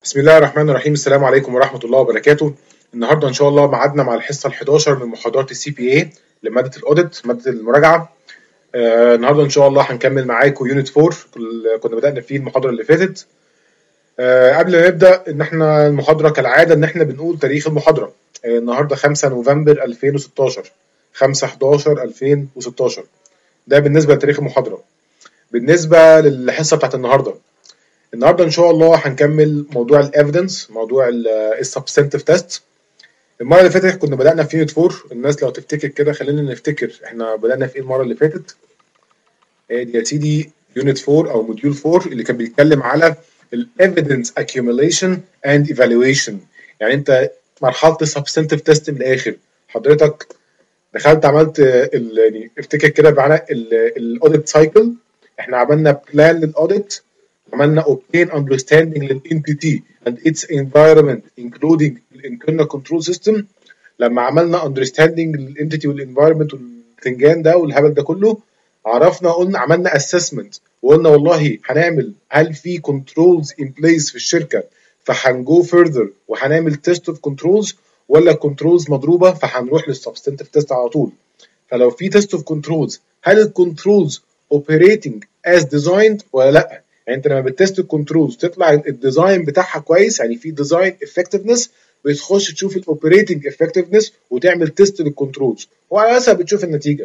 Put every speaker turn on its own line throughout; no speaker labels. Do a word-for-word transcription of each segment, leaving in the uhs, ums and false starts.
بسم الله الرحمن الرحيم. السلام عليكم ورحمة الله وبركاته. النهارده إن شاء الله ميعادنا مع الحصة الحداشر من محاضرات السي بي اي لمادة الأوديت، مادة المراجعة. آه النهارده إن شاء الله هنكمل معاكم يونت أربعة كل- كنا بدأنا فيه المحاضرة اللي فاتت. آه قبل ما نبدأ إن إحنا المحاضرة كالعادة إن إحنا بنقول تاريخ المحاضرة. آه النهارده خمسة نوفمبر ألفين وستاشر، خمسة حداشر ألفين وستاشر. ده بالنسبة لتاريخ المحاضرة. بالنسبة للحصة بتاعت النهارده، النهارده ان شاء الله هنكمل موضوع الايفيدنس، موضوع السبستنتيف تيست. المره اللي فاتت كنا بدانا في يونت أربعة. الناس لو تفتكر كده خلينا نفتكر احنا بدانا في ايه المره اللي فاتت. ادي يا سيدي يونت أربعة او موديول أربعة اللي كان بيتكلم على الايفيدنس accumulation and evaluation. يعني انت مرحله السبستنتيف تيست من الاخر، حضرتك دخلت عملت ال- يعني افتكر كده معانا الاوديت سايكل. احنا عملنا بلان للاوديت، عملنا obtain understanding للentity and its environment including the internal control system. لما عملنا understanding للentity والenvironment والبتنجان ده والهبل ده كله، عرفنا قلنا عملنا assessment وقلنا والله هنعمل هل في controls in place في الشركة، فهنجو further وهنعمل test of controls، ولا controls مضروبة فهنروح للسبستنتيف تيست على طول. فلو في test of controls، هل الكنترولز operating as designed ولا لا؟ يعني انت لما بتست الكنترولز تطلع الديزاين بتاعها كويس، يعني في ديزاين افكتفنس، بتخش تشوف الاوبريتنج افكتفنس وتعمل تيست للكنترولز، وعلى اساسها بتشوف النتيجه.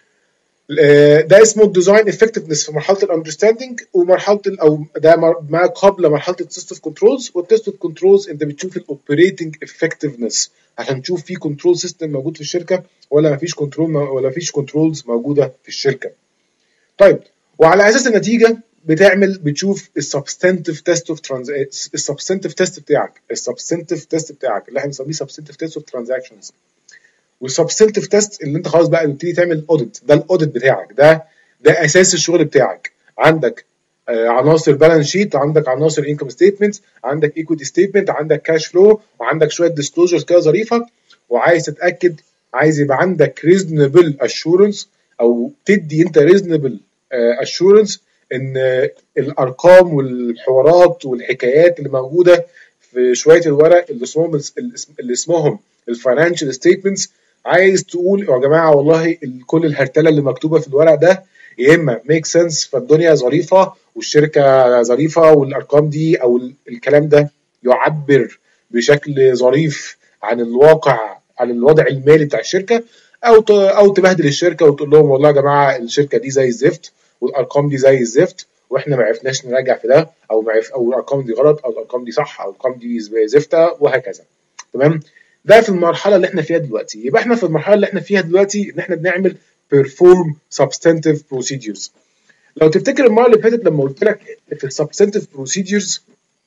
آه، ده اسمه الديزاين افكتفنس في مرحله الاندرستاندنج، ومرحله ال- او ده مر- ما قبل مرحله التست اوف كنترولز. والتست اوف كنترولز انت بتشوف الاوبريتنج افكتفنس عشان تشوف في كنترول سيستم موجود في الشركه ولا ما فيش كنترول ولا فيش كنترولز موجوده في الشركه. طيب، وعلى اساس النتيجه بتعمل بتشوف السبستنتيف تيست اوف ترانز السبستنتيف تيست بتاعك السبستنتيف تيست بتاعك اللي احنا بنسميه سبستنتيف تيست اوف ترانزاكشنز. والسبستنتيف تيست اللي انت خلاص بقى بتبتدي تعمل اوديت، ده الاوديت بتاعك، ده ده اساس الشغل بتاعك. عندك آه، عناصر بالانس شيت، عندك عناصر انكم ستيتمنت، عندك ايكويتي ستيتمنت، عندك كاش فلو، وعندك شويه ديسكلوجرز كده ظريفه، وعايز تتاكد، عايز يبقى عندك ريزونبل اشورنس، او تدي انت ريزونبل اشورنس ان آه، الارقام والحوارات والحكايات اللي موجوده في شويه الورق اللي اسمهم اللي اسمهم الفاينانشال ستيتمنتس، عايز تقول يا جماعه والله ال- كل الهرتله اللي مكتوبه في الورق ده يا اما ميك سنس، فالدنيا ظريفه والشركه ظريفه والارقام دي او ال- الكلام ده يعبر بشكل ظريف عن الواقع، عن الوضع المالي بتاع الشركه، او ت- او تبهدل الشركه وتقول لهم والله يا جماعه الشركه دي زي الزفت والارقام دي زي الزفت واحنا ما عرفناش نراجع في ده، او ما عرف او الارقام دي غلط او الارقام دي صح او الارقام دي زفته وهكذا. تمام. ده في المرحله اللي احنا فيها دلوقتي. يبقى احنا في المرحله اللي احنا فيها دلوقتي ان احنا بنعمل perform substantive procedures. لو تفتكر المره اللي فاتت لما قلت لك في السبستنتيف بروسيدجرز،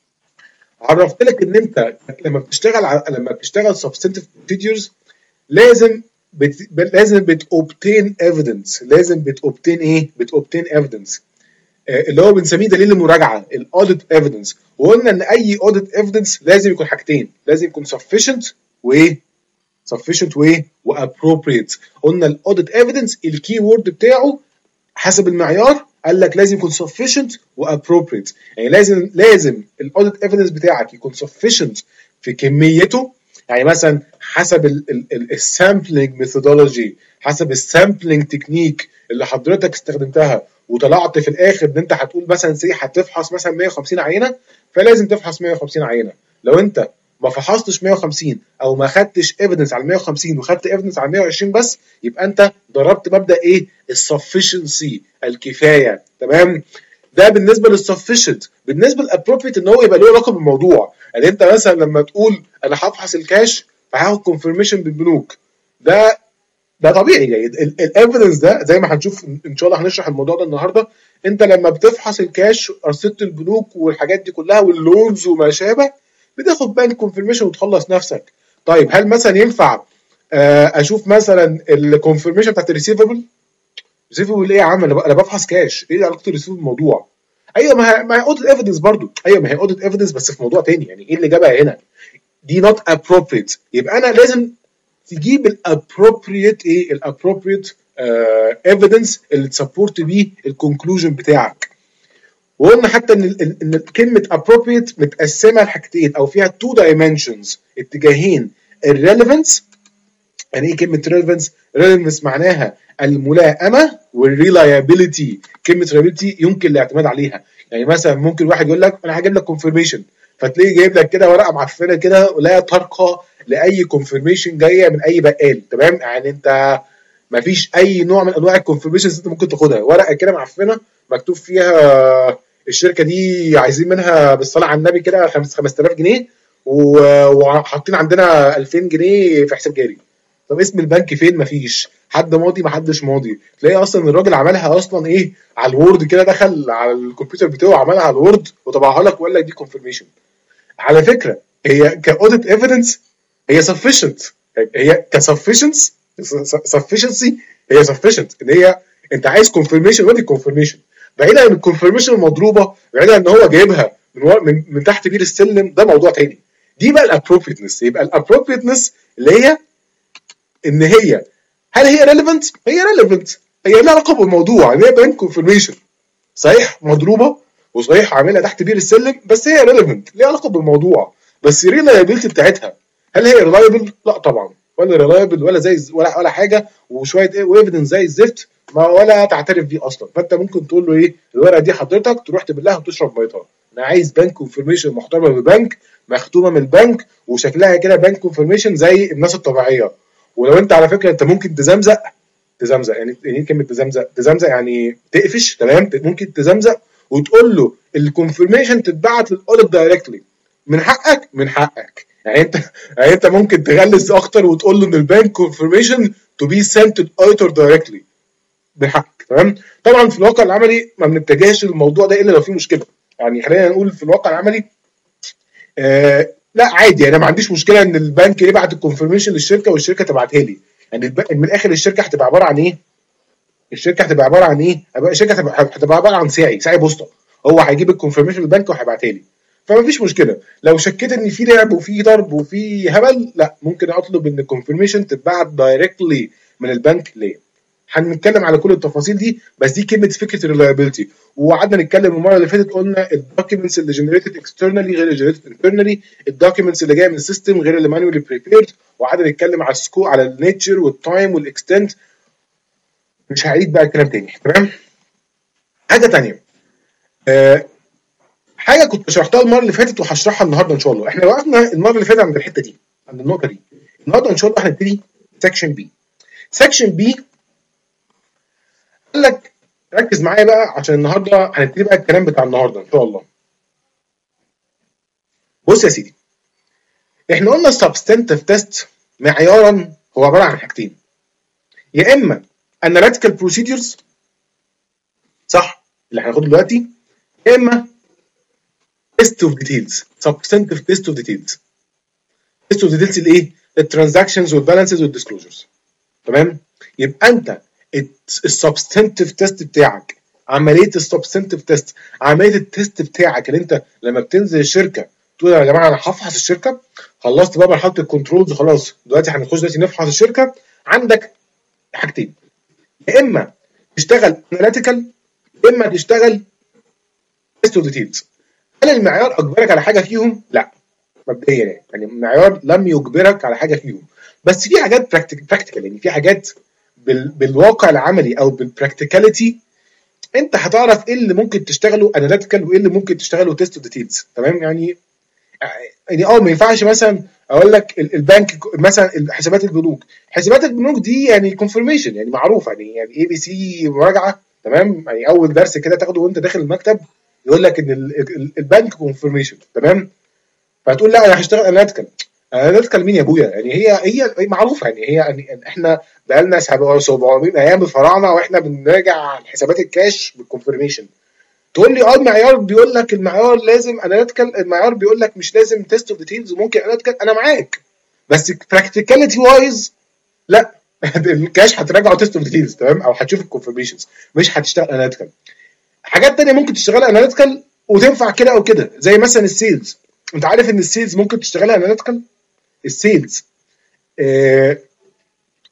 عرفت لك ان انت لما بتشتغل على لما بتشتغل substantive procedures لازم بت... لازم بتوبتين ايفيدنس، لازم بتوبتين ايه؟ بتوبتين ايفيدنس اللي هو بنسميه دليل المراجعه، الاوديت ايفيدنس. وقلنا ان اي اوديت ايفيدنس لازم يكون حاجتين، لازم يكون sufficient وايه؟ sufficient وايه؟ وappropriate. قلنا الاوديت ايفيدنس الكي وورد بتاعه حسب المعيار قال لك لازم يكون sufficient وappropriate. يعني لازم لازم الاوديت ايفيدنس بتاعك يكون sufficient في كميته، يعني مثلا حسب السامبلنج ميثودولوجي، حسب السامبلنج تكنيك اللي حضرتك استخدمتها وطلعت في الاخر ان انت هتقول مثلا سي هتفحص مثلا مية وخمسين عينه، فلازم تفحص مية وخمسين عينه. لو انت ما فحصتش مية وخمسين او ما خدتش ايفيدنس على مية وخمسين وخدت ايفيدنس على مية وعشرين بس، يبقى انت ضربت مبدا ايه؟ السفشنسي، الكفايه. تمام. ده بالنسبه للسفشنت. بالنسبه للابروبريت ان هو يبقى له علاقه بالموضوع، يعني انت مثلا لما تقول انا هفحص الكاش فهاخد كونفirmation بالبنوك، ده ده طبيعي جيد. الايفيدنس ده زي ما هنشوف ان شاء الله هنشرح الموضوع ده النهارده. انت لما بتفحص الكاش، ارصده البنوك والحاجات دي كلها واللونز وما شابه، بتاخد بانك كونفirmation وتخلص نفسك. طيب هل مثلا ينفع آه، اشوف مثلا الكونفirmation بتاعت الريسيفبل؟ ريسيفبل ايه يا عم؟ انا انا بفحص كاش، ايه علاقه الريسيفبل بالموضوع؟ ايوه، ما هي ما هي اوديت ايفيدنس برضو، ايوه ما هي اوديت ايفيدنس بس في موضوع تاني. يعني ايه اللي جابها هنا؟ دي not appropriate. يبقى انا لازم تجيب الابروبريت ايه؟ الابروبريت ايفيدنس اللي تسبورت بيه الكونكلوجن بتاعك. وقلنا حتى ان ان كلمه appropriate متقسمه لحاجتين او فيها two dimensions اتجاهين. الريليفنس، يعني ايه كلمه ريليفنس؟ ريليفنس معناها الملائمه، والريلايبيليتي كلمه ريلايبيليتي يمكن الاعتماد عليها. يعني مثلا ممكن واحد يقول لك انا هجيب لك كونفirmation، فتلاقيه جايب لك كده ورقه معفنه كده ولا ترقى لاي كونفirmation جايه من اي بقال، تمام؟ يعني انت ما فيش اي نوع من انواع الكونفirmations انت ممكن تاخدها، ورقه كده معفنه مكتوب فيها الشركه دي عايزين منها بالصلاه على النبي كده خمسة آلاف جنيه وحاطين عندنا ألفين جنيه في حساب جاري. طب اسم البنك فين؟ مفيش. حد ماضي؟ محدش ماضي. تلاقي اصلا الراجل عملها اصلا ايه على الوورد كده، دخل على الكمبيوتر بتاعه عملها على الوورد وطبعها لك وقال لك دي كونفirmation. على فكره هي كاوديت ايفيدنس هي sufficient، هي كسفشنس sufficiency هي sufficient ان هي انت عايز confirmation ودي confirmation. بعيدا عن الكونفirmation المضروبه، بعيدا عن ان هو جايبها من من, من تحت بير السلم، ده موضوع تاني. دي بقى الابروبريتنس. يبقى الابروبريتنس اللي هي ان هي هل هي ريليفنت؟ هي ريليفنت، هي لها علاقه بالموضوع، هي بين كونفirmation صحيح مضروبه وصحيح عاملها تحت بير السلم، بس هي ريليفنت ليها علاقه بالموضوع. بس الريلايبيلتي بتاعتها هل هي ريلايبل؟ لا طبعا، ولا ريلايبل ولا زي ولا ولا حاجه، وشويه ايه وايفيدنس زي الزفت ما ولا تعترف بيه اصلا. فانت ممكن تقول له ايه الورقه دي حضرتك تروح تبلها وتشرب ميتها، انا عايز بنك كونفirmation محترمه بالبنك، مختومه من البنك وشكلها كده بنك كونفirmation زي الناس الطبيعيه. ولو انت على فكره انت ممكن تزمزق تزمزق يعني ايه كلمه تزمزق؟ تزمزق يعني تقفش، تمام؟ ممكن تزمزق وتقول له الكونفirmation تتبعت للاوديت دايركتلي. من حقك من حقك يعني انت يعني انت ممكن تغلس اكتر وتقول له ان البنك كونفirmation تو بي سنت للاوديتور دايركتلي، بحقك، تمام؟ طبعا في الواقع العملي ما بنتجهش للموضوع ده الا لو في مشكله. يعني خلينا نقول في الواقع العملي آه لا عادي، انا ما عنديش مشكله ان البنك يبعت الكونفirmation للشركه والشركه تبعتها لي. يعني من الاخر الشركه هتبقى عباره عن ايه؟ الشركه هتبقى عباره عن ايه؟ الشركه هتبقى هتبقى عباره عن ساعي ساعي بوسطه، هو هيجيب الكونفirmation للبنك وهيبعتها لي. فما فيش مشكله. لو شكيت ان في لعب وفي ضرب وفي هبل، لا ممكن اطلب ان الكونفirmation تتبعت دايركتلي من البنك ليا. هنتكلم على كل التفاصيل دي، بس دي كلمه فكره الريلايبيلتي. وقعدنا نتكلم المره اللي فاتت قلنا الدوكيومنتس اللي جنريتد اكسترنالي غير اللي جنريتد انترنالي، الدوكيومنتس اللي جايه من السيستم غير اللي مانوالي بريبيرد، وقعدنا نتكلم على السكو على النيتشر والتايم والاكستنت. مش هعيد بقى الكلام تاني، تمام؟ حاجه ثانيه، أه حاجه كنت شرحتها المره اللي فاتت وهشرحها النهارده ان شاء الله. احنا وقفنا المره اللي فاتت عند الحته دي، عند النقطه دي. النهارده ان شاء الله هنبتدي سكشن بي. سكشن بي قال لك ركز معايا بقى عشان النهارده هنبتدي بقى الكلام بتاع النهارده ان شاء الله. بص يا سيدي، احنا قلنا السبستنتيف تيست معيارا هو عباره عن حاجتين، يا اما analytical procedures صح اللي هناخده دلوقتي، يا اما test of details substantive test of details. test of details الايه؟ الترانزاكشنز والبالانسز والديسكلوجرز، تمام؟ يبقى انت السبستنتيف تيست بتاعك، عمليه السبستنتيف تيست، عمليه التيست بتاعك اللي انت لما بتنزل الشركه تقول يا جماعه انا هفحص الشركه، خلصت بقى مرحله الكنترولز خلاص، دلوقتي هنخش دلوقتي نفحص الشركه. عندك حاجتين، يا اما تشتغل اناليتيكال يا اما تشتغل تيست اوف ديتيلز. هل المعيار اجبرك على حاجه فيهم؟ لا مبدئيا يعني يعني المعيار لم يجبرك على حاجه فيهم، بس في حاجات براكتيكال، يعني في حاجات بال... بالواقع العملي او بالبراكتيكاليتي انت هتعرف ايه اللي ممكن تشتغله اناليتيكال وايه اللي ممكن تشتغله تيست اوف ديتيلز، تمام؟ يعني يعني اه ما ينفعش مثلا اقول لك البنك مثلا حسابات البنوك، حسابات البنوك دي يعني كونفirmation يعني معروفه، يعني يعني اي بي سي مراجعه، تمام؟ يعني اول درس كده تاخده وانت داخل المكتب يقول لك ان البنك كونفirmation، تمام؟ فتقول لا انا هشتغل اناليتيكال. اناليتيكال مين يا ابويا؟ يعني هي هي معروفه، يعني هي يعني احنا بقالنا سبعمية ايام بفراعنه واحنا بنراجع حسابات الكاش بالكونفirmation. تقول لي اه المعيار بيقول لك المعيار لازم اناليتيكال، المعيار بيقول لك مش لازم تيست اوف ديتيلز وممكن اناليتيكال، انا معاك، بس براكتيكاليتي وايز لا الكاش هتراجعه تيست اوف ديتيلز، تمام؟ او هتشوف الكونفirmations مش هتشتغل اناليتيكال. حاجات تانية ممكن تشتغلها اناليتيكال وتنفع كده او كده، زي مثلا السيلز. انت عارف ان السيلز ممكن تشتغلها اناليتيكال؟ السيلز آه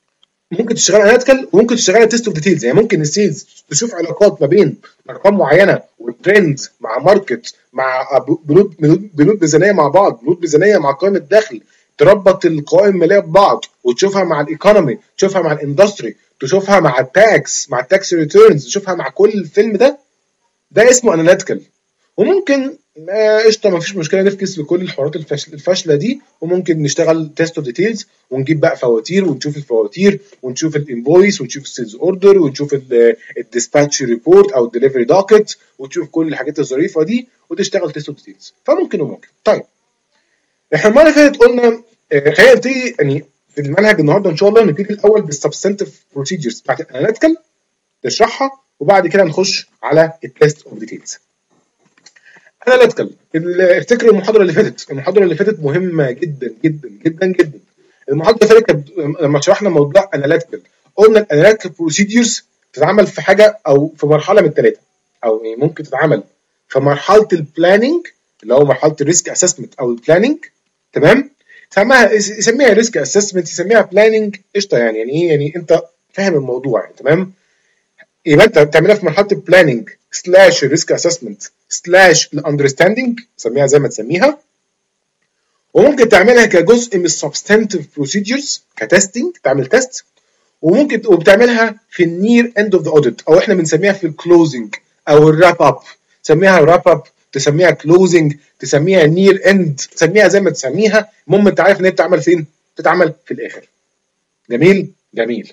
ممكن تشتغل اناليتيكال وممكن تشتغل تيست اوف ديتيلز. يعني ممكن السيلز تشوف علاقات ما بين ارقام معينه والترند مع ماركت مع بنود بنود بنود ميزانيه مع بعض، بنود ميزانيه مع قائمه الدخل، تربط القوائم الماليه ببعض وتشوفها مع الايكونومي، تشوفها مع الاندستري، تشوفها مع التاكس، مع التاكس ريتيرنز، تشوفها مع كل الفيلم ده. ده اسمه اناليتيكال. وممكن آه، قشطه ما فيش مشكله نفكس في كل الحوارات الفاشله الفاشله دي، وممكن نشتغل تيست اوف ديتيلز ونجيب بقى فواتير ونشوف الفواتير ونشوف الانفويس ونشوف السيلز اوردر ونشوف الديسباتش ريبورت او الدليفري دوكت وتشوف كل الحاجات الظريفه دي وتشتغل تيست اوف ديتيلز. فممكن وممكن. طيب احنا المره اللي فاتت قلنا آه، خلينا نبتدي يعني في المنهج النهارده ان شاء الله نبتدي الاول بالسبستنتيف بروسيجرز بتاعت الاناليتيكال نشرحها، وبعد كده نخش على التيست اوف ديتيلز. اناليتيكال، افتكر المحاضره اللي فاتت، المحاضره اللي فاتت مهمه جدا جدا جدا جدا. المحاضره اللي فاتت كانت لما شرحنا موضوع اناليتيكال قلنا الاناليتيكال بروسيدجرز تتعمل في حاجه او في مرحله من الثلاثه، او يعني ممكن تتعمل في مرحله البلاننج اللي هو مرحله الريسك اسسمنت او البلاننج، تمام؟ يسميها يسميها ريسك اسسمنت، يسميها بلاننج، قشطه. يعني يعني ايه؟ يعني انت فاهم الموضوع يعني، تمام؟ يبقى انت بتعملها في مرحله البلاننج سلاش الريسك اسسمنت سلاش الاندرستاندنج، سميها زي ما تسميها. وممكن تعملها كجزء من السبستانتيف بروسيدجرز كتستنج، تعمل تيست. وممكن وبتعملها في النير اند اوف ذا اوديت، او احنا بنسميها في الكلوزنج او الراب اب، تسميها راب اب، تسميها كلوزنج، تسميها نير اند، تسميها زي ما تسميها، المهم انت عارف ان هي بتتعمل فين؟ بتتعمل في الاخر. جميل جميل.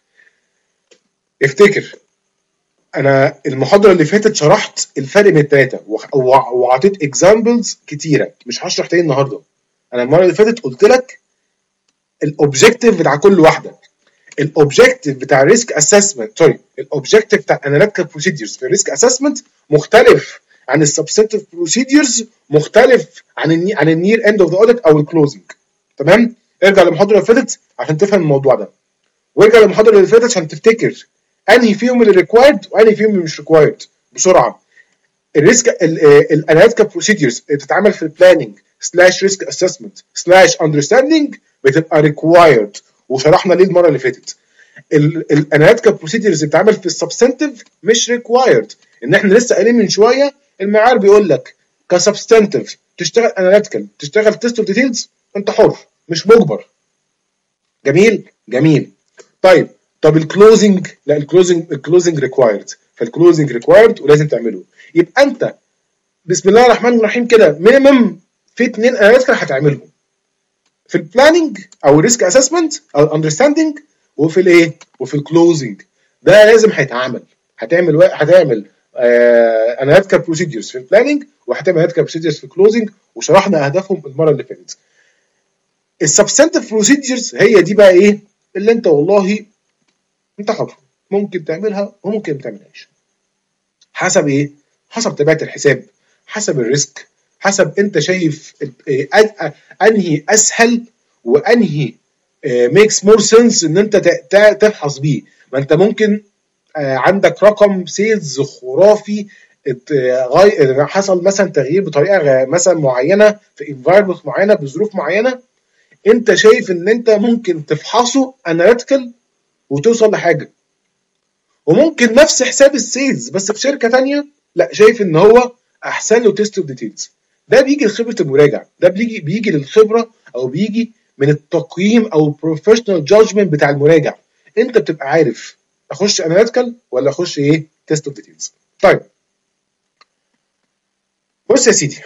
افتكر انا المحاضره اللي فاتت شرحت الفرق بين الثلاثه وعطيت اكزامبلز كتيره، مش هشرح تاني النهارده. انا المره اللي فاتت قلت لك الاوبجيكتيف بتاع كل واحده. الاوبجيكتيف بتاع الريسك اسسمنت سوري الاوبجيكتيف بتاع اناليتيكال بروسيدجرز في الريسك اسسمنت مختلف عن السبستنتيف بروسيدجرز، مختلف عن الني عن النير اند اوف ذا اوديت او الكلوزنج، تمام؟ ارجع للمحاضره اللي فاتت عشان تفهم الموضوع ده، وارجع للمحاضره اللي فاتت عشان تفتكر انهي فيهم اللي ريكوايرد وانهي فيهم اللي مش ريكوايرد بسرعه. الريسك الاناليتيكال بروسيدجرز بتتعمل في البلاننج سلاش ريسك اسسمنت سلاش اندرستاندنج بتبقى ريكوايرد، وشرحنا ليه المره اللي فاتت. الاناليتيكال بروسيدجرز بتتعمل في السبستنتيف مش ريكوايرد، ان احنا لسه قايلين من شويه المعيار بيقول لك كسبستنتيف تشتغل اناليتيكال تشتغل تيست اوف ديتيلز انت حر مش مجبر. جميل جميل. طيب طب الكلوزنج، لا الكلوزنج الكلوزنج ريكوايرد، فالكلوزنج ريكوايرد ولازم تعمله. يبقى انت بسم الله الرحمن الرحيم كده مينيمم في اثنين اناليتيكال هتعملهم في البلاننج او الريسك اسسمنت او الاندرستاندنج، وفي الايه؟ وفي الكلوزنج. ده لازم هيتعمل. هتعمل و... هتعمل اناليتيكال بروسيدجرز في البلاننج وهتعمل اناليتيكال بروسيدجرز في الكلوزنج، وشرحنا اهدافهم المره اللي فاتت. السبستنتيف بروسيدجرز هي دي بقى ايه اللي انت والله انت حر، ممكن تعملها وممكن ما تعملهاش. حسب ايه؟ حسب طبيعه الحساب، حسب الريسك، حسب انت شايف انهي اسهل وانهي ميكس مور سنس ان انت تفحص بيه. ما انت ممكن عندك رقم سيلز خرافي حصل مثلا تغيير بطريقه مثلا معينه في انفايرمنت معينه بظروف معينه، انت شايف ان انت ممكن تفحصه اناليتيكال وتوصل لحاجه. وممكن نفس حساب السيلز بس في شركه ثانيه لا شايف ان هو احسن له تيست اوف ديتيلز. ده بيجي لخبره المراجع، ده بيجي بيجي للخبره او بيجي من التقييم او البروفيشنال جادجمنت بتاع المراجع. انت بتبقى عارف اخش اناليتيكال ولا اخش ايه؟ تيست اوف ديتيلز. طيب بص يا سيدي،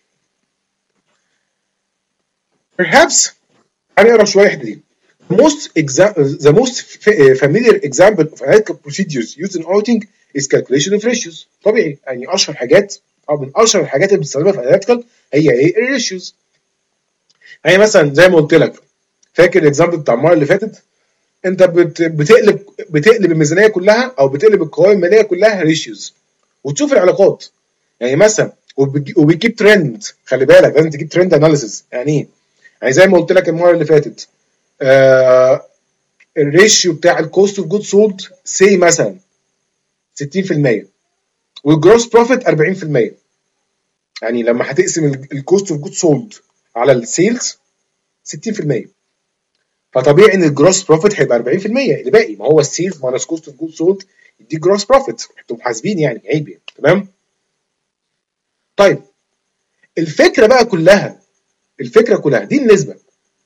perhaps هنقرا شويه حدين. The most exa- the most familiar example of analytical procedures used in auditing is calculation of ratios. طبيعي يعني اشهر حاجات او من اشهر الحاجات اللي بنستخدمها في الاناليتيكال هي ايه؟ الريشيوز. هي مثلا زي ما قلت لك، فاكر الاكزامبل بتاع المره اللي فاتت؟ انت بت بتقلب بتقلب الميزانيه كلها او بتقلب القوائم الماليه كلها ريشيوز وتشوف العلاقات. يعني مثلا وبتجيب ترند، خلي بالك لازم تجيب ترند اناليسيس. يعني ايه؟ يعني زي ما قلت لك المره اللي فاتت آه الريشيو بتاع الكوست اوف جود سولد سي مثلا ستين في المية والجروس بروفيت أربعين في المية. يعني لما هتقسم الكوست اوف جود سولد على السيلز ستين في المية، فطبيعي ان الجروس بروفيت هيبقى أربعين في المية اللي باقي، ما هو السيلز ماينس كوست اوف جود سولد يديك جروس بروفيت، انتوا محاسبين يعني عيب يعني. تمام. طيب الفكره بقى كلها، الفكره كلها دي النسبه.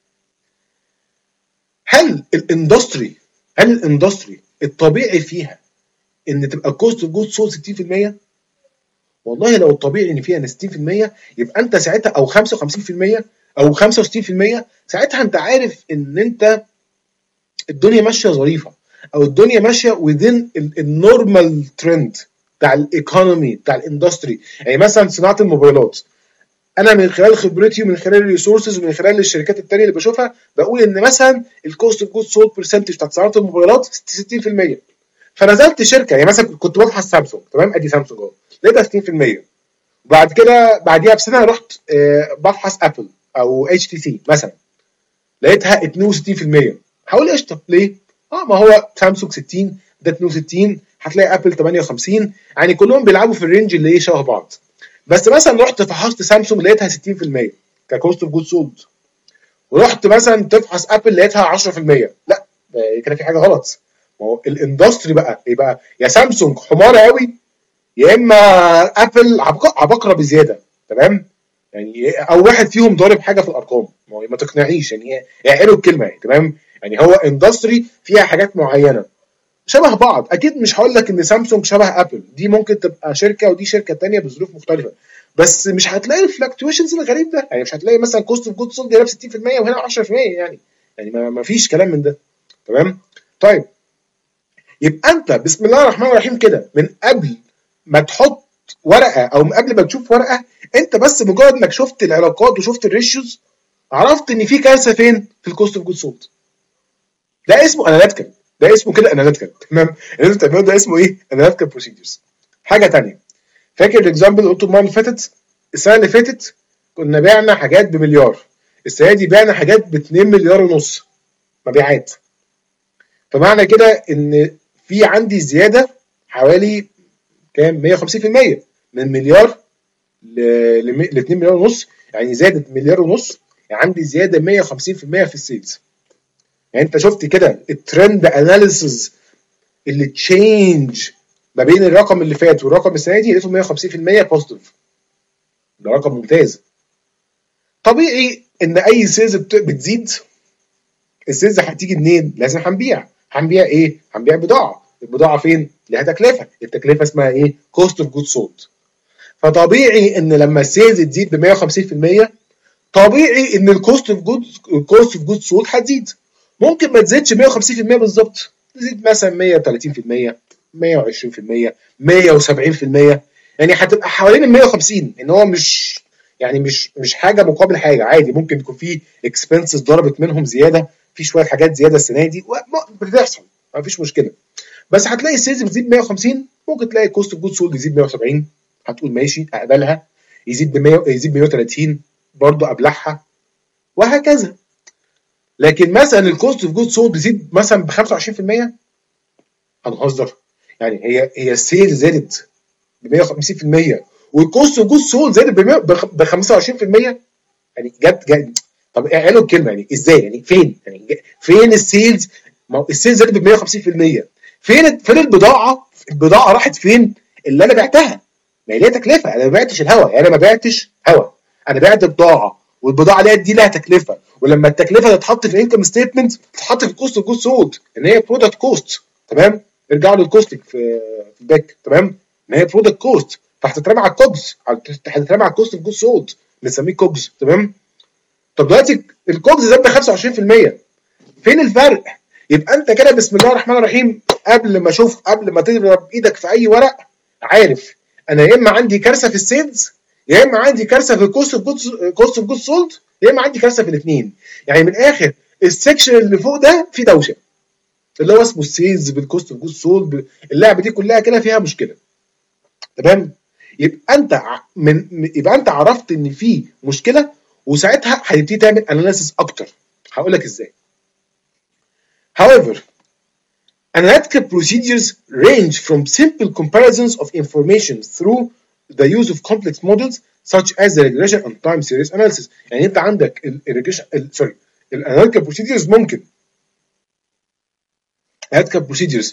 هل الاندستري هل الاندستري الطبيعي فيها ان تبقى كوست اوف جود سولد ستين في المية؟ والله لو الطبيعي ان فيها ستين في المية يبقى انت ساعتها، او خمسة وخمسين في المية او خمسة وستين في المية، ساعتها انت عارف ان انت الدنيا ماشيه ظريفه، او الدنيا ماشيه within النورمال ترند بتاع الايكونومي بتاع الاندستري. يعني مثلا صناعه الموبايلات، انا من خلال خبرتي ومن خلال الريسورسز ومن خلال الشركات التانيه اللي بشوفها بقول ان مثلا الكوست اوف جود سولد برسنتج بتاعت صناعه الموبايلات ستين في المية. فنزلت شركه، يعني مثلا كنت ببحث سامسونج، تمام، ادي سامسونج اهو، لقيتها ستين في المية. وبعد كده بعديها بسنه رحت آه ببحث ابل او اتش تي سي مثلا، لقيتها اتنين وستين في المية. هقول قشطه ليه؟ اه ما هو سامسونج ستين، ده اتنين وستين، هتلاقي ابل تمانية وخمسين، يعني كلهم بيلعبوا في الرينج اللي ايه شبه بعض. بس مثلا رحت فحصت سامسونج لقيتها ستين في المية ككوست اوف جود سولد، ورحت مثلا تفحص ابل لقيتها عشرة في المية. لا كده في حاجه غلط. ما هو الاندستري بقى ايه بقى؟ يا سامسونج حماره قوي، يا اما ابل عبقره بزياده. تمام، يعني او واحد فيهم ضارب حاجه في الارقام، ما, ما تقنعنيش يعني، اعقلوا الكلمه يعني. تمام، يعني هو اندستري فيها حاجات معينه شبه بعض. اكيد مش هقول لك ان سامسونج شبه ابل، دي ممكن تبقى شركه ودي شركه تانية بظروف مختلفه، بس مش هتلاقي الفلكتويشنز الغريب ده. يعني مش هتلاقي مثلا كوست اوف جود سولد هنا ب ستين في المية وهنا عشرة في المية، يعني يعني ما, ما فيش كلام من ده. تمام. طيب يبقى انت بسم الله الرحمن الرحيم كده من قبل ما تحط ورقه او من قبل ما تشوف ورقه، انت بس مجرد انك شفت العلاقات وشفت الريشيوز عرفت ان في كارثه فين؟ في الكوست اوف جود سولد. ده اسمه اناليتيكال، ده اسمه كده اناليتيكال. تمام، اللي انت بتعمله ده اسمه ايه؟ اناليتيكال بروسيدرز. حاجه ثانيه، فاكر الاكزامبل اللي قلته المره اللي فاتت؟ السنه اللي فاتت كنا بعنا حاجات بمليار، السنه دي بعنا حاجات ب اتنين مليار ونص مبيعات. فمعنى كده ان في عندي زياده حوالي كام؟ مية وخمسين في المية من مليار ل اتنين مليار ونص، يعني زادت مليار ونص، يعني عندي زياده مية وخمسين في المية في السيلز. يعني انت شفت كده الترند اناليسز اللي تشينج ما بين الرقم اللي فات والرقم السنه دي، لقيته مية وخمسين في المية بوزيتيف. ده رقم ممتاز. طبيعي ان اي سيلز بتزيد، السيلز هتيجي منين؟ لازم هنبيع. هنبيع ايه؟ هنبيع بضاعه. البضاعه فين؟ لها تكلفه، التكلفه اسمها ايه؟ كوست اوف جود سولد. فطبيعي ان لما السيلز تزيد ب مية وخمسين في المية طبيعي ان الكوست اوف جود الكوست اوف جود سولد هتزيد. ممكن ما تزيدش مية وخمسين في المية بالظبط، تزيد مثلا مية وتلاتين في المية، مية وعشرين في المية، مية وسبعين في المية، يعني هتبقى حوالين ال مية وخمسين. ان هو مش يعني مش مش حاجه مقابل حاجه، عادي ممكن يكون في اكسبنسز ضربت منهم زياده، في شويه حاجات زياده السنه دي بتحصل، ما فيش مشكله. بس هتلاقي السيلز بتزيد مية وخمسين، ممكن تلاقي الكوست اوف جود سولد يزيد مية وسبعين، هتقول ماشي اقبلها. يزيد ب مية، يزيد ب مية وتلاتين، برضه ابلعها، وهكذا. لكن مثلا الكوست اوف جود سولد بيزيد مثلا ب خمسة وعشرين في المية، هنهزر يعني؟ هي هي السيل زادت ب مية وخمسين في المية والكوست اوف جود سولد زادت ب خمسة وعشرين في المية، يعني جد جد. طب اعلوا الكلمه، يعني ازاي؟ يعني فين؟ يعني فين السيلز؟ ما هو السيلز زادت ب مية وخمسين في المية، فين فين البضاعه؟ البضاعه راحت فين اللي انا بعتها؟ ما هي ليها تكلفه، انا ما بعتش الهوا، يعني انا ما بعتش هوا، انا بعت بضاعه، والبضاعه دي لها تكلفه، ولما التكلفه تتحط في الانكم ستيتمنت تتحط في الكوست اوف جود سولد، ان هي برودكت كوست. تمام، ارجعوا للكوستنج في في الباك. تمام، ان هي برودكت كوست، فهتترمى على الكوجز، هتترمى على الكوست اوف جود سولد، بنسميه كوجز. تمام. طب دلوقتي الكوجز زاد ب خمسة وعشرين في المية، فين الفرق؟ يبقى انت كده بسم الله الرحمن الرحيم قبل ما اشوف، قبل ما تضرب ايدك في اي ورق، عارف انا يا اما عندي كارثه في السيلز، يا اما عندي كارثه في الكوست اوف جود كوست اوف جود سولد، يا اما عندي كارثه في الاثنين. يعني من الاخر السكشن اللي فوق ده فيه دوشه، اللي هو اسمه السيلز بالكوست اوف جود سولد، اللعبه دي كلها كده فيها مشكله. تمام، يبقى انت من يبقى انت عرفت ان في مشكله، وساعتها هتبتدي تعمل اناليسيس اكتر. هقول لك ازاي. However, analytical procedures range from simple comparisons of information through the use of complex models such as the regression and time series analysis. يعني انت عندك الريجريشن سوري الاناليتيكال بروسيدرز ممكن analytical procedures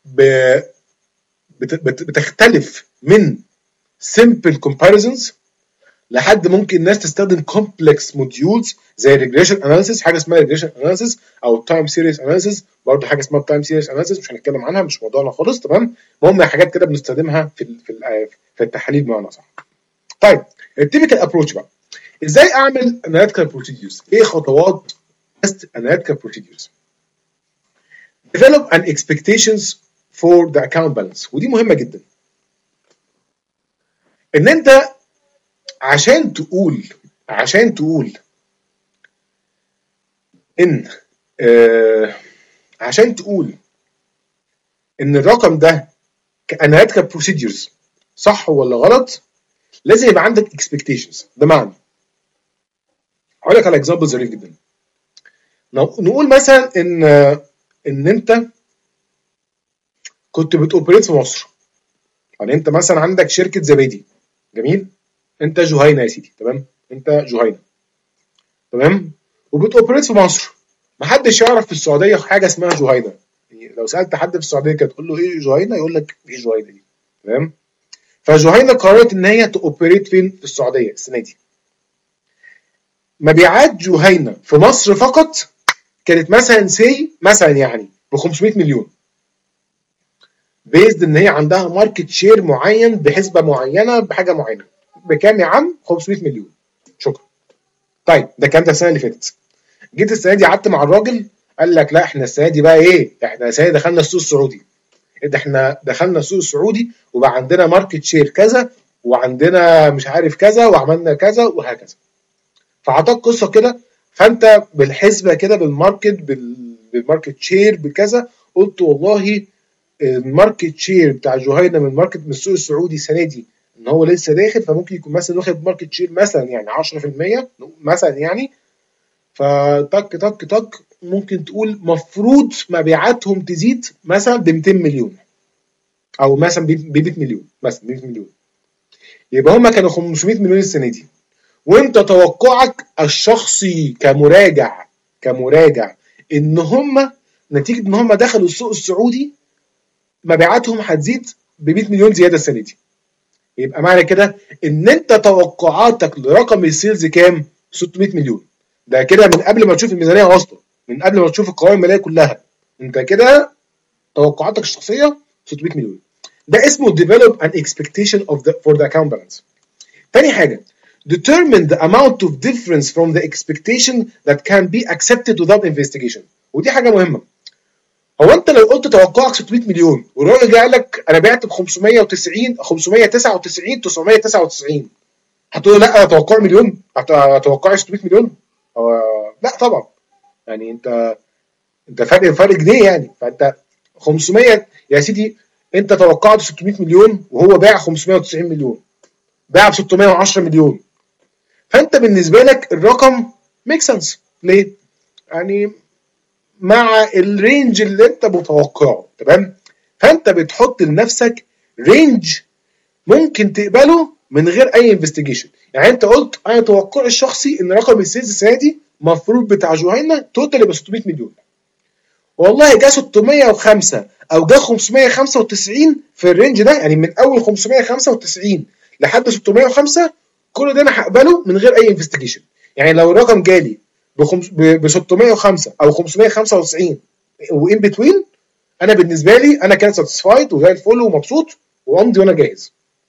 بتختلف من simple comparisons لحد ممكن الناس تستخدم complex modules زي regression analysis، حاجه اسمها regression analysis او time series analysis، برضه حاجه اسمها time series analysis مش هنتكلم عنها، مش موضوعنا خالص. تمام، المهم حاجات كده بنستخدمها في ال في ال في التحاليل بمعنى صح. طيب التيبيكال ابروتش بقى، ازاي اعمل analytical procedures؟ ايه خطوات test analytical procedures؟ develop an expectations for the account balance، ودي مهمه جدا. ان انت عشان تقول عشان تقول ان آه عشان تقول ان الرقم ده كاناليتيكال بروسيدجرز صح ولا غلط، لازم يبقى عندك اكسبكتيشنز. بمعنى هقول لك على اكزامبل ظريف جدا. نقول مثلا ان ان انت كنت بتوبريت في مصر، يعني انت مثلا عندك شركه زبادي، جميل، انت جهينه يا سيدي، تمام، انت جهينه، تمام، وبتوبريت في مصر. محدش يعرف في السعوديه حاجه اسمها جهينه، يعني لو سالت حد في السعوديه كده تقول له ايه جهينه، يقول لك ايه جهينه دي، تمام. فجهينه قررت ان هي توبريت فين؟ في السعوديه السنه دي. مبيعات جهينه في مصر فقط كانت مثلا سي مثلا يعني ب خمسمية مليون، بيزد ان هي عندها ماركت شير معين بحسبه معينه بحاجه معينه. بكام يا عم؟ خمسمية مليون. شكرا. طيب ده كان ده السنه اللي فاتت. جيت السنه دي قعدت مع الراجل، قال لك لا احنا السنه دي بقى ايه؟ احنا السنه دي دخلنا السوق السعودي. ده احنا دخلنا السوق السعودي وبقى عندنا ماركت شير كذا، وعندنا مش عارف كذا، وعملنا كذا وهكذا. فعطاك قصه كده، فانت بالحسبه كده بالماركت بالماركت شير بكذا، قلت والله الماركت شير بتاع جهينه من الماركت من السوق السعودي السنه دي ان هو لسه داخل، فممكن يكون مثلا واخد ماركت شير مثلا يعني عشرة في المية مثلا يعني. فتك تك تك ممكن تقول مفروض مبيعاتهم تزيد مثلا ب ميتين مليون، او مثلا ب مية مليون، مثلا مية مليون. يبقى هم كانوا خمسمية مليون السنه دي، وانت توقعك الشخصي كمراجع كمراجع ان هم نتيجه ان هم دخلوا السوق السعودي مبيعاتهم هتزيد ب مية مليون زياده السنه دي. يبقى معنى كده ان انت توقعاتك لرقم السيلز كام؟ ستمية مليون. ده كده من قبل ما تشوف الميزانيه اصلا، من قبل ما تشوف القوائم الماليه كلها، انت كده توقعاتك الشخصيه ستمية مليون. ده اسمه develop an expectation of the for the account balance. تاني حاجه determine the amount of difference from the expectation that can be accepted without investigation، ودي حاجه مهمه. هو انت لو قلت توقعك ستمية مليون والراجل جه قال لك انا بعت ب خمسمية وتسعين خمسمية وتسعة وتسعين تسعمية وتسعة وتسعين، هتقول له لا انا توقعي مليون؟ هتوقعي ستمية مليون؟ هو لا طبعا، يعني انت انت فرق فرق جنيه يعني. فانت خمسمية يا سيدي، انت توقعت ستمية مليون وهو باع خمسمية وتسعين مليون، باع ب ستمية وعشرة مليون. فانت بالنسبه لك الرقم ميك سنس. ليه؟ يعني مع الرينج اللي انت متوقعه، تمام. فانت بتحط لنفسك رينج ممكن تقبله من غير اي انفستيجيشن. يعني انت قلت انا توقعي الشخصي ان رقم السيلز السنه دي المفروض بتاع جهينه توتال يبقى ستمية مليون، والله جه ستمية وخمسة او جه خمسمية وخمسة وتسعين في الرينج ده، يعني من اول خمسمية وخمسة وتسعين لحد ستمية وخمسة، كل ده انا هقبله من غير اي انفستيجيشن. يعني لو الرقم جالي ب ستمية وخمسة او خمسمية وخمسة وتسعين وان بتوين، انا بالنسبه لي انا كان ساتسفايد وزي الفل ومبسوط وامضي وانا جاهز.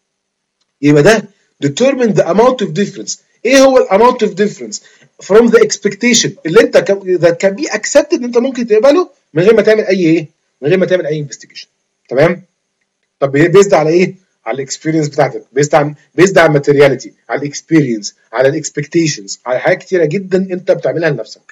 يبقى ده determine the amount of difference. ايه هو ال amount of difference from the expectation اللي انت that can be accepted ان انت ممكن تقبله من غير ما تعمل اي ايه؟ من غير ما تعمل اي investigation. تمام؟ طب بيزد على ايه؟ على الاكسبيرينس بتاعتك، بيزد على بيزد على الماتيرياليتي، على الاكسبيرينس، على الاكسبكتيشنز، على حاجات كتيره جدا انت بتعملها لنفسك.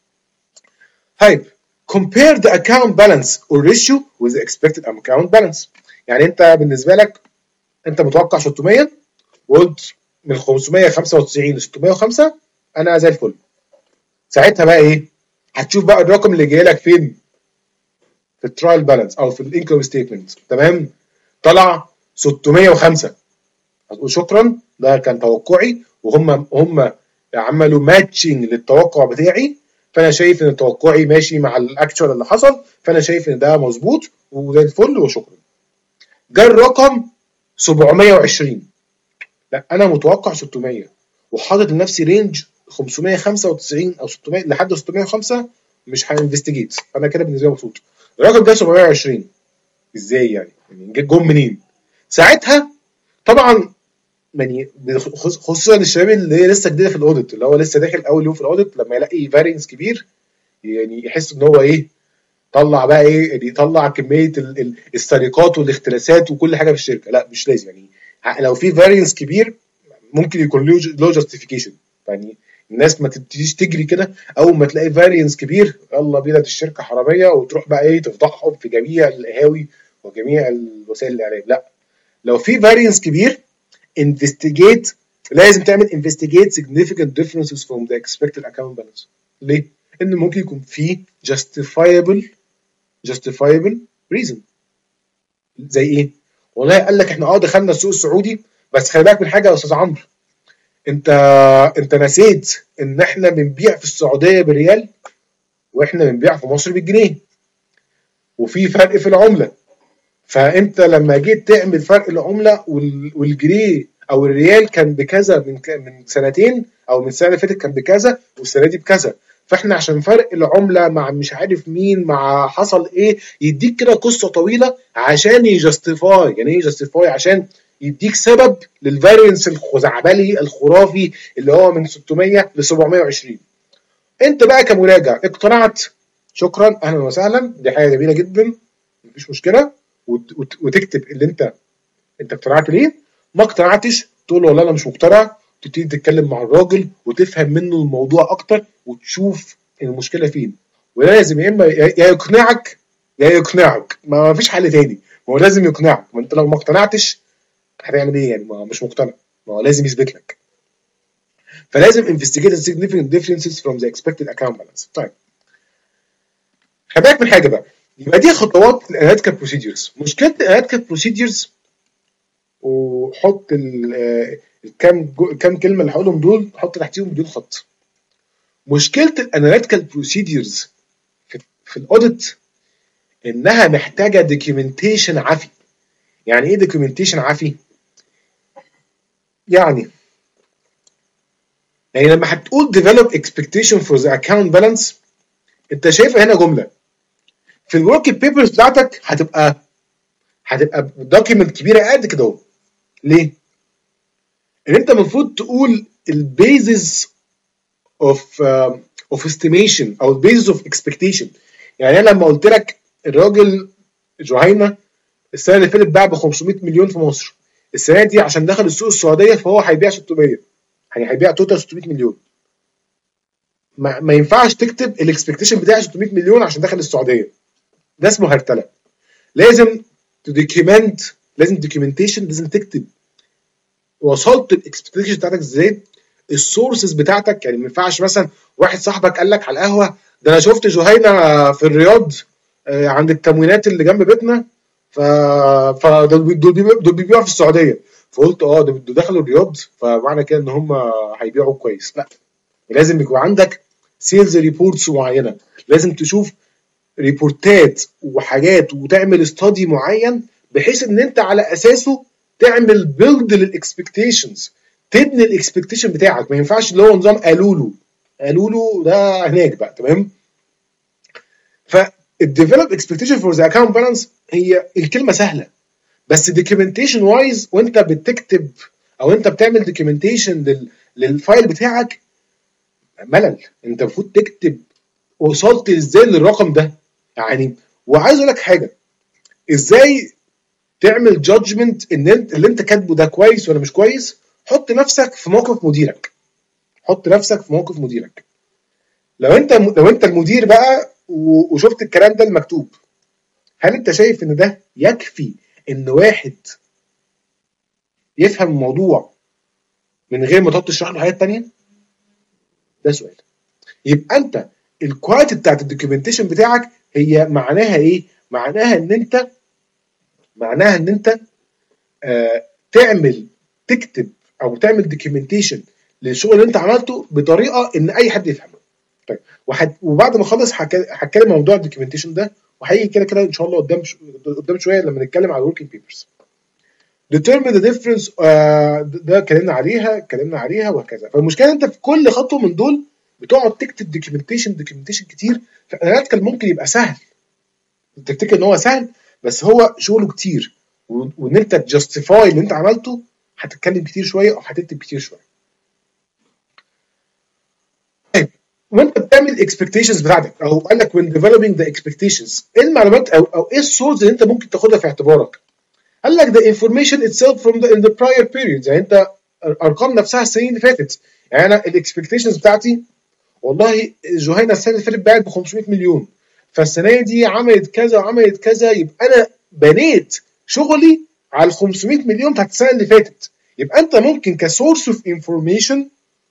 طيب compare the account balance or ratio with the expected account balance. يعني انت بالنسبه لك انت متوقع ستمية وقلت من خمسمية وخمسة وتسعين ل ستمية وخمسة انا زي الفل. ساعتها بقى ايه؟ هتشوف بقى الرقم اللي جاي لك فين؟ في الترايل بالانس او في الانكم ستيتمنت، تمام؟ طلع ستمية وخمسة، هتقول شكرا ده كان توقعي، وهم هم عملوا ماتشنج للتوقع بتاعي، فانا شايف ان توقعي ماشي مع الاكتشوال اللي حصل، فانا شايف ان ده مظبوط وزي الفل وشكرا. جه الرقم سبعمية وعشرين، لا انا متوقع ستمية وحاطط لنفسي رينج خمسمية وخمسة وتسعين او ستمية لحد ستمية وخمسة، مش هانفستيجيت، انا كده بالنسبه لي مبسوط. الرقم ده سبعمية وعشرين ازاي يعني؟ يعني جم منين؟ ساعتها طبعا يعني خصوصا الشباب اللي هي لسه جديده في الاوديت، اللي هو لسه داخل اول يوم في الاوديت، لما يلاقي فارينس كبير يعني يحس ان هو ايه، طلع بقى ايه يعني، يطلع كميه السرقات والاختلاسات وكل حاجه في الشركه. لا مش لازم يعني، لو في فارينس كبير ممكن يكون له جاستيفيكيشن. يعني الناس ما تبتديش تجري كده اول ما تلاقي فارينس كبير يلا بينا دي الشركه حراميه، وتروح بقى ايه تفضحهم في جميع القهاوي وجميع الوسائل الاعلام. لا، لو في فارينس كبير investigate، لازم تعمل investigate significant differences from the expected account balance. ليه؟ ان ممكن يكون في justifiable justifiable reason. زي ايه؟ والله قال لك احنا اه دخلنا السوق السعودي، بس خلي بالك من حاجه يا استاذ عمرو، انت انت نسيت ان احنا بنبيع في السعوديه بالريال واحنا بنبيع في مصر بالجنيه، وفي فرق في العمله. فانت لما جيت تعمل فرق العمله والجنيه او الريال كان بكذا من من سنتين او من السنه اللي فاتت كان بكذا والسنه دي بكذا، فاحنا عشان فرق العمله مع مش عارف مين مع حصل ايه، يديك كده قصه طويله عشان يجستيفاي. يعني ايه يجستيفاي؟ عشان يديك سبب للفارينس الخزعبلي الخرافي اللي هو من ستمية ل سبعمية وعشرين. انت بقى كمراجع اقتنعت، شكرا اهلا وسهلا، دي حاجه جميله جدا مفيش مشكله، وتكتب اللي انت انت اقتنعت ليه. ما اقتنعتش تقول له والله انا مش مقتنع، تبتدي تتكلم مع الراجل وتفهم منه الموضوع اكتر وتشوف المشكله فين. ولازم يا اما يا يقنعك يا يقنعك، ما فيش حل تاني، هو لازم يقنعك. ما انت لو ما اقتنعتش هتعمل ايه يعني؟ ما مش مقتنع، ما هو لازم يثبت لك. فلازم investigate the significant differences from the expected account balance. طيب خلي بالك من حاجه بقى، يبقى دي خطوات الاناليتيكال بروسيدجرز. مشكله الاناليتيكال بروسيدجرز، وحط الكام كام كلمه اللي هقولهم دول حط تحتيهم بدون خط. مشكله الاناليتيكال بروسيدجرز في, في الاوديت انها محتاجه دوكيومنتيشن عافي. يعني ايه دوكيومنتيشن عافي؟ يعني يعني لما هتقول develop expectation for the account balance، انت شايفه هنا جمله في الورك بيبرز بتاعتك هتبقى هتبقى دوكيمنت كبيره قد كده. ليه؟ ان انت المفروض تقول البيزز اوف اوف استيميشن او البيزز اوف اكسبكتيشن. يعني انا لما قلت لك الراجل جهينه السنه اللي فاتت باع ب خمسمية مليون في مصر، السنه دي عشان دخل السوق السعوديه فهو هيبيع ستمية، يعني هيبيع توتال ستمية مليون. ما, ما ينفعش تكتب الاكسبكتيشن بتاعي ستمية مليون عشان دخل السعوديه، ده اسمه هرتله. لازم تدوكيمنت، لازم دوكيومنتيشن، لازم تكتب وصلت الاكسبكتيشن بتاعتك ازاي، السورسز بتاعتك. يعني ما ينفعش مثلا واحد صاحبك قال لك على القهوه ده انا شفت جهينه في الرياض عند التموينات اللي جنب بيتنا، ف فدول دول بيبيعوا في السعوديه، فقلت اه ده دخلوا الرياض فمعنى كده ان هم هيبيعوا كويس. لا، لازم يكون عندك سيلز ريبورتس معينه، لازم تشوف ريبورتات وحاجات وتعمل استادي معين بحيث ان انت على اساسه تعمل بيلد للاكسبكتيشنز، تبني الاكسبكتيشن بتاعك. ما ينفعش اللي هو نظام قالوا له قالوا له ده هناك بقى. تمام؟ فالديفلوب اكسبكتيشن فور ذا اكونت بالانس هي الكلمه سهله، بس دوكيومنتيشن وايز وانت بتكتب او انت بتعمل دوكيومنتيشن لل... للفايل بتاعك ملل. انت المفروض تكتب وصلت ازاي للرقم ده يعني. وعايز اقول لك حاجه، ازاي تعمل جادجمنت ان انت اللي انت كاتبه ده كويس ولا مش كويس؟ حط نفسك في موقف مديرك، حط نفسك في موقف مديرك. لو انت لو انت المدير بقى وشفت الكلام ده المكتوب، هل انت شايف ان ده يكفي ان واحد يفهم الموضوع من غير ما تقعد تشرح له حاجات تانية؟ ده سؤال. يبقى انت الكواليتي بتاعت الدوكيومنتيشن بتاعك هي معناها ايه؟ معناها ان انت معناها ان انت آه تعمل تكتب او تعمل دوكيومنتيشن للشغل اللي انت عملته بطريقه ان اي حد يفهمه. طيب وحد وبعد ما اخلص هتكلم موضوع الدوكيومنتيشن ده، وهيجي كده كده ان شاء الله قدام قدام شويه لما نتكلم على الوركينج بيبرز. determine the difference آه ده اتكلمنا عليها اتكلمنا عليها وهكذا. فالمشكله انت في كل خطوه من دول بتقعد تكتب دوكيومنتيشن دوكيومنتيشن كتير. فالاناليتيكال ممكن يبقى سهل، تفتكر ان هو سهل بس هو شغله كتير، وان انت تجستيفاي اللي انت عملته هتتكلم كتير شويه او هتكتب كتير شويه. طيب وانت بتعمل الاكسبكتيشنز بتاعتك، او قال لك when developing the expectations، ايه المعلومات او او ايه السورس اللي انت ممكن تاخدها في اعتبارك؟ قال لك the information itself from the in the prior periods، يعني انت الارقام نفسها السنين اللي فاتت. يعني انا الاكسبكتيشنز بتاعتي والله جهينه السنه اللي فاتت باعت ب خمسمية مليون، فالسنه دي عملت كذا وعملت كذا، يبقى انا بنيت شغلي على ال خمسمية مليون بتاعت السنه اللي فاتت. يبقى انت ممكن كسورس اوف انفورميشن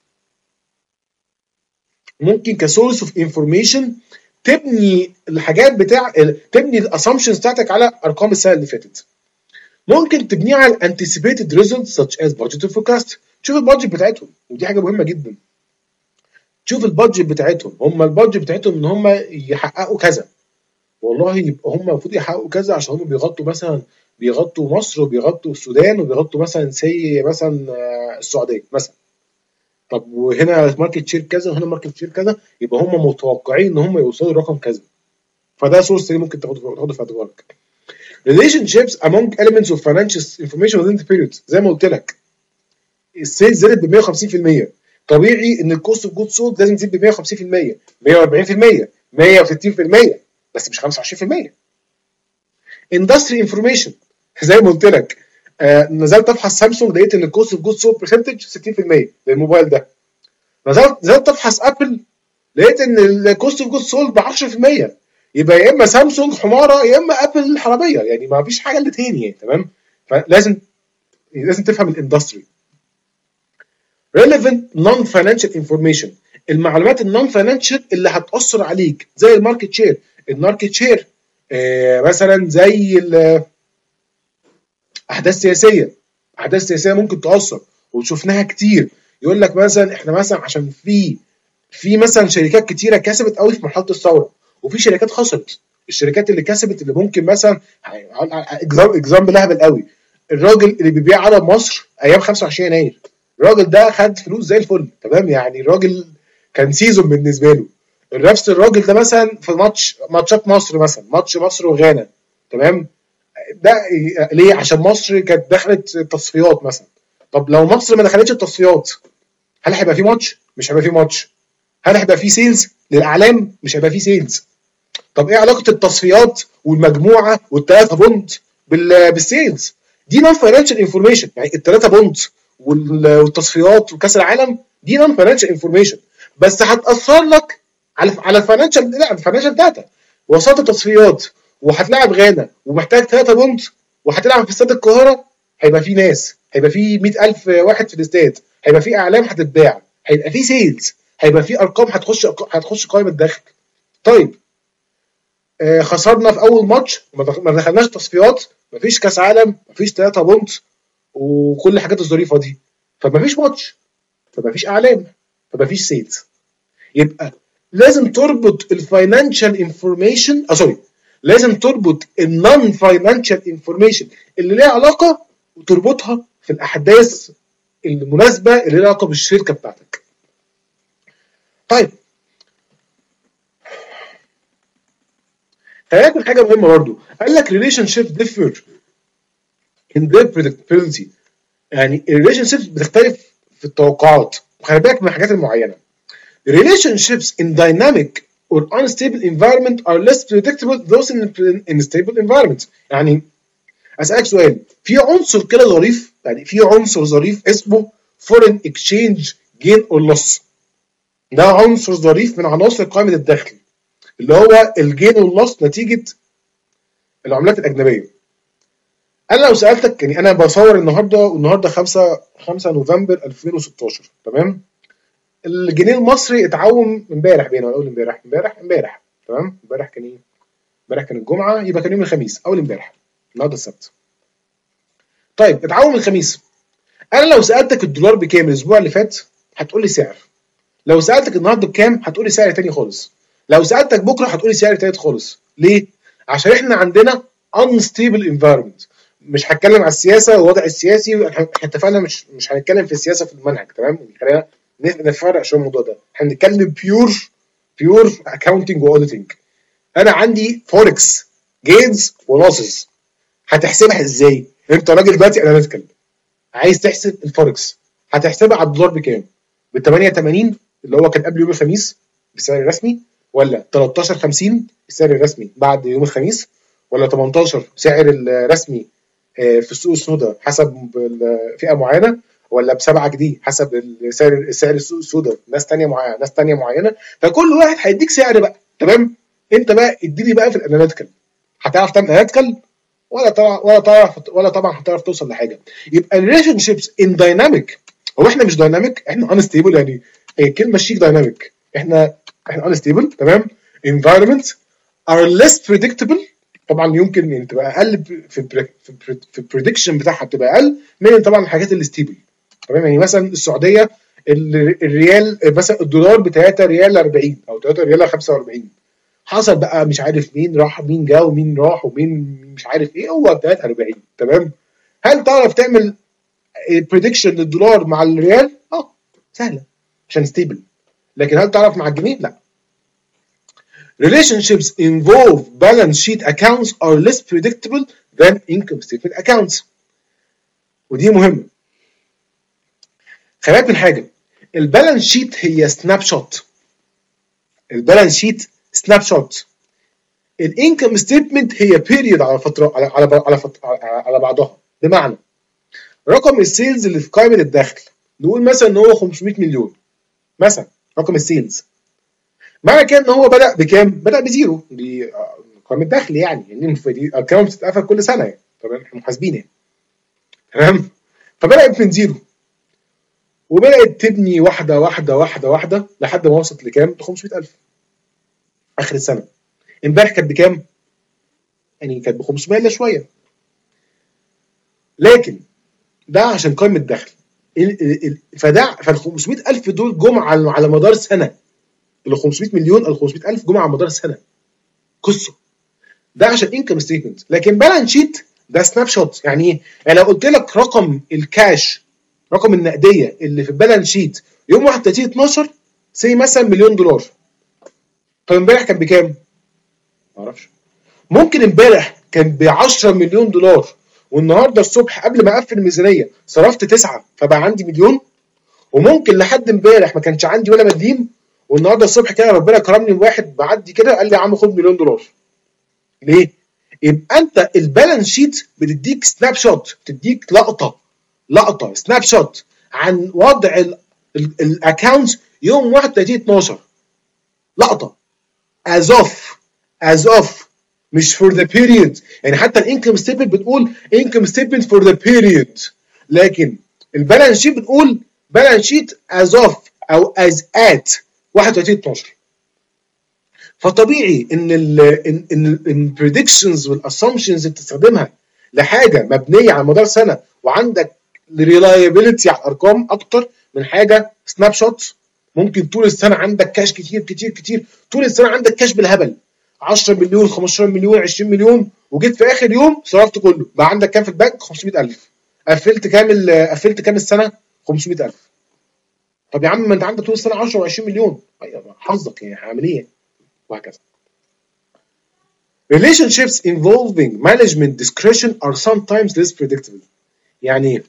ممكن كسورس اوف انفورميشن تبني الحاجات بتاع تبني الاسامبشنز بتاعتك على ارقام السنه اللي فاتت. ممكن تبنيها على anticipated results such as budget and forecast. تشوف البادجت بتاعتهم، ودي حاجه مهمه جدا. تشوف البادجت بتاعتهم، هم البادجت بتاعتهم ان هم يحققوا كذا، والله يبقى هم المفروض يحققوا كذا عشان هم بيغطوا مثلا بيغطوا مصر وبيغطوا السودان وبيغطوا مثلا سي مثلا السعوديه مثلا. طب وهنا ماركت شير كذا وهنا ماركت شير كذا، يبقى هم متوقعين ان هم يوصلوا لرقم كذا. فده سورس ممكن تاخده تاخده في اعتبارك. relationships among elements of financial information within the period. زي ما قلت لك السيلز زادت ب مية وخمسين في المية، طبيعي ان الكوست اوف جود سولد لازم تزيد ب مية وخمسين في المية، مية وأربعين في المية، مية وستين في المية، بس مش خمسة وعشرين في المية. industry information زي ما قلت لك آه نزلت افحص سامسونج لقيت ان الكوست اوف جود سولد برسنتج ستين في المية للموبايل ده. نزلت نزلت افحص ابل لقيت ان الكوست اوف جود سولد ب عشرة في المية. يبقى يا اما سامسونج حماره يا اما ابل حراميه، يعني ما فيش حاجه اللي تاني يعني. تمام، فلازم لازم تفهم الاندستري. relevant non financial information، المعلومات النون فاينانشال اللي هتاثر عليك زي الماركت شير. الماركت شير آه مثلا زي الاحداث السياسيه، احداث سياسيه ممكن تاثر وشفناها كتير. يقول لك مثلا احنا مثلا عشان في في مثلا شركات كتيره كسبت قوي في مرحله الثوره، وفي شركات خسرت. الشركات اللي كسبت اللي ممكن مثلا اكزامبل لهبل قوي، الراجل اللي بيبيع على مصر ايام خمسة وعشرين يناير، الراجل ده خد فلوس زي الفل. تمام، يعني الراجل كان سيزون بالنسبه له. نفس الراجل ده مثلا في ماتش ماتشات مصر، مثلا ماتش مصر وغانا، تمام، ده ليه؟ عشان مصر كانت دخلت تصفيات مثلا. طب لو مصر ما دخلتش التصفيات هل هيبقى في ماتش؟ مش هيبقى في ماتش. هل هيبقى في سيلز للاعلام؟ مش هيبقى في سيلز. طب ايه علاقه التصفيات والمجموعه والثلاثه بونت بالسيلز؟ دي نون فاينانشال انفورميشن. يعني الثلاثه بونت والتصفيات وكاس العالم دي نون فاينانشال انفورميشن، بس هتاثر لك على على الفاينانشال، لا الفاينانشال داتا. وصلت التصفيات وهتلاعب غانا ومحتاج ثلاثه بونت وهتلعب في استاد القاهره، هيبقى في ناس، هيبقى في مية ألف واحد في الاستاد، هيبقى في اعلام هتتباع، هيبقى في سيلز، هيبقى في ارقام هتخش هتخش قائمه الدخل. طيب آه خسرنا في اول ماتش ما دخلناش تصفيات، مفيش كاس عالم، مفيش ثلاثة بونت وكل الحاجات الظريفه دي، فمفيش ماتش، فمفيش اعلام، فمفيش سيلز. يبقى لازم تربط الفاينانشال انفورميشن اه سوري لازم تربط النون فاينانشال انفورميشن اللي ليها علاقه وتربطها في الاحداث المناسبه اللي ليها علاقه بالشركه بتاعتك. طيب هياكل حاجه مهمه برضو، قال لك ريليشن شيب ديفر ان their predictability. يعني الريليشن شيب بتختلف في التوقعات، وخلي بالك من الحاجات المعينه. relationships in dynamic or unstable environment are less predictable those in, in stable environment. يعني اسالك سؤال، في عنصر كده ظريف، يعني في عنصر ظريف اسمه foreign exchange gain or loss. ده عنصر ظريف من عناصر قائمه الدخل، اللي هو الجين واللوس نتيجه العملات الاجنبيه. انا لو سالتك، يعني انا بصور النهارده والنهارده خمسة نوفمبر ألفين وستاشر، تمام، الجنيه المصري اتعوم امبارح، بينا ولا اول امبارح؟ امبارح امبارح تمام. امبارح كان ايه؟ امبارح كان الجمعه، يبقى كان يوم الخميس. اول امبارح، النهارده السبت. طيب اتعوم الخميس. انا لو سالتك الدولار بكام الاسبوع اللي فات هتقول لي سعر. لو سالتك النهارده بكام هتقولي سعر تاني خالص، لو سالتك بكره هتقولي سعر تالت خالص. ليه؟ عشان احنا عندنا unstable environment. مش هتكلم على السياسه والوضع السياسي، احنا اتفقنا مش مش هنتكلم في السياسه في المنهج، تمام؟ خلينا نفرق شويه الموضوع ده. احنا هنتكلم بيور بيور اكاونتنج واوديتنج. انا عندي فوركس جينز ولوسز، هتحسبها ازاي؟ انت راجل دلوقتي اناليتيكال عايز تحسب الفوركس، هتحسبها على الدولار بكام؟ ب ثمانية وثمانين اللي هو كان قبل يوم الخميس بالسعر الرسمي، ولا تلتاشر خمسين السعر الرسمي بعد يوم الخميس، ولا تمنتاشر سعر الرسمي في السوق السوداء حسب فئه معينه، ولا ب سبعة جنيه حسب سعر سعر السوق السوداء ناس ثانيه معينه ناس ثانيه معينه. فكل واحد هيديك سعر بقى، تمام؟ انت بقى اديني بقى في الاناليتيكال، هتعرف تعمل اناليتيكال ولا طبعا ولا تعرف ولا طبعا هتعرف توصل لحاجه. يبقى الريليشن شيبس ان دايناميك، هو احنا مش دايناميك، احنا انستيبل. يعني هي الكلمه الشيك دايناميك، احنا احنا انستيبل، تمام؟ environment are less predictable. طبعا يمكن ان تبقى اقل في في في البريدكشن بتاعها، بتبقى اقل من طبعا الحاجات اللي ستيبل، تمام؟ يعني مثلا السعوديه الريال مثلا الدولار ب ثلاثة ريال أربعين او ثلاثة ريال خمسة وأربعين، حصل بقى مش عارف مين راح مين جا ومين راح ومين مش عارف ايه، هو ب ثلاثة وأربعين، تمام؟ هل تعرف تعمل بريدكشن للدولار مع الريال؟ اه سهله عشان ستيبل. لكن هل تعرف مع الجنيه؟ لا. Relationships involve balance sheet accounts are less predictable than income statement accounts. ودي مهمه. خلي بالك من حاجه، البالانس شيت هي سناب شوت. البالانس شيت سناب شوت. الانكم ستيتمنت هي بيريود على فتره على على على, فترة على بعضها. بمعنى رقم السيلز اللي في قائمه الدخل، نقول مثلا ان هو خمسمية مليون مثلا رقم السيلز، معنى كده ان هو بدا بكام؟ بدا بزيرو، دي قائمه الدخل يعني، يعني دي ارقام بتتقفل كل سنه يعني، طبعا احنا محاسبين يعني، تمام؟ فبدات من زيرو وبدات تبني واحده واحده واحده واحده لحد ما وصلت لكام؟ ل خمسمية ألف اخر السنه. امبارح كانت بكام؟ يعني كانت ب خمسمية الا شويه. لكن ده عشان قائمه الدخل. فده فال خمسمية ألف دول جم على على مدار سنه. ال خمسمية مليون ال خمسمية ألف جم على مدار سنه. قصه. ده عشان انكم ستيتمنت. لكن بالانس شيت ده سناب شوت. يعني ايه؟ يعني لو قلت لك رقم الكاش، رقم النقديه اللي في البالانس شيت يوم واحد وتلاتين اتناشر سي مثلا مليون دولار. طب امبارح كان بكام؟ ما اعرفش. ممكن امبارح كان ب عشرة مليون دولار، والنهارده الصبح قبل ما اقفل الميزانيه صرفت تسعة فبقى عندي مليون. وممكن لحد امبارح ما كانش عندي ولا مليم، والنهارده الصبح كده ربنا كرمني بواحد معدي كده قال لي يا عم خد مليون دولار. ليه؟ يبقى انت البالانس شيت بتديك سناب شوت، بتديك لقطه لقطه سناب شوت عن وضع الاكونت يوم واحد وتلاتين اتناشر. لقطه as of as of مش for the period. يعني حتى الانكم ستيتمنت بتقول income statement for the period، لكن البالانس شيت بتقول بالانس شيت as of او as at واحد وتلاتين اتناشر. فطبيعي ان ال ان ان البريدكشنز والاسامبشنز اللي بتستخدمها لحاجه مبنيه على مدار سنه وعندك ريلايبيليتي على الارقام اكتر من حاجه سناب شوت. ممكن طول السنه عندك كاش كتير كتير كتير، طول السنه عندك كاش بالهبل عشرة مليون خمستاشر مليون عشرين مليون، وجيت في اخر يوم صرفت كله، بقى عندك كام في البنك؟ خمسمية ألف. قفلت كام قفلت كام السنه؟ خمسمية ألف. طب يا عم ما انت عندك طول السنه عشرة وعشرين مليون، حظك يعني، هعمل ايه؟ وهكذا. Relationships involving management discretion are sometimes less predictable. يعني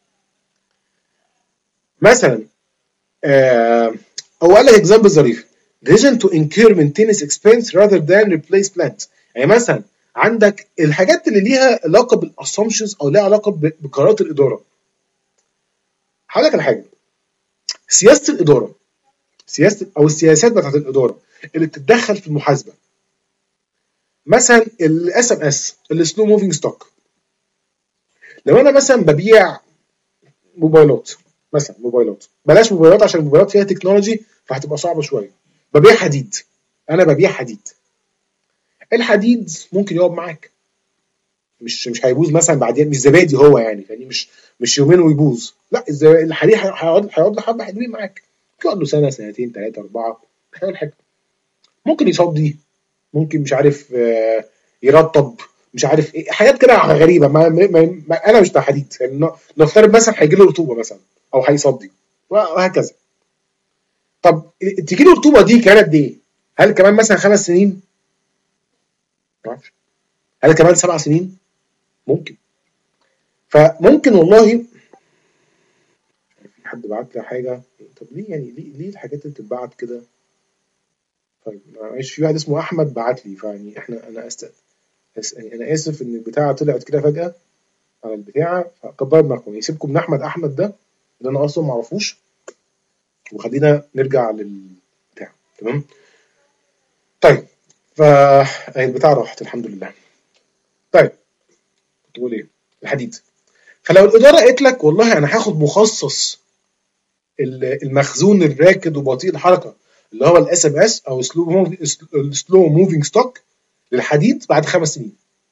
مثلا آه هو قال لك اكزامبل ظريف. decision to incur maintenance expense rather than replace plant. يعني مثلا عندك الحاجات اللي ليها علاقه بالاسامبشنز او ليها علاقه بقرارات الاداره. هقول لك على حاجه، سياسه الاداره، سياسه او السياسات بتاعت الاداره اللي بتتدخل في المحاسبه، مثلا الاس ام اس السلو موفينج ستوك. لو انا مثلا ببيع موبايلات، مثلا موبايلات، بلاش موبايلات عشان الموبايلات فيها تكنولوجي فهتبقى صعبه شويه. ببيع حديد، انا ببيع حديد. الحديد ممكن يقعد معاك، مش مش هيبوظ مثلا بعدين، مش زبادي هو يعني، يعني مش مش يومين ويبوظ، لا الحديد هيقعد هيقعد له حبه حلوين معاك. يقعد له سنه سنتين ثلاثه اربعه هيقول حاجه، ممكن يصدي، ممكن مش عارف آه، يرطب، مش عارف ايه، حاجات كده غريبه. ما, ما, ما انا مش بتاع حديد يعني. نفترض مثلا هيجي له رطوبه مثلا او هيصدي وهكذا. طب تيجي له الرطوبه دي كمان قد ايه؟ هل كمان مثلا خمس سنين؟ ما اعرفش. هل كمان سبع سنين؟ ممكن. فممكن والله. في حد بعت لي حاجه، طب ليه يعني ليه ليه الحاجات اللي بتتبعت كده؟ طيب معلش، في واحد اسمه احمد بعت لي، فيعني احنا انا أست... أس... يعني انا اسف ان البتاعه طلعت كده فجاه على البتاعه، فكبر دماغكم، يسيبكم من احمد احمد ده اللي انا اصلا ما اعرفوش، وخلينا نرجع للبتاع. تمام. طيب فالبتاع راحت الحمد لله. طيب كنت بقول ايه؟ الحديد. فلو الاداره قالت لك والله انا هاخد مخصص المخزون الراكد وبطيء الحركه اللي هو الاس ام اس او سلو موفينج ستوك للحديد بعد خمس سنين،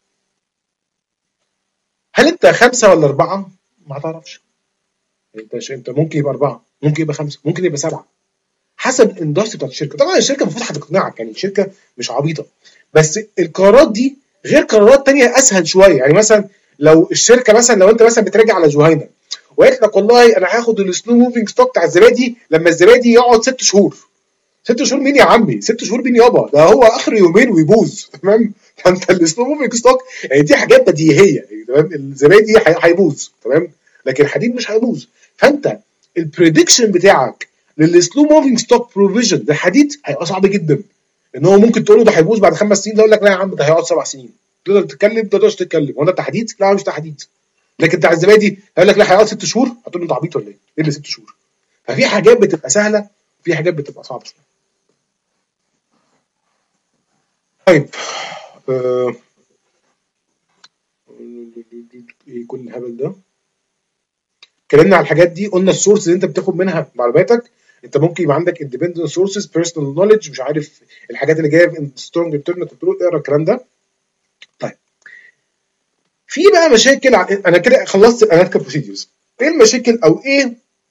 هل انت خمسه ولا اربعه؟ ما تعرفش. انت انت ممكن يبقى اربعه، ممكن يبقى خمسه، ممكن يبقى سبعه، حسب الاندستري بتاعت الشركه. طبعا الشركه المفروض هتقنعك، يعني الشركه مش عبيطه، بس القرارات دي غير قرارات تانية اسهل شويه. يعني مثلا لو الشركه مثلا، لو انت مثلا بتراجع على جهينه وقالت لك والله انا هاخد السلو موفينج ستوك بتاع الزبادي لما الزبادي يقعد ست شهور. ست شهور مين يا عمي؟ ست شهور مين يابا؟ ده هو اخر يومين ويبوظ. تمام. فانت السلو موفينج ستوك يعني دي حاجات بديهيه يعني. تمام. الزبادي هيبوظ. تمام. لكن الحديد مش هيبوظ. فانت البريدكشن بتاعك للسلو موفينج ستوك بروفيجن للحديد هيبقى صعب جدا. ان هو ممكن تقول له ده هيبوظ بعد خمس سنين، ده يقول لك لا يا عم ده هيقعد سبع سنين. تقدر تتكلم، ما تقدرش تتكلم. هو ده تحديد؟ لا مش تحديد. لكن بتاع الزبادي هيقول لك لا هيقعد ست شهور، هتقول له انت عبيط ولا ايه؟ ايه اللي ست شهور؟ ففي حاجات بتبقى سهله وفي حاجات بتبقى صعبه شويه. طيب آه، ايه كل الهبل ده؟ اتكلمنا على الحاجات دي، قلنا السورس اللي انت بتاخد منها معلوماتك. انت ممكن يبقى عندك independent sources personal knowledge مش عارف الحاجات اللي جايه في strong internal control، اقرا الكلام ده. طيب في بقى مشاكل. انا كده خلصت الاناليتيكال بروسيدجرز. ايه المشاكل او ايه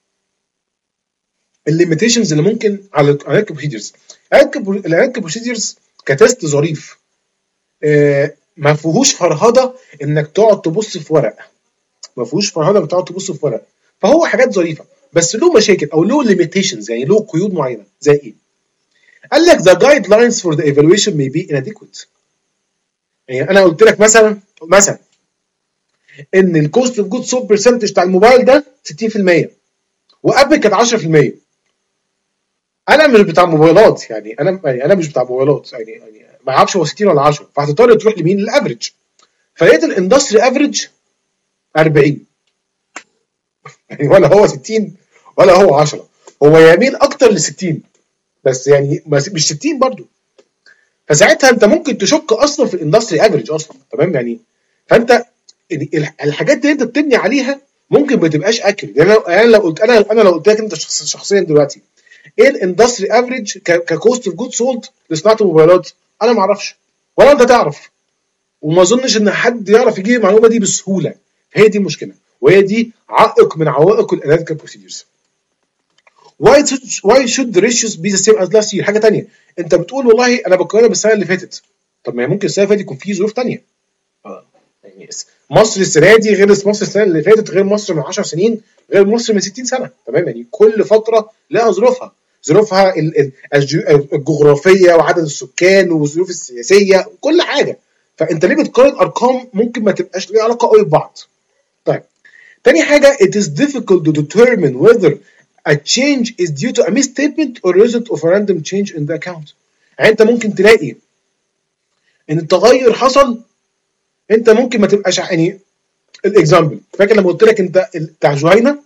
الليميتيشنز اللي ممكن على الاناليتيكال بروسيدجرز؟ الاناليتيكال بروسيدجرز كتست ظريف، آه ما فيهوش فرهده انك تقعد تبص في ورق، ما فيهوش فرهده انك تقعد تبص في ورق، فهو حاجات ظريفه بس له مشاكل او له ليميتيشنز، يعني له قيود معينه. زي ايه؟ قال لك the guidelines for the evaluation may be inadequate. يعني انا قلت لك مثلا مثلا ان الكوست اوف جود سولد برسنتج بتاع الموبايل ده ستين في المية وابل كانت عشرة في المية. انا مش بتاع موبايلات، يعني انا يعني انا مش بتاع موبايلات، يعني يعني ما اعرفش هو ستين ولا عشرة، فهتضطر تروح لمين؟ للافريج. فلقيت الاندستري افريج أربعين. يعني ولا هو ستين ولا هو عشرة، هو يميل اكتر ل ستين بس يعني مش ستين برضو. فساعتها انت ممكن تشك اصلا في الاندستري افريج اصلا. تمام. يعني فانت الحاجات اللي انت بتبني عليها ممكن ما تبقاش اكيوريت. يعني انا لو قلت انا انا لو قلت لك انت شخصيا دلوقتي ايه الاندستري افريج ككوست اوف جود سولد لصناعه الموبايلات، انا ما اعرفش ولا انت تعرف، وما اظنش ان حد يعرف يجيب المعلومه دي بسهوله. هي دي المشكله، وهي دي عائق من عوائق الاناليتيكال بروسيدجرز. why should why should the ratios be the same as last year؟ حاجه ثانيه، انت بتقول والله انا بقارن بالسنه اللي فاتت. طب ما هي ممكن السنه اللي فاتت يكون في ظروف ثانيه. يعني مصر السنه دي غير مصر السنه اللي فاتت، غير مصر من عشر سنين، غير مصر من ستين سنه. تمام. يعني كل فتره لها ظروفها، ظروفها الجغرافيه وعدد السكان والظروف السياسيه وكل حاجه. فانت ليه بتقارن ارقام ممكن ما تبقاش ليها علاقه قوي ببعض؟ طيب تاني حاجه it is difficult to determine whether a change is due to a misstatement or result of a random change in the account. يعني انت ممكن تلاقي ان التغير حصل، انت ممكن ما تبقاش يعني. الاكزامبل فاكر لما قلت لك انت بتاع جهينه،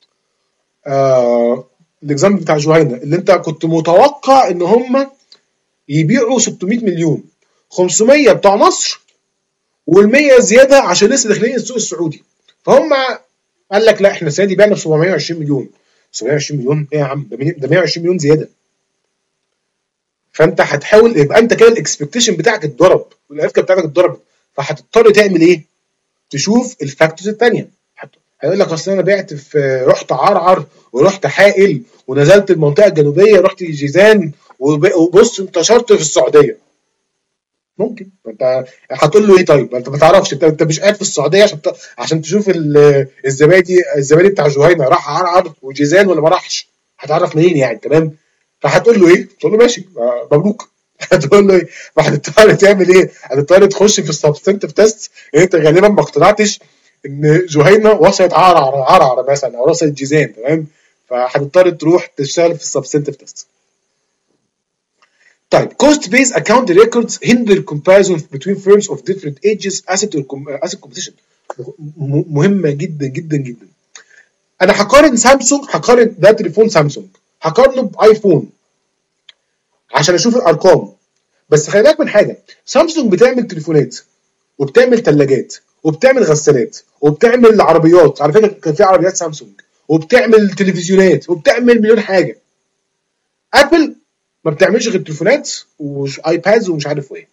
آه الاكزامبل بتاع جهينه اللي انت كنت متوقع ان هم يبيعوا ستمية مليون، خمسمية بتاع مصر وال100 زياده عشان لسه داخلين السوق السعودي. فهم قال لك لا احنا السنه دي بعنا ب سبعمية وعشرين مليون. سبعمية وعشرين مليون ايه يا عم؟ ده مية وعشرين مليون زياده. فانت هتحاول يبقى انت كده الاكسبكتيشن بتاعك اتضرب والاركه بتاعتك اتضربت، فهتضطر تعمل ايه؟ تشوف الفاكتورز الثانيه. هيقول لك اصل انا بعت في رحت عرعر ورحت حائل ونزلت المنطقه الجنوبيه، رحت جيزان، وبص انتشرت في السعوديه. ممكن انت هتقول له ايه؟ طيب انت ما تعرفش، انت انت مش قاعد في السعوديه عشان ت... عشان تشوف الزبادي الزبادي بتاع جهينه راح عرعر وجيزان ولا ما راحش، هتعرف منين يعني؟ تمام. فهتقول له ايه؟ تقول له ماشي مبروك. هتقول له ايه؟ فهتضطر تعمل ايه؟ هتضطر تخش في السبستنتيف تيست، يعني انت غالبا ما اقتنعتش ان جهينه وصلت عرعر عرعر مثلا او وصلت جيزان، تمام؟ فهتضطر تروح تشتغل في السبستنتيف تيست. طيب cost based account records hinder comparison between firms of different ages asset or asset competition. مهمه جدا جدا جدا. انا هقارن سامسونج، هقارن ده تليفون سامسونج هقارنه بايفون عشان اشوف الارقام. بس خلي بالك من حاجه، سامسونج بتعمل تليفونات وبتعمل ثلاجات وبتعمل غسالات وبتعمل عربيات، على فكره كان في عربيات سامسونج، وبتعمل تلفزيونات وبتعمل مليون حاجه. ابل ما بتعملش غير تليفونات وايبادز ومش عارف ايه.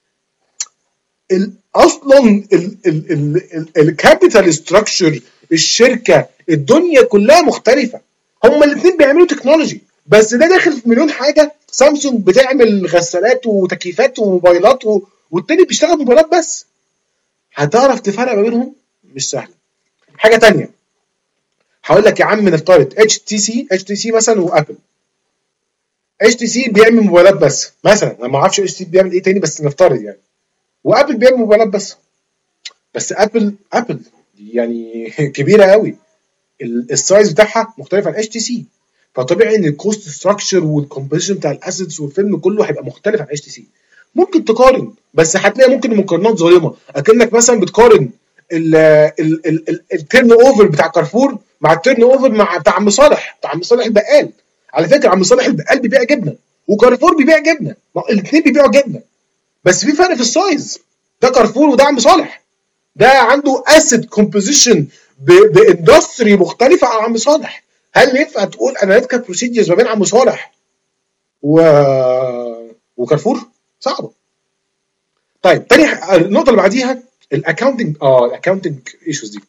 اصلا الكابيتال ستراكشر الشركه الدنيا كلها مختلفه. هما الاثنين بيعملوا تكنولوجي، بس ده داخل في مليون حاجه. سامسونج بتعمل غسالات وتكييفات وموبايلات و... والتاني بيشتغل موبايلات بس. هتعرف تفرق ما بينهم؟ مش سهل. حاجه تانية هقول لك يا عم، نفترض اتش تي سي اتش تي سي مثلا وابل. اتش تي سي بيعمل موبايلات بس مثلا، انا ما اعرفش اتش تي سي بيعمل ايه تاني بس نفترض يعني، وابل بيعمل موبايلات بس. بس ابل ابل يعني كبيره قوي، السايز بتاعها مختلف عن اتش تي سي، فطبيعي ان الكوست ستراكشر والكومبوزيشن بتاع الاسيتس والفيلم كله هيبقى مختلف عن اتش تي سي. ممكن تقارن، بس هتلاقي ممكن المقارنات ظالمه، اكنك مثلا بتقارن التيرن اوفر بتاع كارفور مع التيرن اوفر مع بتاع عم صالح بتاع عم صالح البقال. على فكره عم صالح البقال بيبيع جبنه وكارفور بيبيع جبنه، الاثنين بيبيعوا جبنه، بس في فرق في السايز. ده كارفور وده عم صالح، ده عنده اسيد كومبوزيشن باندستري مختلفه عن عم صالح. هل ينفع تقول اناليتيكال بروسيدجرز ما بين عم صالح و... وكارفور؟ صعبه. طيب تاني النقطه اللي بعديها الاكاونتنج اه الاكاونتنج ايشوز دي.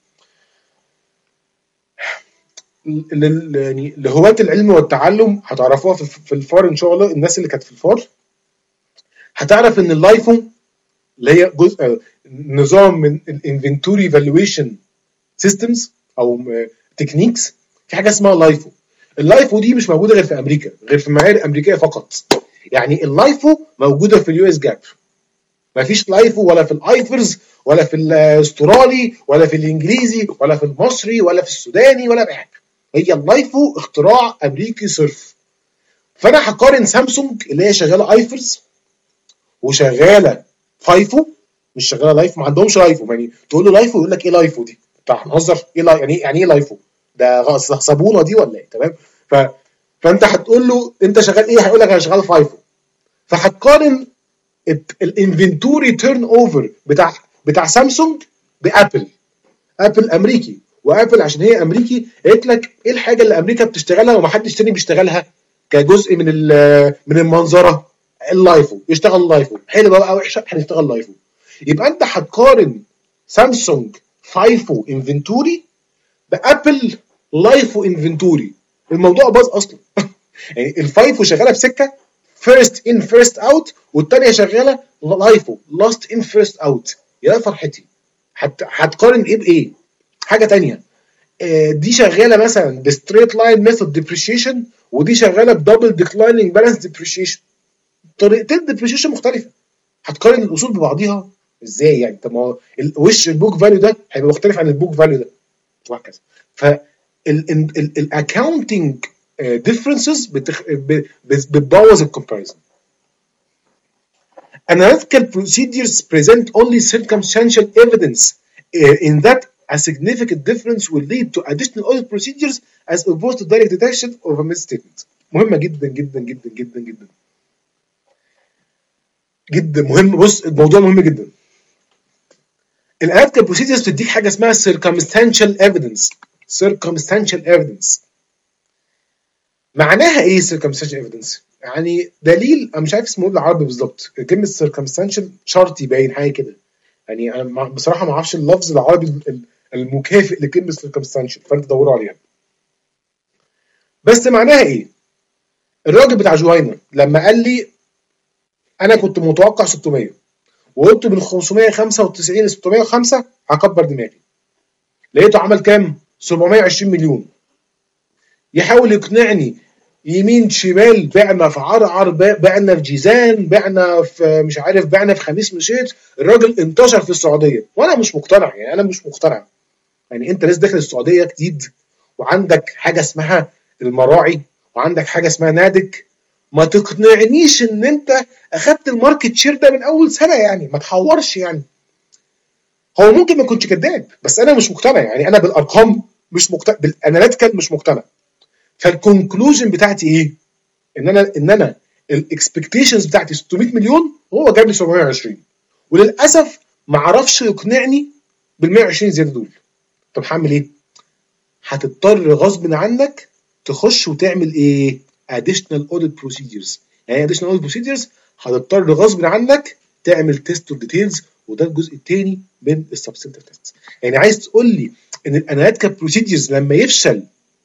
يعني لهواة العلم والتعلم هتعرفوها في الفار ان شاء الله. الناس اللي كانت في الفار هتعرف ان اللايفو اللي هي جزء نظام من الانفنتوري فالويشن سيستمز او تكنيكس، في حاجه اسمها لايفو. اللايفو دي مش موجوده غير في امريكا، غير في المعايير الامريكيه فقط. يعني اللايفو موجوده في اليو اس جاب، مفيش لايفو ولا في الايفرز ولا في الاسترالي ولا في الانجليزي ولا في المصري ولا في السوداني ولا بحاجه. هي اللايفو اختراع امريكي صرف. فانا هقارن سامسونج اللي هي شغاله ايفرز وشغاله فايفو، مش شغاله لايفو، ما عندهمش لايفو. يعني تقول له لايفو يقول لك ايه لايفو دي؟ بتاع هنهزر ايه لا يعني يعني ايه لايفو؟ ده صابونه دي ولا ايه؟ تمام. ف فانت هتقول له انت شغال ايه؟ هيقول لك انا شغال فايفو. فهتقارن الانفنتوري تيرن اوفر بتاع بتاع سامسونج بابل. ابل امريكي، وابل عشان هي امريكي قالت لك ايه الحاجه اللي امريكا بتشتغلها ومحدش تاني بيشتغلها كجزء من من المنظره؟ اللايفو. يشتغل لايفو حلو بقى وحشه، هنشتغل لايفو. يبقى انت هتقارن سامسونج فايفو انفنتوري بابل لايفو انفنتوري. الموضوع باظ اصلا. يعني الفايفو شغاله بسكه فيرست ان فيرست اوت، والثانيه شغاله لايفو لاست ان فيرست اوت. يا فرحتي، هتقارن ايه بايه؟ حاجه ثانيه، دي شغاله مثلا بستريت لاين ميثود ديبريشيشن، ودي شغاله بدبل ديكلايننج بالانس ديبريشيشن. طريقتين ديبريشيشن مختلفه، هتقارن الاصول ببعضيها ازاي يعني؟ طب ما وش البوك فاليو ده هيبقى مختلف عن البوك فاليو ده وهكذا. ف الاكاونتنج differences بتبوظ الكومباريزن. Analytical procedures present only circumstantial evidence uh, in that a significant difference will lead to additional audit procedures as opposed to direct detection of a misstatement. مهمة جدا جدا جدا جدا جدا جدا مهم. بص الموضوع مهم جدا. الاناليتيكال procedures بتديك حاجة اسمها circumstantial evidence. circumstantial evidence معناها ايه circumstantial evidence؟ يعني دليل، انا مش عارف اسمه بالعربي بالظبط، كلمه circumstantial شرطي باين حاجه كده. يعني انا بصراحه ما اعرفش اللفظ العربي المكافئ لكلمه circumstantial، فانت دوروا عليها. بس معناها ايه؟ الراجل بتاع جوهينة لما قال لي انا كنت متوقع ستمية وقلت من خمسمية وخمسة وتسعين ل ستمية وخمسة هكبر دماغي، لقيته عمل كام؟ سبعمية وعشرين مليون. يحاول يقنعني يمين شمال، بعنا في عرعر، بعنا في جيزان، بعنا في مش عارف، بعنا في خميس مشيت. الراجل انتشر في السعوديه وانا مش مقتنع، يعني انا مش مقتنع. يعني انت لسه داخل السعوديه جديد وعندك حاجه اسمها المراعي وعندك حاجه اسمها نادك، ما تقنعنيش ان انت اخدت الماركت شير ده من اول سنه، يعني ما تحورش. يعني هو ممكن ما يكونش كذاب بس انا مش مقتنع، يعني انا بالارقام مش مقتنع، بالاناليتيكال مش مقتنع. فالكونكلوجن بتاعتي ايه؟ ان انا ان انا الاكسبكتيشنز بتاعتي ستمية مليون وهو جاب لي سبعمية وعشرين، وللاسف ما عرفش يقنعني بال مية وعشرين زياده دول. طب هعمل ايه؟ هتضطر غصب عنك تخش وتعمل ايه؟ additional audit procedures. يعني additional audit procedures هتضطر غصب عنك تعمل تيست اوف ديتيلز، وده الجزء الثاني من السبستنتيف تيست. يعني عايز تقول لي ان الاناليتيكال بروسيدجرز لما يفشل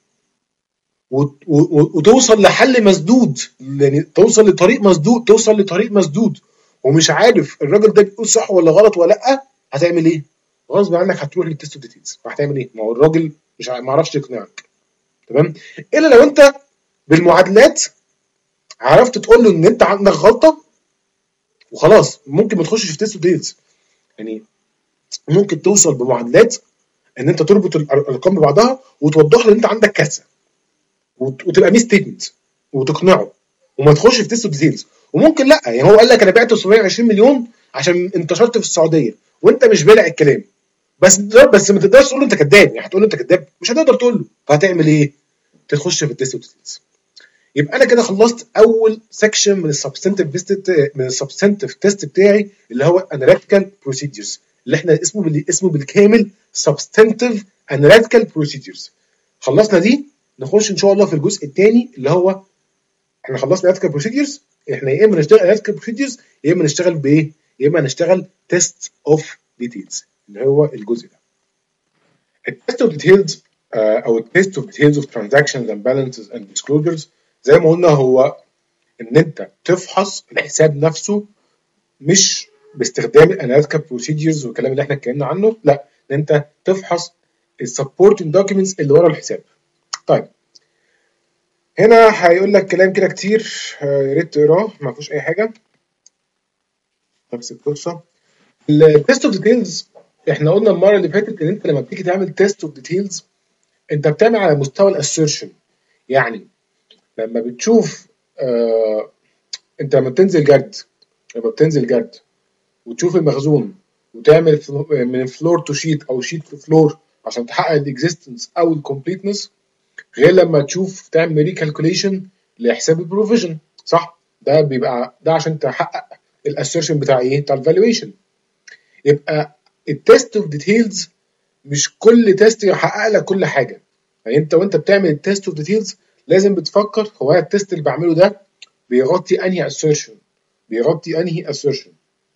وتوصل لحل مسدود، يعني توصل لطريق مسدود، توصل لطريق مسدود ومش عارف الراجل ده بيقول صح ولا غلط ولا لا، هتعمل ايه؟ غصب عنك هتروح للتيست اوف ديتيلز. هتعمل ايه؟ ما هو الراجل مش ما عرفش يقنعك، تمام؟ الا لو انت بالمعادلات عرفت تقول له ان انت عندك غلطه وخلاص، ممكن ما تخشش في تيست اوف ديتيلز. يعني ممكن توصل بمعادلات ان انت تربط الارقام ببعضها وتوضح له ان انت عندك كارثه وتبقى ميس ستيتمنت وتقنعه وما تخش في تيست اوف ديتيلز. وممكن لا، يعني هو قال لك انا بعت سبعمية وعشرين مليون عشان انتشرت في السعوديه وانت مش بالع الكلام، بس بس ما تقدرش تقول له انت كذاب. يعني هتقول له انت كذاب؟ مش هتقدر تقول له. فهتعمل ايه؟ تخش في التيست اوف ديتيلز. يبقى انا كده خلصت اول سكشن من السبستنتيف تيست، من السبستنتيف تيست بتاعي اللي هو اناليتيكال بروسيدجرز، اللي احنا اسمه بال... اسمه بالكامل سبستنتيف اناليتيكال بروسيدجرز. خلصنا دي، نخش ان شاء الله في الجزء الثاني اللي هو احنا خلصنا اناليتيكال بروسيدجرز. احنا يا اما نشتغل اناليتيكال بروسيدجرز يا اما نشتغل بايه؟ يا اما نشتغل تيست اوف ديتيلز اللي هو الجزء ده. التيست اوف ديتيلز او التيست اوف ديتيلز اوف ترانزاكشنز اند بالانسز اند ديسكلوجرز، زي ما قلنا هو ان انت تفحص الحساب نفسه مش باستخدام الاناليتيكال بروسيدجرز والكلام اللي احنا اتكلمنا عنه، لا، ان انت تفحص السبورتنج دوكيومنتس اللي ورا الحساب. طيب هنا هيقول لك كلام كده كتير، يا ريت تقراه، ما فيهوش اي حاجه، نفس القصه. التيست اوف ديتيلز احنا قلنا المره اللي فاتت ان انت لما بتيجي تعمل تيست اوف ديتيلز انت بتعمل على مستوى الاسيرشن. يعني لما بتشوف آه انت لما بتنزل جرد لما بتنزل جرد وتشوف المخزون وتعمل من فلور تو شيت او شيت تو فلور عشان تحقق الاكزيستنس او الكومبليتنس، غير لما تشوف تعمل ريكالكوليشن لحساب البروفيجن، صح؟ ده بيبقى ده عشان تحقق الاسيرشن بتاع ايه؟ بتاع الفالويشن. يبقى التيست اوف ديتيلز مش كل تيست يحقق لك كل حاجه. يعني انت وانت بتعمل التيست اوف ديتيلز لازم بتفكر هو التيست اللي بعمله ده بيغطي انهي اسيرشن، بيغطي انهي اسيرشن.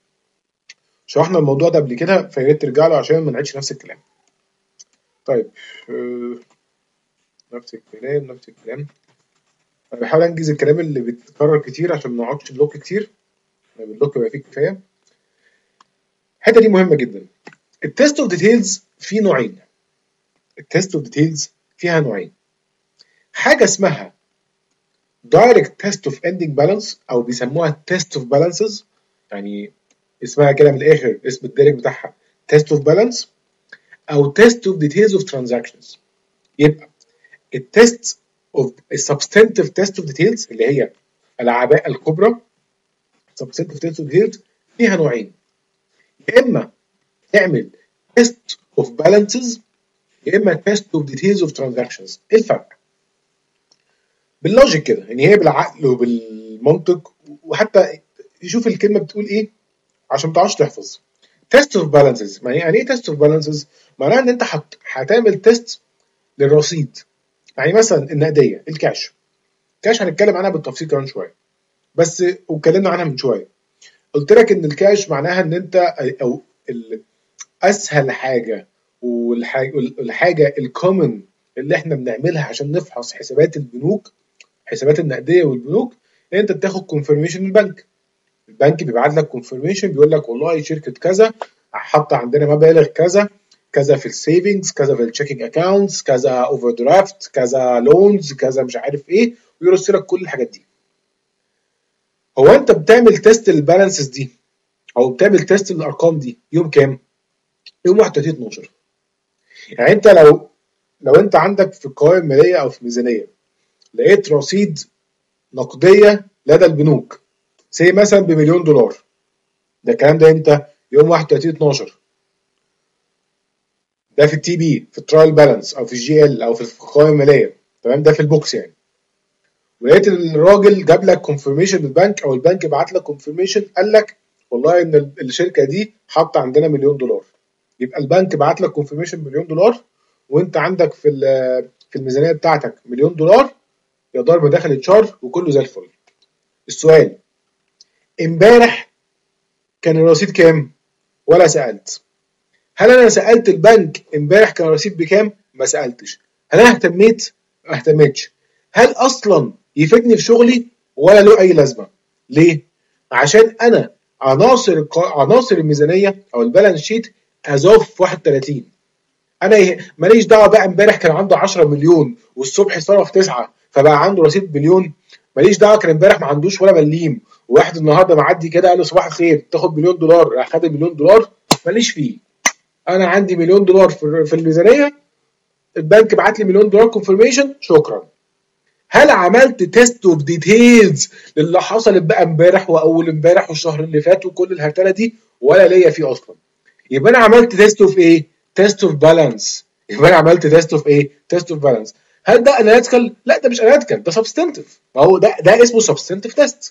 شرحنا الموضوع ده قبل كده فيا ريت ترجع له عشان ما نعيدش نفس الكلام. طيب آه نفس الكلام نفس الكلام انا بحاول انجز الكلام اللي بيتكرر كتير عشان ما نقعدش بلوك كتير، يعني البلوك يبقى فيه كفايه. الحته دي مهمه جدا. التيست اوف ديتيلز فيه نوعين. التيست اوف ديتيلز فيها نوعين. حاجه اسمها دايركت تيست اوف اندنج بالانس او بيسموها تيست اوف بالانسز، يعني اسمها كده من الاخر، اسم الدارج بتاعها تيست اوف بالانس او تيست اوف ديتيلز اوف ترانزاكشنز. يبقى التيست اوف السبستنتيف تيست اوف ديتيلز اللي هي العباءه الكبرى، سبستنتيف تيست اوف ديتيلز فيها نوعين. يا اما تعمل تيست اوف بالانسز يا اما تيست اوف ديتيلز اوف ترانزاكشنز. ايه الفرق؟ باللوجيك كده، يعني هي بالعقل وبالمنطق، وحتى يشوف الكلمه بتقول ايه عشان ما تعرفش تحفظ. تيست اوف بالانسز يعني ايه؟ تيست اوف بالانسز معناها ان انت هتعمل تيست للرصيد. يعني مثلا النقديه، الكاش، الكاش هنتكلم عنها بالتفصيل كمان شويه، بس واتكلمنا عنها من شويه. قلت لك ان الكاش معناها ان انت او اسهل حاجه والحاجه الكومن اللي احنا بنعملها عشان نفحص حسابات البنوك، حسابات النقديه والبنوك، ان انت بتاخد كونفirmation من البنك. البنك بيبعت لك كونفirmation بيقول لك والله شركه كذا حاطه عندنا مبالغ كذا كذا في السيفنجز، كذا في التشيكنج اكاونتس، كذا اوفر درافت، كذا لونز، كذا مش عارف ايه، ويرص لك كل الحاجات دي. هو انت بتعمل تيست للبالانسز دي او بتعمل تيست للارقام دي يوم كام؟ يوم واحد وثلاثين اتناشر. يعني انت لو لو انت عندك في القوائم الماليه او في ميزانيه لقيت رصيد نقديه لدى البنوك سي مثلا بمليون دولار، ده الكلام ده امتى؟ يوم واحد وثلاثين اتناشر. ده في التي بي، في الترايل بالانس او في الجي ال او في القوائم الماليه، تمام؟ ده في البوكس يعني. ولقيت الراجل جاب لك كونفirmation من البنك او البنك بعت لك كونفirmation قال لك والله ان الشركه دي حاطه عندنا مليون دولار، يبقى البنك بعت لك كونفirmation مليون دولار وانت عندك في في الميزانيه بتاعتك مليون دولار، يا دار ما دخل اتشار وكله زي الفل. السؤال، امبارح كان الرصيد كام؟ ولا سالت. هل انا سالت البنك امبارح كان الرصيد بكام؟ ما سالتش. هل انا اهتميت؟ ما اهتمتش. هل اصلا يفيدني في شغلي ولا له اي لازمه؟ ليه؟ عشان انا عناصر عناصر الميزانيه او البالانس شيت ازوف واحد وثلاثين. انا ماليش دعوه بقى امبارح كان عنده عشرة مليون والصبح صرف تسعة فبقى عنده رصيد مليون. ماليش دعوه كان امبارح ما عندوش ولا مليم وواحد النهارده معدي كده قال له صباح الخير تاخد مليون دولار، راح خد المليون دولار. ماليش فيه. انا عندي مليون دولار في الميزانيه، البنك بعت لي مليون دولار كونفirmation، شكرا. هل عملت تيست اوف ديتيلز للي حصل بقى امبارح واول امبارح والشهر اللي فات وكل الهرتله دي؟ ولا ليا فيه اصلا. يبقى انا عملت تيست اوف ايه؟ تيست اوف بالانس. يبقى انا عملت تيست اوف ايه؟ تيست اوف بالانس. هل ده اناليتيكال؟ لا ده مش اناليتيكال، ده سبستنتيف. ما هو ده ده اسمه سبستنتيف تيست.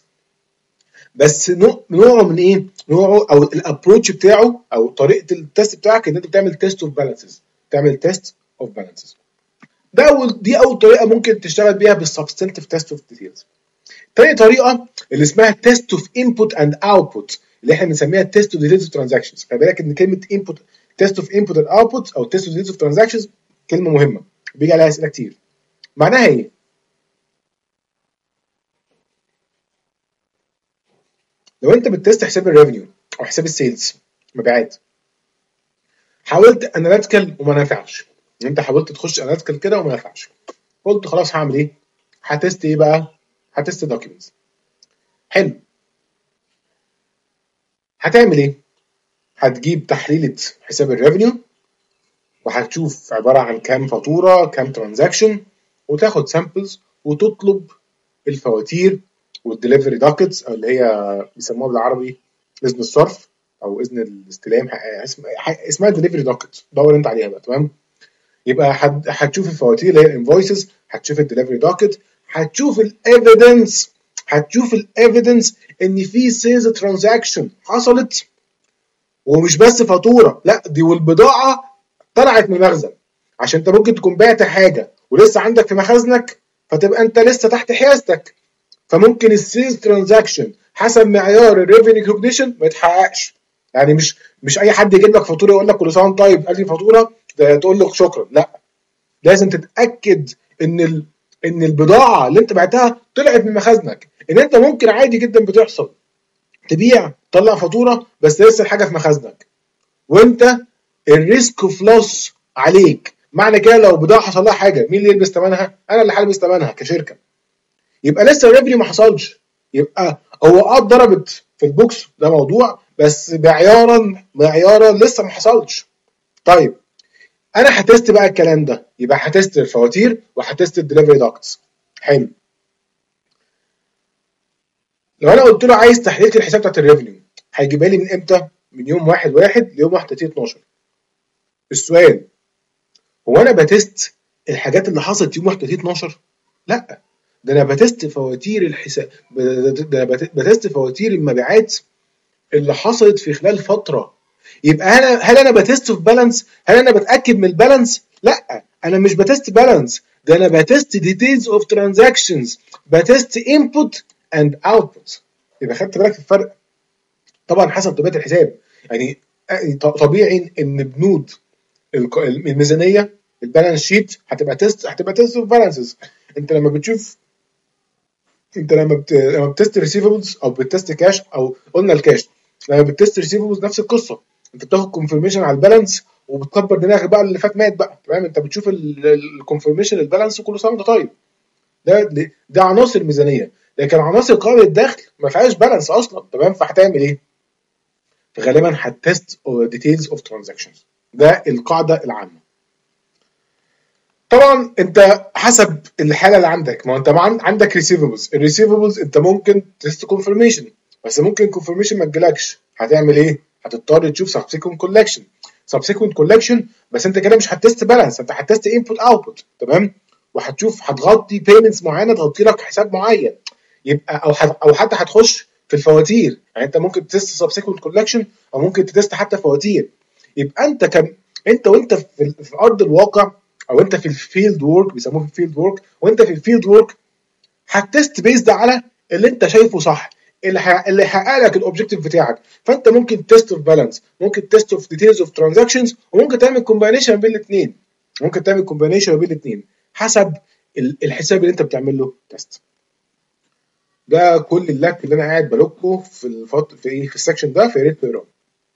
بس نوع نوعه من ايه؟ نوعه او الابروتش بتاعه او طريقه التيست بتاعك ان انت بتعمل تيست اوف بالانسز، تعمل تيست اوف بالانسز. ده اول دي اول طريقه ممكن تشتغل بيها بالسبستنتيف تيست اوف ديتيلز. تاني طريقه اللي اسمها تيست اوف انبوت اند اوتبوت، اللي احنا بنسميها تيست اوف ديتيلز ترانزاكشنز. خلي بالك ان كلمه انبوت، تيست اوف انبوت اند اوتبوت او تيست اوف ديتيلز ترانزاكشنز كلمه مهمه بيجي عليها اسئله كتير. معناها ايه؟ لو انت بتست حساب الريفينيو او حساب السيلز مبيعات، حاولت اناليتيكال وما نفعش، انت حاولت تخش اناليتيكال كده وما نفعش، قلت خلاص هعمل ايه؟ هتست ايه بقى؟ هتست دوكيومنتس. حلو. هتعمل ايه؟ هتجيب تحليلة حساب الريفينيو وهتشوف عبارة عن كام فاتورة، كام ترانزاكشن، وتاخد سامبلز وتطلب الفواتير والدليفري دوكيتس او اللي هي بيسموها بالعربي اذن الصرف او اذن الاستلام، اسمها دليفري دوكيت، دور انت عليها بقى، تمام؟ يبقى هتشوف الفواتير اللي هي الانفويسز، هتشوف الدليفري دوكيت، هتشوف الايفيدنس، هتشوف الايفيدنس ان في سيلز ترانزاكشن حصلت ومش بس فاتوره، لا دي والبضاعه طلعت من المخزن، عشان انت ممكن تكون بعت حاجه ولسه عندك في مخازنك فتبقى انت لسه تحت حيازتك، فممكن السيلز ترانزاكشن حسب معيار الريفينيو ريكوجنيشن ما يتحققش. يعني مش مش اي حد يجيب لك فاتوره يقول لك كل سنه وانت طيب قال لي فاتوره تقول له شكرا، لا لازم تتاكد ان ال... ان البضاعه اللي انت بعتها طلعت من مخازنك. ان انت ممكن عادي جدا بتحصل تبيع تطلع فاتوره بس لسه الحاجه في مخازنك وانت الريسك اوف لوس عليك. معنى كده لو بضاعه حصل لها حاجه مين اللي يلبس ثمنها؟ انا اللي هلبس ثمنها كشركه. يبقى لسه الريفينيو ما حصلش، يبقى هو اه اتضربت في البوكس ده موضوع، بس معيارا معيارا لسه ما حصلش. طيب انا هتست بقى الكلام ده، يبقى هتست الفواتير وهتست الدليفري دوكتس. حلو. لو انا قلت له عايز تحليل الحساب بتاعت الريفينيو هيجيبها لي من امتى؟ من يوم واحد واحد ليوم واحد وثلاثين اتناشر. السؤال، هو انا بتست الحاجات اللي حصلت يوم واحد وثلاثين اتناشر؟ لا، ده انا بتست فواتير الحساب، ده انا بتست فواتير المبيعات اللي حصلت في خلال فتره. يبقى انا هل انا بتست في بالانس؟ هل انا بتاكد من البالانس؟ لا، انا مش بتست بالانس، ده انا بتست ديتيلز اوف ترانزاكشنز، بتست انبوت اند اوتبوت. يبقى خدت بالك الفرق؟ طبعا حسب طبيعه الحساب. يعني طبيعي ان بنود الميزانيه البالانس شيت هتبقى تيست هتبقى تيست اوف بالانسز. انت لما بتشوف انت لما بت... لما بتست ريسيفبلز او بتست كاش او قلنا الكاش، لما بتست ريسيفبلز نفس القصه، انت بتاخد كونفirmation على البالانس وبتكبر دماغك بقى اللي فات مات بقى، تمام؟ انت بتشوف الكونفirmation للبالانس وكل سنه وانت طيب. ده ده عناصر ميزانيه، لكن عناصر قائمه الدخل ما فيهاش بالانس اصلا، تمام؟ فهتعمل ايه؟ فغالبا هتست ديتيلز اوف ترانزاكشنز. ده القاعده العامه. طبعا انت حسب الحاله اللي عندك، ما انت عندك ريسيفبلز، الريسيفبلز انت ممكن تست كونفirmation، بس ممكن كونفirmation ما تجيلكش، هتعمل ايه؟ هتضطر تشوف سبسيكونت كولكشن. سبسيكونت كولكشن بس انت كده مش هتست بالانس، انت هتست انبوت اوتبوت، تمام؟ وهتشوف هتغطي بيمنتس معينه تغطي لك حساب معين، يبقى او حت او حتى هتخش في الفواتير. يعني انت ممكن تست سبسيكونت كولكشن او ممكن تست حتى فواتير. يبقى انت كم انت وانت في, في ارض الواقع او انت في الفيلد وورك، بيسموه في الفيلد وورك، وانت في الفيلد وورك هتست بيزد على اللي انت شايفه صح، اللي ح... اللي يحقق لك الاوبجيكتيف بتاعك. فانت ممكن تيست اوف بالانس، ممكن تيست اوف ديتيلز اوف ترانزاكشنز، وممكن تعمل كومباينيشن بين الاثنين، ممكن تعمل كومباينيشن بين الاثنين حسب الحساب اللي انت بتعمل له تيست. ده كل اللك اللي انا قاعد بلوكه في الفط... في ايه في السكشن ده، في ريت تقراه.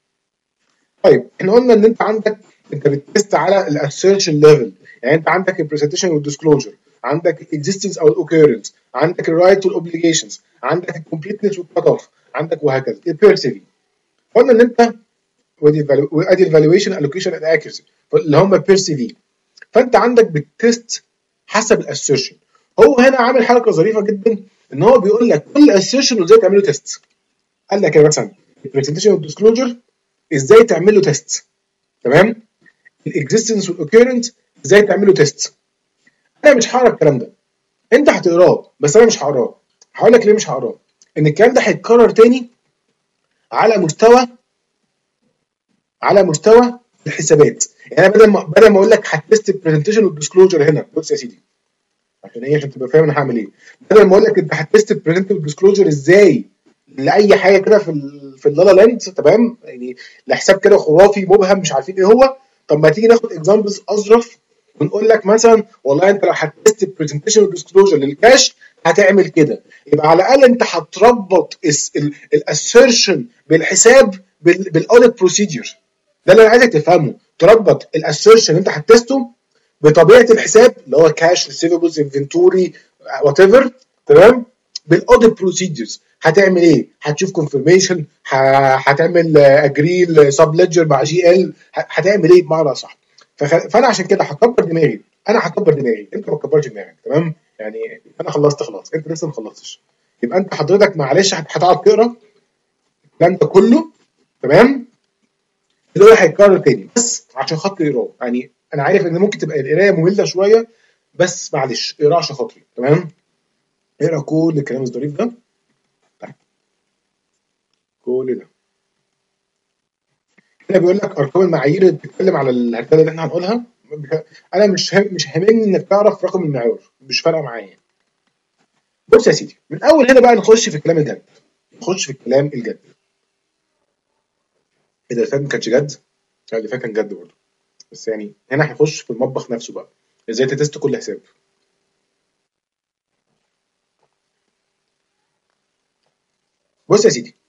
طيب احنا قلنا ان انت عندك انت بتست على الاسيرشن ليفل، يعني انت عندك البرزنتيشن والديسكلوجر، عندك الاكزيستنس او الاوكيرنس، عندك الرايت والاوبليجيشنز، عندك الكومبليتنس والكت اوف، عندك وهكذا. البيرسيفي قلنا ان انت وادي الفالويشن الوكيشن اند اكيرسي اللي هم بيرسيفي. فانت عندك بتست حسب الاسيرشن. هو هنا عامل حركه ظريفه جدا، ان هو بيقول لك كل اسيرشن وازاي تعمل له تيست. قال لك مثلا البرزنتيشن والديسكلوجر ازاي تعمل له تيست، تمام؟ الاكزيستنس والاوكيرنت ازاي تعملوا تيست. انا مش هقرا الكلام ده، انت هتقراه بس انا مش هقراه. هقول لك ليه مش هقراه. ان الكلام ده هيتكرر تاني على مستوى على مستوى الحسابات. يعني انا بدل ما بدل ما اقول لك هتست البرزنتيشن والديسكلوجر هنا، بص يا سيدي عشان ايه، عشان تبقى فاهم انا هعمل ايه. بدل ما اقول لك انت هتست البرزنتيشن والديسكلوجر ازاي لاي حاجه كده في ال في اللالا لاند، تمام؟ يعني لحساب كده خرافي مبهم مش عارفين ايه هو. طب ما تيجي ناخد اكزامبلز اظرف ونقول لك مثلا والله انت لو هتست البرزنتيشن والديسكلوجر للكاش هتعمل كده، يبقى على الاقل انت هتربط الاسيرشن بالحساب بالاوديت بروسيدجر. ده اللي انا عايزك تفهمه، تربط الاسيرشن اللي انت هتسته بطبيعه الحساب اللي هو كاش ريسيفبلز انفنتوري وات ايفر، تمام؟ بالاوديت بروسيدجرز. هتعمل ايه؟ هتشوف كونفirmation، هتعمل اجري سب ليدجر مع جي ال، هتعمل ايه بمعنى صح. فانا عشان كده هكبر دماغي، انا هكبر دماغي، انت ما تكبرش دماغك، تمام؟ يعني انا خلصت خلاص، انت لسه ما خلصتش. يبقى انت حضرتك معلش هتقعد تقرا الكلام ده كله، تمام؟ اللي هو هيتكرر تاني بس عشان خاطر يقراه. يعني انا عارف ان ممكن تبقى القرايه ممله شويه، بس معلش اقرا عشان خاطري، تمام؟ اقرا كل الكلام الظريف ده. طيب كل ده هنا بيقول لك ارقام المعايير اللي بتتكلم على الهرتله اللي احنا هنقولها. انا مش هم مش هاممني انك تعرف رقم المعيار، مش فارقه معايا. بص يا سيدي، من اول هنا بقى نخش في الكلام الجد، نخش في الكلام الجد. ايه ده اللي فات ما كانش جد؟ لا اللي فات كان جد برضه، بس يعني هنا هنخش في المطبخ نفسه بقى، ازاي تتست كل حساب. بص يا سيدي،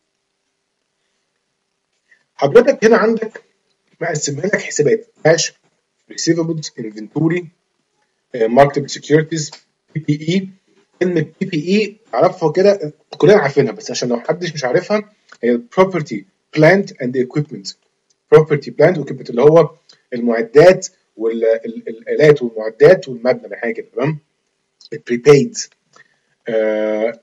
حضرتك هنا عندك مقسمها لك حسابات كاش، ريسيفبلز، انفنتوري، ماركتبل سكيورتيز، بي بي اي. كلمه بي بي اي اعرفها كده كلنا عارفينها، بس عشان لو محدش مش عارفها، هي property plant and equipment. property plant والاكويبمنت اللي هو المعدات والالات والمعدات والمبنى حاجه كده، تمام؟ البريبايد آه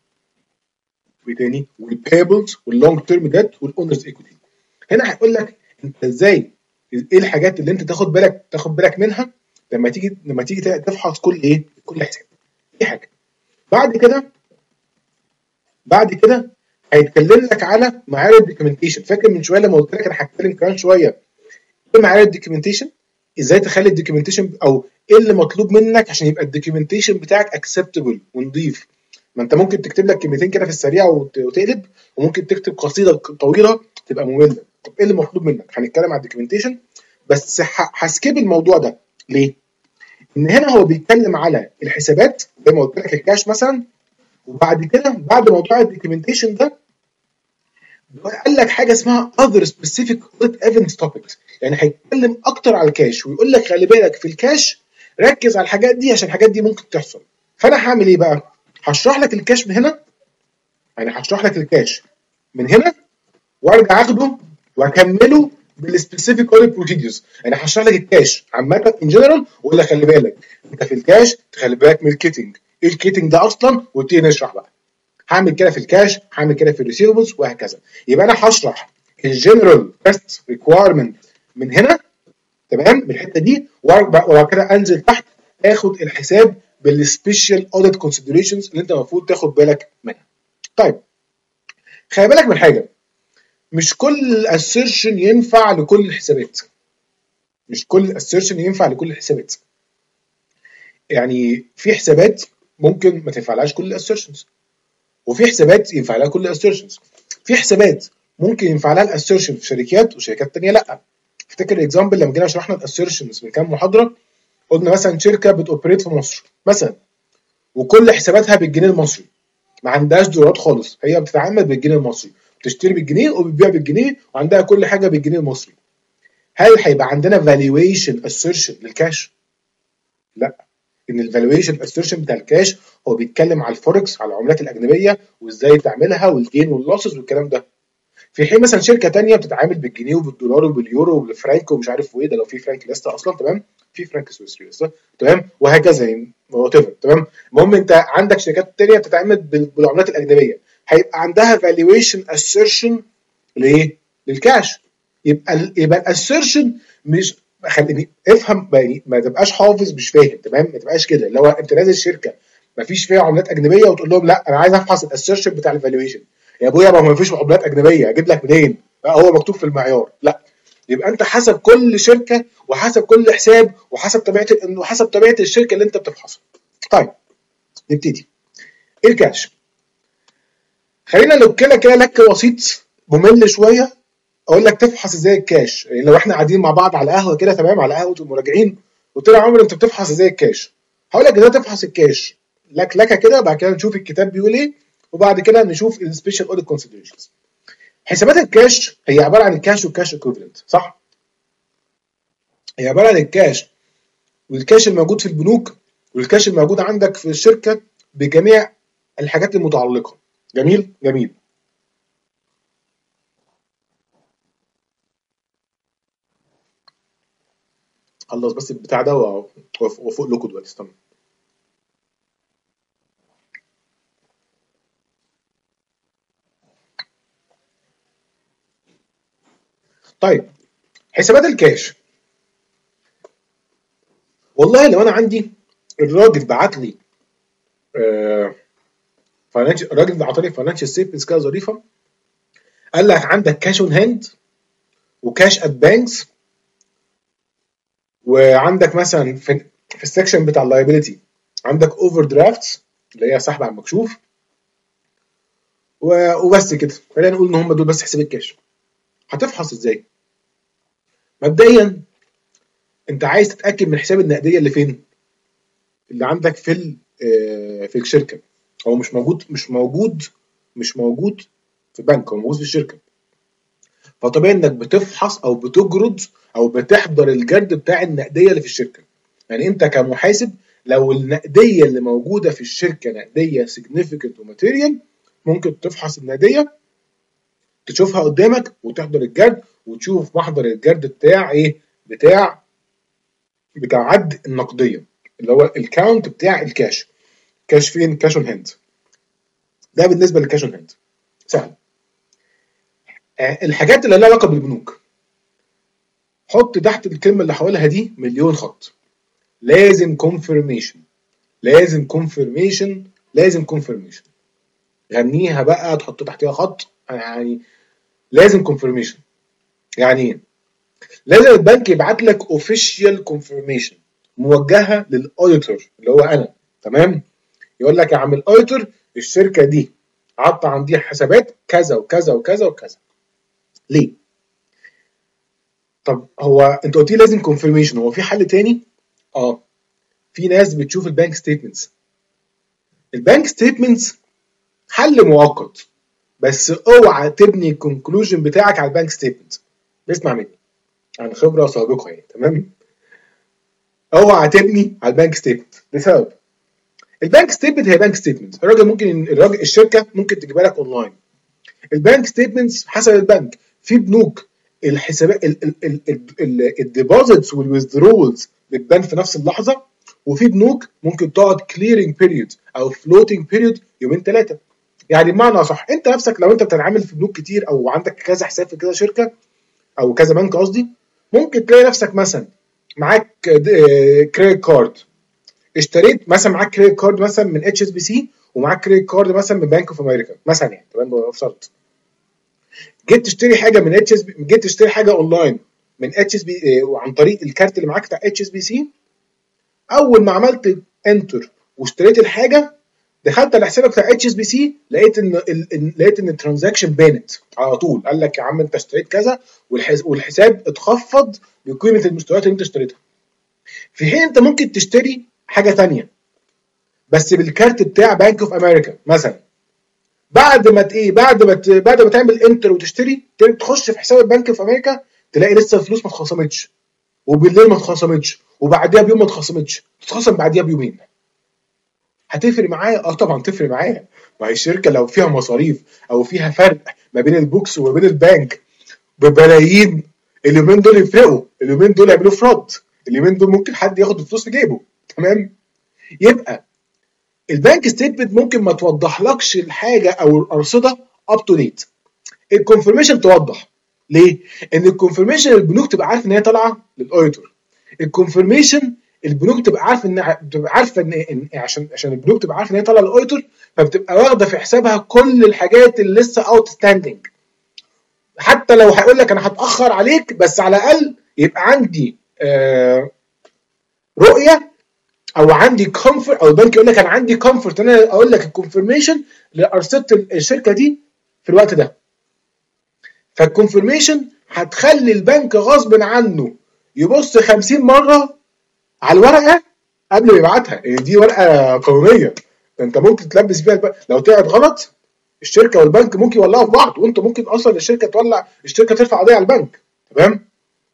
وتاني والبيبلز واللونج تيرم ديت والاونرز ايكويتي. هنا هيقول لك انت ازاي، ايه الحاجات اللي انت تاخد بالك تاخد بالك منها لما تيجي لما تيجي تفحص كل ايه كل حساب. دي حاجه. بعد كده بعد كده هيتكلم لك على معايير الدوكيومنتيشن. فاكر من شويه لما قلت لك انا هتكلم كمان شويه ايه معايير الدوكيومنتيشن، ازاي تخلي الدوكيومنتيشن او ايه اللي مطلوب منك عشان يبقى الدوكيومنتيشن بتاعك اكسبتبل ونضيف. ما انت ممكن تكتب لك كلمتين كده في السريع وتقلب، وممكن تكتب قصيده طويله تبقى ممله. طب ايه اللي مطلوب منك؟ هنتكلم على الدوكيومنتيشن، بس هسكيب الموضوع ده ليه؟ ان هنا هو بيتكلم على الحسابات زي ما قلت لك الكاش مثلا، وبعد كده بعد موضوع الدوكيومنتيشن ده قال لك حاجه اسمها other specific audit events topics، يعني هيتكلم اكتر على الكاش ويقول لك خلي بالك في الكاش ركز على الحاجات دي عشان الحاجات دي ممكن تحصل. فانا هعمل ايه بقى؟ هشرح لك الكاش من هنا، يعني هشرح لك الكاش من هنا وارجع اخده واكمله بالسبيسيفيك اوديت بروسيدجرز. يعني هشرح لك الكاش عامه ان جنرال واقول لك خلي بالك انت في الكاش تخلي بالك من الكيتنج، ايه الكيتنج ده اصلا، وابتدي نشرح بقى. هعمل كده في الكاش، هعمل كده في الريسيفبلز، وهكذا. يبقى انا هشرح الجنرال بيست ريكويرمنت من هنا، تمام، من الحته دي، وبعد كده انزل تحت اخد الحساب بالسبيشال اوديت كونسيدريشنز اللي انت المفروض تاخد بالك منها. طيب خلي بالك من حاجه، مش كل assertion ينفع لكل الحسابات. مش كل assertion ينفع لكل الحسابات. يعني في حسابات ممكن ما تنفعلهاش كل الاسيرشنز، وفي حسابات ينفع لها كل الاسيرشنز. في حسابات ممكن ينفع لها الاسيرشن في شركات وشركات تانية لا. افتكر الاكزامبل لما جينا شرحنا الاسيرشنز من كام محاضره، قلنا مثلا شركه بتوبريت في مصر مثلا وكل حساباتها بالجنيه المصري، ما عندهاش دولارات خالص، هي بتتعامل بالجنيه المصري، بتشتري بالجنيه وبتبيع بالجنيه وعندها كل حاجه بالجنيه المصري. هل هيبقى عندنا valuation assertion للكاش؟ لا، ان الفالويشن assertion بتاع الكاش هو بيتكلم على الفوركس، على العملات الاجنبيه وازاي تعملها والجين واللوسز والكلام ده. في حين مثلا شركه تانية بتتعامل بالجنيه وبالدولار وباليورو وبالفرنك ومش عارف ايه، ده لو في فرنك لسه اصلا، تمام، في فرنك سويسري لسه، تمام، وهكذا يعني وات ايفر، تمام. المهم انت عندك شركات تانية بتتعامل بالعملات الاجنبيه، هيبقى عندها valuation assertion ليه؟ للكاش. يبقى ال يبقى الاسيرشن مش، خليني افهم يعني، ما تبقاش حافظ مش فاهم، تمام، ما تبقاش كده اللي هو انت نازل شركه ما فيش فيها عملات اجنبيه وتقول لهم لا انا عايز افحص الاسيرشن بتاع الفالويشن. يا ابويا ما فيش عملات اجنبيه، اجيب لك منين؟ هو مكتوب في المعيار. لا، يبقى انت حسب كل شركه وحسب كل حساب وحسب طبيعه وحسب طبيعه الشركه اللي انت بتفحصها. طيب نبتدي. ايه الكاش؟ خلينا لو كده كده لك بسيط ممل شويه، اقول لك تفحص ازاي الكاش. يعني لو احنا قاعدين مع بعض على قهوه كده، تمام، على قهوه المراجعين، قلت له يا عمرو انت بتفحص ازاي الكاش؟ هقول لك ازاي تفحص الكاش لك لك كده، بعد كده نشوف الكتاب بيقول ايه، وبعد كده نشوف السبيشال اوديت كونسيدريشنز. حسابات الكاش هي عباره عن الكاش والكاش ايكويفالنت، صح؟ هي عباره عن الكاش والكاش الموجود في البنوك والكاش الموجود عندك في الشركه بجميع الحاجات المتعلقه. جميل جميل. خلص بس البتاع ده وفوق لكم دلوقتي، استنى. طيب حسابات الكاش، والله لو انا عندي الراجل بعت لي آه فاينانشال، الراجل اللي عطاني فاينانشال ستيتمنتس كده ظريفه، قال لك عندك كاش اون هاند وكاش ات بانكس، وعندك مثلا في, في السكشن بتاع اللايبيلتي عندك اوفر درافتس اللي هي سحب على المكشوف، وبس كده. خلينا نقول ان هم دول بس حساب الكاش. هتفحص ازاي؟ مبدئيا انت عايز تتاكد من حساب النقديه اللي فين، اللي عندك في في الشركه. هو مش موجود مش موجود مش موجود في بنك، هو موجود في الشركه. فطبيعي انك بتفحص او بتجرد او بتحضر الجرد بتاع النقديه اللي في الشركه. يعني انت كمحاسب لو النقديه اللي موجوده في الشركه نقديه significant وماتيريال، ممكن تفحص النقديه، تشوفها قدامك وتحضر الجرد وتشوف محضر الجرد بتاع ايه، بتاع بتاع عد النقديه اللي هو الكاونت بتاع الكاش. كاش فين؟ كاش اون هاند. ده بالنسبه للكاش اون هاند سهل. الحاجات اللي لها علاقه بالبنوك، حط تحت الكلمه اللي هقولها دي مليون خط. لازم كونفirmation، لازم كونفirmation، لازم كونفirmation. غنيها بقى، تحط تحتها خط، يعني لازم كونفirmation. يعني ايه؟ لازم البنك يبعت لك official confirmation موجهه للاوديتور اللي هو انا، تمام، يقول لك يا عم الاوديتور الشركه دي عطى عندي حسابات كذا وكذا وكذا وكذا. ليه؟ طب هو انت قلت لي لازم كونفirmation، هو في حل تاني؟ اه في ناس بتشوف البانك ستيتمنتس. البانك ستيتمنتس حل مؤقت، بس اوعى تبني الكونكلوجن بتاعك على البانك ستيتمنت. اسمع مني عن خبره سابقه يعني، تمام؟ اوعى تبني على البانك ستيتمنت لسبب. البانك ستيتمنت هي بانك ستيتمنت، الراجل ممكن الراجل الشركه ممكن تجيبها لك اونلاين. البانك ستيتمنتس حسب البنك، في بنوك الحسابات الديبوزيتس والويزدرولز بتبان في نفس اللحظه، وفي بنوك ممكن تقعد كليرنج بيريود او فلوتنج بيريود يومين ثلاثه. يعني بمعنى صح، انت نفسك لو انت بتتعامل في بنوك كتير او عندك كذا حساب في كذا شركه او كذا بنك قصدي، ممكن تلاقي نفسك مثلا معاك كريدت كارد، اشتريت مثلا معاك كريدت كارد مثلا من اتش اس بي سي، ومعاك كريدت كارد مثلا من بنك اوف امريكا مثلا، يعني تمام بفرض جيت تشتري حاجه من اتش اس بي، جيت تشتري حاجه اونلاين من اتش اس بي وعن طريق الكارت اللي معاك بتاع اتش اس بي سي. اول ما عملت انتر واشتريت الحاجه، دخلت على حسابك بتاع اتش اس بي سي، لقيت ان ال... لقيت ان الترانزاكشن بانت على طول، قال لك يا عم انت اشتريت كذا، والحس... والحساب اتخفض بقيمه المشتريات اللي انت اشتريتها. في حين انت ممكن تشتري حاجه ثانيه بس بالكارت بتاع بنك اوف امريكا مثلا، بعد ما ايه بعد ما ت... بعد ما تعمل انتر وتشتري، تخش في حساب البنك في امريكا تلاقي لسه الفلوس ما اتخصمتش، وبالليل ما اتخصمتش، وبعديها بيوم ما اتخصمتش، تتخصم بعديها بيومين. هتفرق معايا؟ اه طبعا تفرق معايا. ما هي الشركه لو فيها مصاريف او فيها فرق ما بين البوكس وما بين البنك ببلايين، اليومين دول يفرقوا، اليومين دول يعملوا فراد، اليومين دول ممكن حد ياخد الفلوس في جيبه. تمام؟ يبقى البنك ستيتمنت ممكن ما توضحلكش الحاجه او الارصده اب تو ديت. الكونفirmation توضح. ليه؟ ان الكونفirmation البنوك تبقى عارفه ان هي طالعه للاوديتور. الكونفirmation البنوك تبقى عارفه ان تبقى عارفه ان, إن عشان عشان البنوك تبقى عارفه ان هي طالعه للاوديتور، فبتبقى واخده في حسابها كل الحاجات اللي لسه اوت ستاندنج. حتى لو هيقول لك انا هتاخر عليك، بس على الاقل يبقى عندي آه رؤيه، او عندي كومفورت، او البنك يقول لك انا عندي كومفورت ان انا اقول لك الكونفirmation لارصده الشركه دي في الوقت ده. فالكونفirmation هتخلي البنك غصب عنه يبص خمسين مره على الورقه قبل ما يبعتها. دي ورقه قانونيه، انت ممكن تلبس فيها البنك. لو طلعت غلط الشركه والبنك ممكن يولعوا في بعض، وانت ممكن اصلا الشركه تولع، الشركه ترفع قضيه على البنك. تمام؟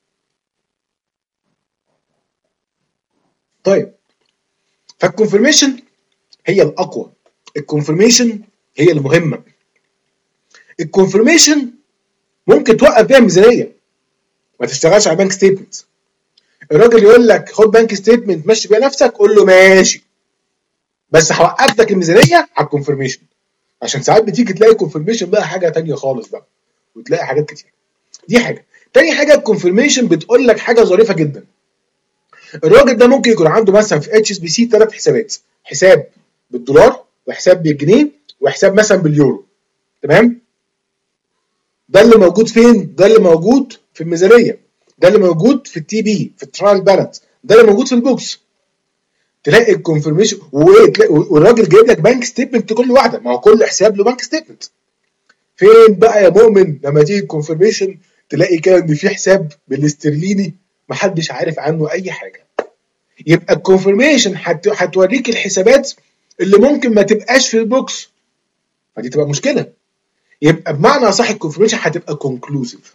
طيب، فالكونفirmation هي الاقوى، الكونفirmation هي المهمه. الكونفirmation ممكن توقف بيها ميزانيه، ما تشتغلش على بنك ستيتمنت. الراجل يقول لك خد بنك ستيتمنت مشي بيها نفسك، قول له ماشي، بس هوقف لك الميزانيه على الكونفirmation. عشان ساعات بتيجي تلاقي الكونفirmation بقى حاجه ثانيه خالص بقى، وتلاقي حاجات كتير. دي حاجه. تاني حاجه الكونفirmation بتقول لك حاجه ظريفه جدا. الراجل ده ممكن يكون عنده مثلا في اتش اس بي سي ثلاث حسابات، حساب بالدولار، وحساب بالجنيه، وحساب مثلا باليورو. تمام؟ ده اللي موجود فين؟ ده اللي موجود في الميزانيه، ده اللي موجود في التي بي، في الترايل بالانس، ده اللي موجود في البوكس. تلاقي الكونفirmation والراجل جايب لك بنك ستيتمنت كل واحده، ما هو كل حساب له بنك ستيتمنت. فين بقى يا مؤمن لما تيجي الكونفirmation تلاقي كده ان في حساب بالاسترليني محدش عارف عنه اي حاجه؟ يبقى الكونفirmation هتوريك الحسابات اللي ممكن ما تبقاش في البوكس، فدي تبقى مشكله. يبقى بمعنى صح الكونفirmation هتبقى كونكلوزيف.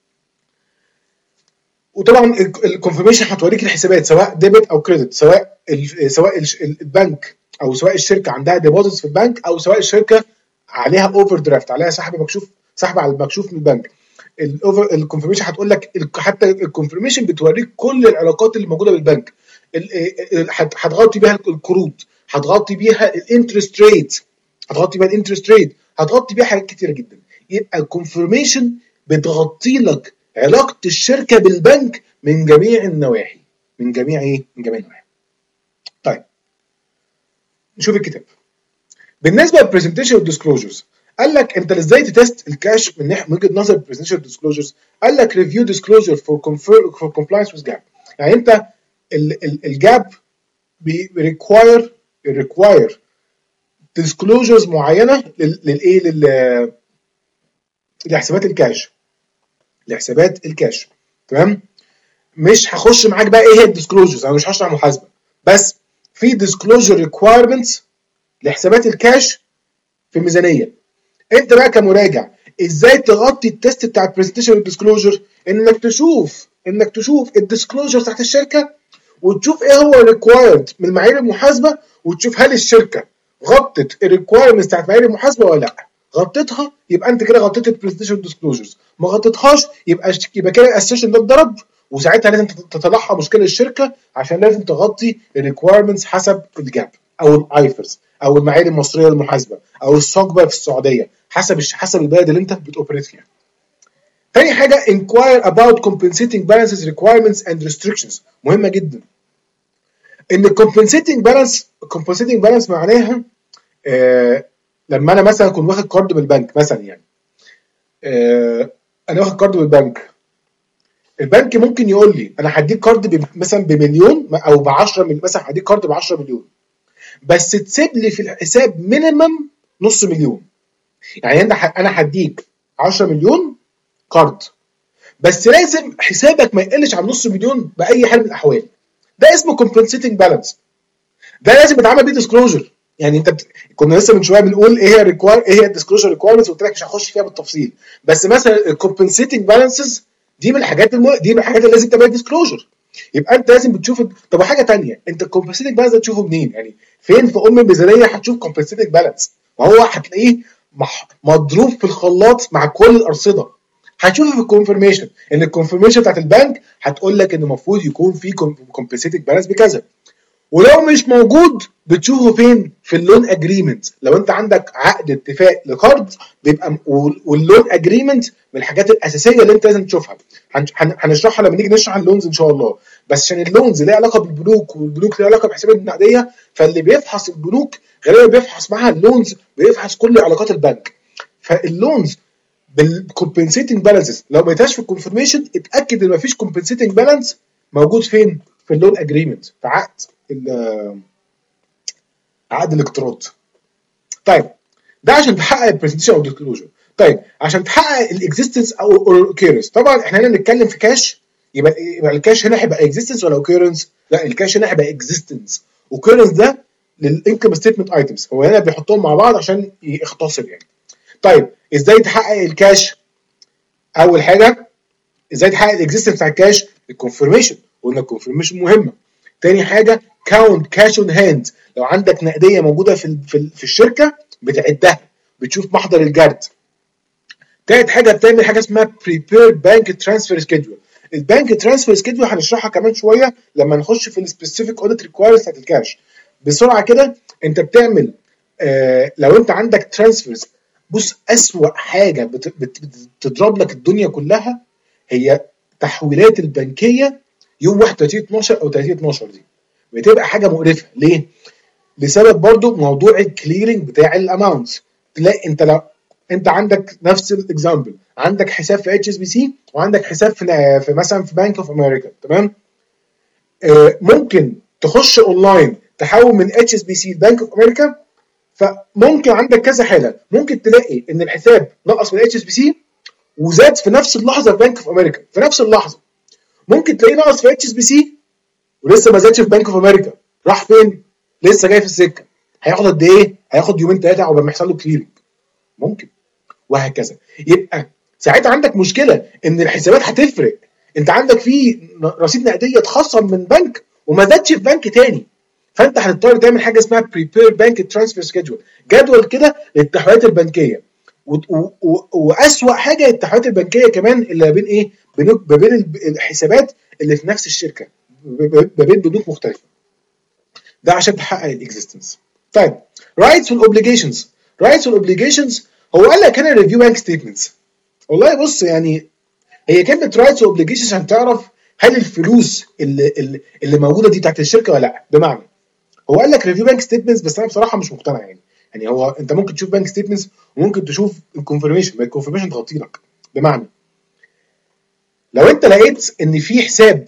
وطبعا الكونفirmation هتوريك الحسابات سواء ديبت او كريدت، سواء ال سواء البنك او سواء الشركه عندها ديبوزيتس في البنك، او سواء الشركه عليها اوفر درافت، عليها سحب مكشوف، سحب على المكشوف من البنك. الاوفر الكونفirmation هتقول لك، حتى الكونفirmation بتوريك كل العلاقات اللي موجوده بالبنك، هتغطي بيها القروض، هتغطي بيها الانترست ريت، هتغطي بيها الانترست ريت، هتغطي بيها حاجات كتيره جدا. يبقى الكونفirmation بتغطي لك علاقه الشركه بالبنك من جميع النواحي، من جميع ايه؟ من جميع النواحي. طيب نشوف الكتاب. بالنسبه للبرزنتيشن والديسكلوجرز، قال لك انت ازاي تتست الكاش من ناحيه، من وجهه نظر البرزنتيشن والديسكلوجرز. قال لك ريفيو ديسكلوجر فور فور كومبلاينس وذ جاب. يعني انت الجاب بيريكواير ريكواير ديسكلوجرز معينه للايه، لل لحسابات الكاش، لحسابات الكاش. تمام؟ مش هخش معاك بقى ايه هي الديسكلوجرز، انا مش هشرح محاسبه، بس في ديسكلوجر ريكوايرمنتس لحسابات الكاش في الميزانيه. انت بقى كمراجع ازاي تغطي التست بتاع البرزنتيشن والديسكلوجر؟ انك تشوف انك تشوف الديسكلوجر بتاعت الشركه، وتشوف ايه هو الريكوايرد من معايير المحاسبه، وتشوف هل الشركه غطت الريكوايرمنتس بتاعت معايير المحاسبه ولا لا. غطيتها يبقى انت كده غطيت البرزنتيشن والديسكلوجرز، ما غطيتهاش يبقى يبقى كده الاسيشن ده اتضرب، وساعتها لازم تطلعها مشكله الشركه عشان لازم تغطي الريكوايرمنتس حسب الجاب او الايفرز او المعايير المصريه للمحاسبه او السوكبه في السعوديه، حسب حسب البلد اللي انت بتوبريت فيها. تاني حاجه inquire about compensating balances requirements and restrictions، مهمه جدا. ان compensating balance compensating balance معناها آه لما انا مثلا اكون واخد كارد من البنك مثلا، يعني آه انا واخد كارد من البنك، البنك ممكن يقول لي انا هديك كارد مثلا بمليون او ب عشرة مليون، مثلا هديك كارد ب عشرة مليون بس تسيب لي في الحساب مينيمم نص مليون. يعني انا انا هديك عشرة مليون كارد، بس لازم حسابك ما يقلش عن نص مليون باي حال من الاحوال. ده اسمه compensating balance، ده لازم يتعمل بيه ديسكلوجر. يعني انت بت... كنا لسه من شويه بنقول ايه هي ريكوير ايه هي الديسكلوجر ريكويرمنتس، قلت لك مش هخش فيها بالتفصيل، بس مثلا الكومبنسيتنج بالانسز دي من الحاجات الم... دي من الحاجات اللي لازم تعمل ديسكلوجر. يبقى انت لازم بتشوف. طب حاجه ثانيه، انت الكومبنسيتنج بالانس ده تشوفه منين؟ يعني فين في ام الميزانيه هتشوف كومبنسيتنج بالانس؟ ما هو هتلاقيه مح... مضروب في الخلاط مع كل الارصده. هتشوفه في الكونفirmation، ان الكونفirmation بتاعت البنك هتقول لك ان المفروض يكون في كومبنسيتنج بالانس بكذا. ولو مش موجود بتشوفه فين؟ في اللون اجريمنت. لو انت عندك عقد اتفاق لقرض بيبقى واللون اجريمنت من الحاجات الاساسيه اللي انت لازم تشوفها. هنشرحها لما نيجي نشرح اللونز ان شاء الله، بس عشان اللونز ليها علاقه بالبنوك والبنوك ليها علاقه بحسابات النقديه، فاللي بيفحص البنوك غالبا بيفحص معاها اللونز، بيفحص كل علاقات البنك. فاللونز بالكومبنسيتنج بالانسز لو ما لقيتهاش في الكونفirmation اتاكد ان مفيش كومبنسيتنج بالانس موجود فين؟ في اللون اجريمنت، في عقد عقد الاقتراض. طيب ده عشان تحقق البرزنتيشن او الديسكلوجر. طيب عشان تحقق الاكزيستنس او الاوكيرنس، طبعا احنا هنا بنتكلم في كاش، يبقى يبقى الكاش هنا هيبقى اكزيستنس ولا اوكيرنس؟ لا، الكاش هنا هيبقى اكزيستنس. اوكيرنس ده للانكم ستيتمنت ايتمز، هو هنا بيحطهم مع بعض عشان يختصر يعني. طيب ازاي تحقق الكاش؟ اول حاجه ازاي تحقق الاكزيستنس بتاع الكاش؟ الكونفirmation، وان الكونفirmation مهمه. تاني حاجه كاونت كاش اون هاند، لو عندك نقديه موجوده في في, في الشركه بتعدها، بتشوف محضر الجرد. تالت حاجه بتعمل حاجه اسمها بريبير بانك ترانسفير سكيدول. البانك ترانسفير سكيدول هنشرحها كمان شويه لما نخش في السبيسيفيك اوديت ريكوايرمنتس بتاعت الكاش. بسرعه كده انت بتعمل آه لو انت عندك ترانسفيرز، بص اسوأ حاجه بت بت بتضرب لك الدنيا كلها هي تحويلات البنكيه يوم واحد وثلاثين اتناشر او ثلاثين اتناشر، دي بتبقى حاجه مقرفه. ليه؟ لسبب برضو موضوع الكليرنج بتاع الاماونت. تلاقي انت لو انت عندك نفس الاكزامبل، عندك حساب في اتش اس بي سي وعندك حساب في, في مثلا في بانك اوف امريكا، تمام؟ آه ممكن تخش اونلاين تحول من اتش اس بي سي لبانك اوف امريكا، فممكن عندك كذا حاله، ممكن تلاقي ان الحساب نقص من اتش اس بي سي وزاد في نفس اللحظه في بانك اوف امريكا، في نفس اللحظه. ممكن تلاقيه نقص في اتش اس بي سي ولسه ما زادش في بانك اوف امريكا، راح فين؟ لسه جاي في السكه. هياخد قد ايه؟ هياخد يومين ثلاثه عقبال ما يحصل له كليرنج، ممكن، وهكذا. يبقى ساعتها عندك مشكله ان الحسابات هتفرق. انت عندك في رصيد نقديه اتخصم من بنك وما زادش في بنك تاني، فانت هتضطر تعمل حاجه اسمها بريبير بانك ترانسفير سكيدول، جدول كده للتحويلات البنكيه. واسوأ حاجه التحويلات البنكيه كمان اللي ما بين ايه؟ ما بين الحسابات اللي في نفس الشركه، ما بين بنوك مختلفه. ده عشان تحقق الاكزيستنس. طيب رايتس والاوبليجيشنز. رايتس والاوبليجيشنز، هو قال لك هنا ريفيو بانك ستيتمنتس. والله بص، يعني هي كلمه رايتس واوبليجيشنز عشان تعرف هل الفلوس اللي اللي, اللي موجوده دي بتاعت الشركه ولا لا. بمعنى هو قال لك ريفيو بانك ستيتمنتس، بس انا بصراحه مش مقتنع يعني. يعني هو انت ممكن تشوف بانك ستيتمنتس وممكن تشوف الكونفirmation، ما الكونفirmation تغطي لك. بمعنى لو انت لقيت ان في حساب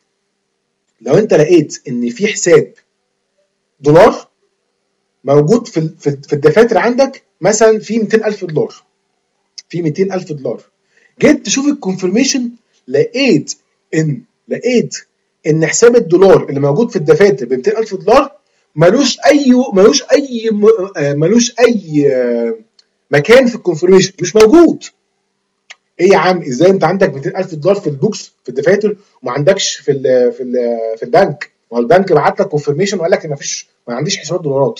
لو انت لقيت ان في حساب دولار موجود في في الدفاتر عندك مثلا في مئتين ألف دولار، في مئتين ألف دولار، جيت تشوف الكونفirmation لقيت ان لقيت ان حساب الدولار اللي موجود في الدفاتر ب مئتين ألف دولار ملوش اي ملوش اي ملوش اي مكان في الكونفرميشن، مش موجود. ايه يا عم، ازاي انت عندك مئتين ألف دولار في البوكس في الدفاتر وما عندكش في ال في ال في البنك؟ ما هو البنك بعت لك كونفرميشن وقال لك ان مفيش، ما عنديش حسابات دولارات.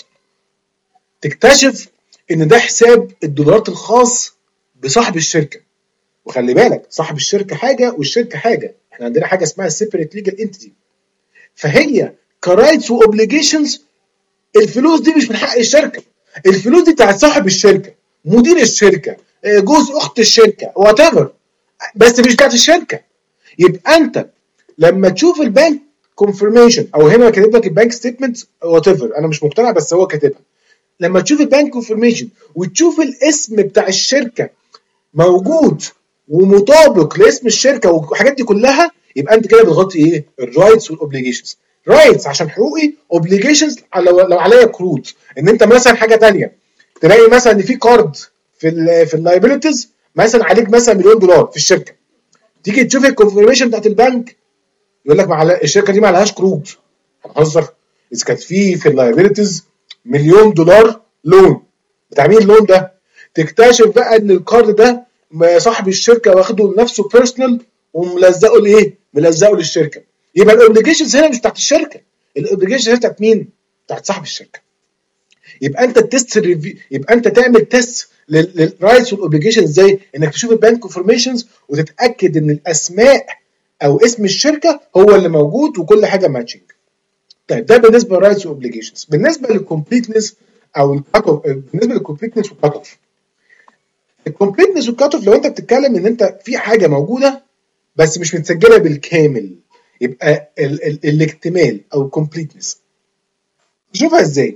تكتشف ان ده حساب الدولارات الخاص بصاحب الشركه. وخلي بالك صاحب الشركه حاجه والشركه حاجه، احنا عندنا حاجه اسمها سيبريت ليجل انتيتي. فهي كرايتس واوبليجيشنز الفلوس دي مش من حق الشركه، الفلوس دي بتاعت صاحب الشركه، مدير الشركه، جوز اخت الشركه، وات ايفر، بس مش بتاعت الشركه. يبقى انت لما تشوف البنك كونفirmation او هنا كاتب لك البنك ستيتمنت وات ايفر، انا مش مقتنع بس هو كاتبها، لما تشوف البنك كونفirmation وتشوف الاسم بتاع الشركه موجود ومطابق لاسم الشركه والحاجات دي كلها، يبقى انت كده بتغطي ايه؟ الرايتس والاوبليجيشنز. رايتس عشان حقوقي، اوبليجيشنز لو لو عليا قروض. ان انت مثلا حاجه ثانيه تلاقي مثلا ان في كارد في ال في اللايبيلتيز مثلا عليك مثلا مليون دولار في الشركه، تيجي تشوف الكونفirmation بتاعت البنك يقول لك معل... الشركه دي ما عليهاش قروض. هنهزر؟ اذا كانت في في اللايبيلتيز مليون دولار لون، بتاع مين اللون ده؟ تكتشف بقى ان الكارد ده صاحب الشركه واخده لنفسه بيرسونال وملزقه لايه؟ ملزقه للشركه. يبقى الاوبليجيشنز هنا مش بتاعت الشركه، الاوبليجيشنز هنا بتاعت مين؟ بتاعت صاحب الشركه. يبقى انت التست ريفيو، يبقى انت تعمل تيست للرايتس والاوبليجيشنز ازاي؟ انك تشوف البنك كونفirmations وتتاكد ان الاسماء او اسم الشركه هو اللي موجود وكل حاجه ماتشنج. طيب ده بالنسبه للرايتس والاوبليجيشنز. بالنسبه للكومبليتنس او الكات اوف، بالنسبه للكومبليتنس والكات اوف. الكومبليتنس والكات اوف لو انت بتتكلم ان انت في حاجه موجوده بس مش متسجله بالكامل، يبقى ال ال الاكتمال او الكومبليتنس تشوفها ازاي؟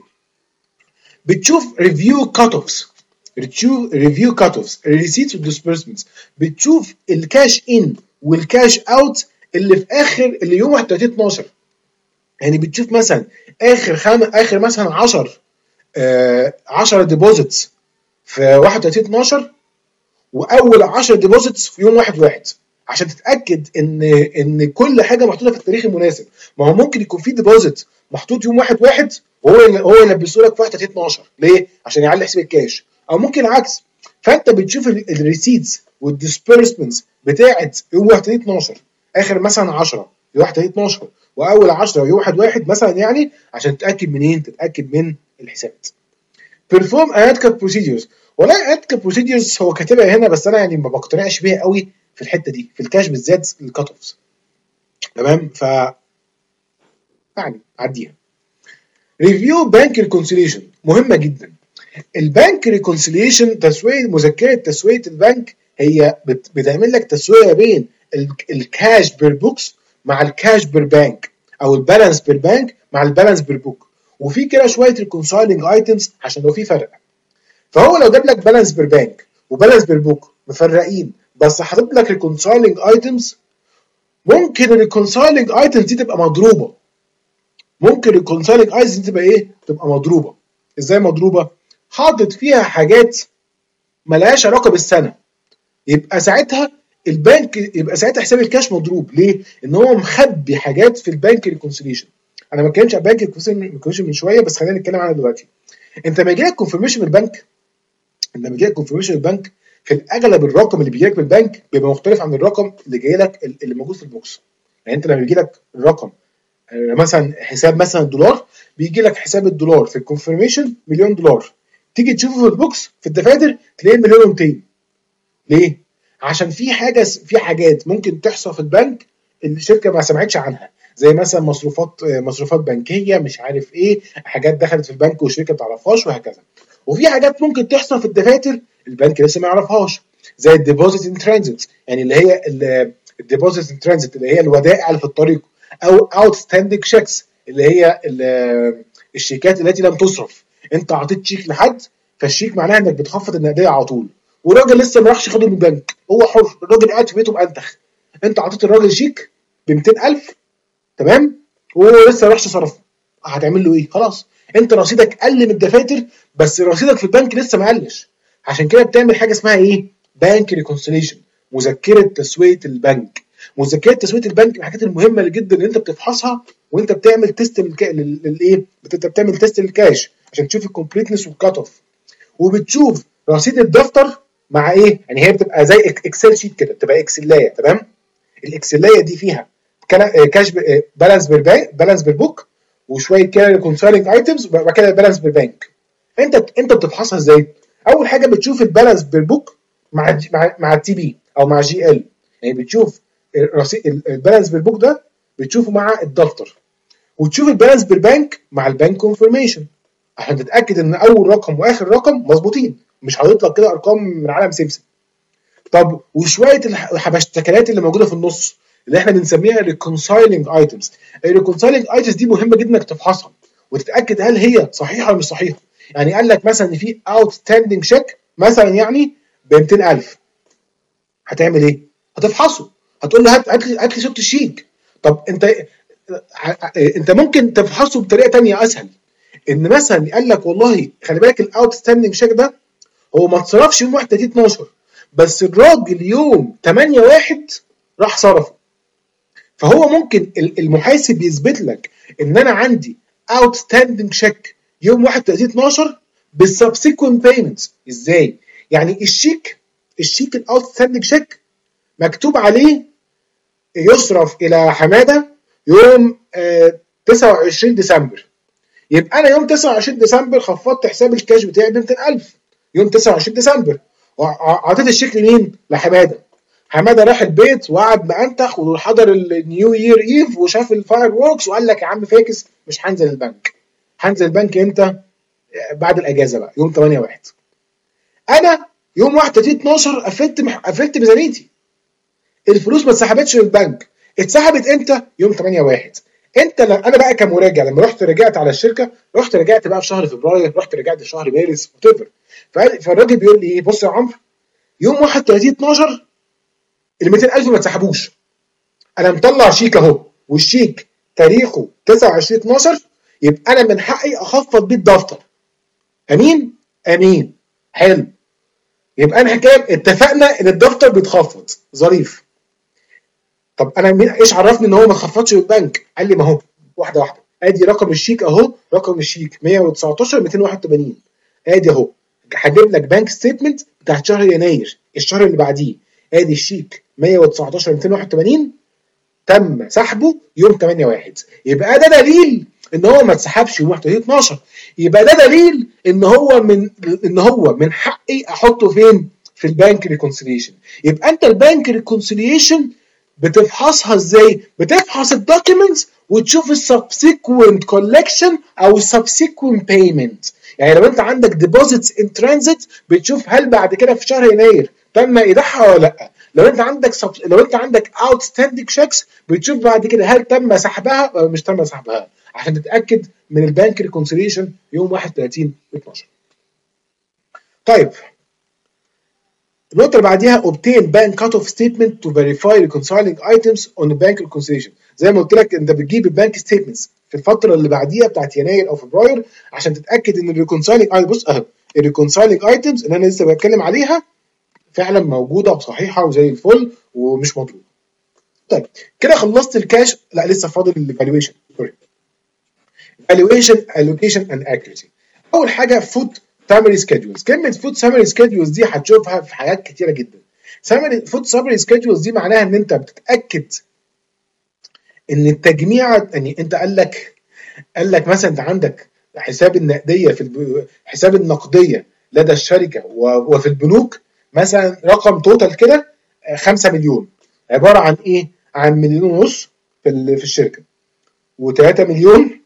بتشوف ريفيو كات اوفز، ريفيو كات اوفز، ريسيتس وديسبيرسمنتس، بتشوف الكاش ان والكاش اوت اللي في اخر اللي يوم واحد وثلاثين اتناشر. يعني بتشوف مثلا اخر خم... اخر مثلا عشرة آه عشرة ديبوزيتس في واحد وثلاثين اتناشر واول عشرة ديبوزيتس في يوم واحد واحد عشان تتاكد ان ان كل حاجه محطوطه في التاريخ المناسب. ما هو ممكن يكون في ديبوزيت محطوط يوم واحد واحد وهو هو يلبسه لك في واحد وثلاثين اتناشر ليه؟ عشان يعلي حساب الكاش، او ممكن العكس. فانت بتشوف الريسيتس والديسبيرسمنتس بتاعت يوم واحد وثلاثين اتناشر اخر مثلا عشرة يوم واحد وثلاثين اتناشر واول عشرة يوم واحد واحد مثلا، يعني عشان تتاكد منين؟ تتاكد من الحسابات. perform analytical procedures. والله analytical procedures هو كاتبها هنا بس انا يعني ما بقتنعش بيها قوي في الحته دي، في الكاش بالذات الكات اوفز. تمام؟ ف يعني عديها. ريفيو بانك ريكونسيليشن مهمه جدا. البنك ريكونسيليشن تسويه، مذكره تسويه البنك هي بتعمل لك تسويه بين الكاش بير بوكس مع الكاش بير بانك، او البالانس بير بانك مع البالانس بير بوك، وفي كده شويه ريكونسايلنج ايتمز عشان لو في فرق. فهو لو جاب لك بالانس بير بانك وبالانس بير بوك مفرقين بس حاطط لك ريكونسايلنج ايتمز، ممكن الريكونسايلنج ايتمز دي تبقى مضروبه. ممكن الريكونسايلنج ايتمز دي تبقى ايه؟ تبقى مضروبه. ازاي مضروبه؟ حاطط فيها حاجات ملهاش علاقه بالسنه، يبقى ساعتها البنك، يبقى ساعتها حساب الكاش مضروب. ليه؟ ان هو مخبي حاجات في البنك ريكونسيليشن. انا ما اتكلمش عن البنك ريكونسيليشن من شويه بس خلينا نتكلم عنها دلوقتي. انت لما يجي لك كونفirmation من البنك، لما يجي لك كونفirmation من البنك في الاغلب الرقم اللي بيجي لك من البنك بيبقى مختلف عن الرقم اللي جاي لك اللي موجود في البوكس. يعني انت لما بيجي لك الرقم مثلا حساب مثلا الدولار، بيجي لك حساب الدولار في الكونفirmation مليون دولار، تيجي تشوفه في البوكس في الدفاتر تلاقيه مليون ومئتين. ليه؟ عشان في حاجه، في حاجات ممكن تحصل في البنك الشركه ما سمعتش عنها، زي مثلا مصروفات مصروفات بنكيه مش عارف ايه، حاجات دخلت في البنك والشركه ما تعرفهاش وهكذا. وفي حاجات ممكن تحصل في الدفاتر البنك لسه ما يعرفهاش، زي الديبوزيت ان ترانزيت، يعني اللي هي الديبوزيت ان ترانزيت اللي هي الودائع اللي في الطريق، او اوت ستاندنج شيكس اللي هي الشيكات التي لم تصرف. انت عطيت شيك لحد، فالشيك معناها انك بتخفض النقديه على طول، والراجل لسه ما راحش خده من البنك، هو حر، الراجل قاعد في بيته مأنتخ. انت عطيت الراجل شيك ب مئتين ألف، تمام؟ وهو لسه ما راحش صرفه، هتعمل له ايه؟ خلاص انت رصيدك قل من الدفاتر بس رصيدك في البنك لسه ما قلش. عشان كده بتعمل حاجه اسمها ايه؟ بانك ريكونسيليشن، مذكره تسويه البنك. مذكرات تسويه البنك من الحاجات المهمه جدا اللي انت بتفحصها وانت بتعمل تيست للايه، انت بتعمل تيست للكاش عشان تشوف الكومبليتنس والكات اوف. وبتشوف رصيد الدفتر مع ايه، يعني هي بتبقى زي اكسل شيت كده، بتبقى اكسلايه. تمام، الاكسلايه دي فيها كاش بالانس بالبنك، بالانس بالبوك، وشويه كده ريكونسايلنج ايتمز، وبعد كده بالانس بالبنك. انت انت بتفحصها ازاي؟ اول حاجه بتشوف البالانس بالبوك مع مع مع التي بي او مع جي ال، يعني بتشوف الرصيد البالانس بالبوك ده بتشوفه مع الدفتر، وتشوف البالانس بالبنك مع البنك كونفirmation عشان تتاكد ان اول رقم واخر رقم مظبوطين، مش هيطلع كده ارقام من عالم سمسم. طب وشويه الحبشتكنات اللي موجوده في النص اللي احنا بنسميها reconciling items. الريكونسايلنج ايتمز دي مهمه جدا انك تفحصها وتتاكد هل هي صحيحه ولا مش صحيحه. يعني قال لك مثلا ان في outstanding check مثلا يعني ب مئتين ألف، هتعمل ايه؟ هتفحصه، هتقول له هات هات لي هات لي صوره الشيك. طب انت انت ممكن تفحصه بطريقه ثانيه اسهل، ان مثلا قال لك والله خلي بالك الاوتستاندنج شيك ده هو ما اتصرفش يوم واحد تلاتين اتناشر، بس الراجل يوم تمانية واحد راح صرفه. فهو ممكن المحاسب يثبت لك ان انا عندي outstanding check يوم واحد تلاتين اتناشر بالسبسيكوينت بيمنتس. ازاي؟ يعني الشيك الشيك الاوتستاندنج شيك مكتوب عليه يصرف الى حماده يوم آه تسعة وعشرين ديسمبر، يبقى انا يوم تسعة وعشرين ديسمبر خفضت حساب الكاش بتاعي ب مئتين ألف يوم تسعة وعشرين ديسمبر، وعطيت الشيك لمين؟ لحماده. حماده راح البيت وقعد مأنتخ وحضر النيو يير ايف وشاف الفاير ووركس وقال لك يا عم فاكس مش هنزل البنك. هنزل البنك امتى؟ بعد الاجازه بقى يوم تمانية واحد. انا يوم واحد تلاتين اتناشر قفلت قفلت ميزانيتي، الفلوس ما اتسحبتش من البنك. اتسحبت امتى؟ يوم تمانية واحد. انت ل... انا بقى كمراجع لما رحت رجعت على الشركه، رحت رجعت بقى في شهر فبراير، رحت رجعت في شهر مارس وات فالراجل بيقول لي ايه؟ بص يا عمرو، يوم واحد تلاتين اتناشر ال مئتين ألف ما اتسحبوش، انا مطلع شيك اهو والشيك تاريخه تسعة وعشرين اتناشر، يبقى انا من حقي اخفض بيه الدفتر. امين؟ امين. حلو، يبقى انا كده اتفقنا ان الدفتر بيتخفض. ظريف. طب انا مين ايش عرفني ان هو ما اتخفضش بالبنك؟ قال لي ما هو واحده واحده، ادي رقم الشيك اهو، رقم الشيك مية وتسعتاشر مئتين وواحد وتمانين، ادي اهو هجيب لك بنك ستيتمنت بتاعت شهر يناير الشهر اللي بعديه، ادي الشيك مية وتسعتاشر مئتين وواحد وتمانين تم سحبه يوم تمانية واحد، يبقى ده دليل ان هو ما اتسحبش يوم واحد تلاتين اتناشر، يبقى ده دليل ان هو من ان هو من حقي احطه فين؟ في البنك ريكونسيليشن. يبقى انت البنك ريكونسيليشن بتفحصها ازاي؟ بتفحص الدوكيومنتس وتشوف السبسيكوينت كولكشن او السبسيكوينت بيمنت. يعني لو انت عندك ديبوزيتس ان ترانزيت بتشوف هل بعد كده في شهر يناير تم ايداعها ولا لا. لو انت عندك سب... لو انت عندك اوتستاندينج شيكس بتشوف بعد كده هل تم سحبها ولا مش تم سحبها عشان تتاكد من البنك ريكونسيليشن يوم واحد تلاتين اتناشر. طيب النقطة اللي بعديها obtain bank cut-off statement to verify reconciling items on the bank reconciliation. زي ما قلت لك انت بتجيب البانك ستيتمنتس في الفترة اللي بعديها بتاعت يناير او فبراير عشان تتأكد ان الريكونسايلنج بص اهو الريكونسايلنج ايتمز اللي انا لسه بتكلم عليها فعلا موجودة وصحيحة وزي الفل ومش مطلوب. طيب كده خلصت الكاش، لا لسه فاضل الفالويشن. سوري. valuation allocation and accuracy. اول حاجة فوت summary schedules. كلمة food summary schedules دي هتشوفها في حاجات كتيرة جدا. food summary schedules دي معناها ان انت بتتأكد ان التجميع، يعني انت قال لك قال لك مثلا انت عندك حساب النقدية في الب... حساب النقدية لدى الشركة وفي البنوك مثلا رقم توتال كده خمسة مليون، عبارة عن ايه؟ عن مليون ونص في في الشركة و3 مليون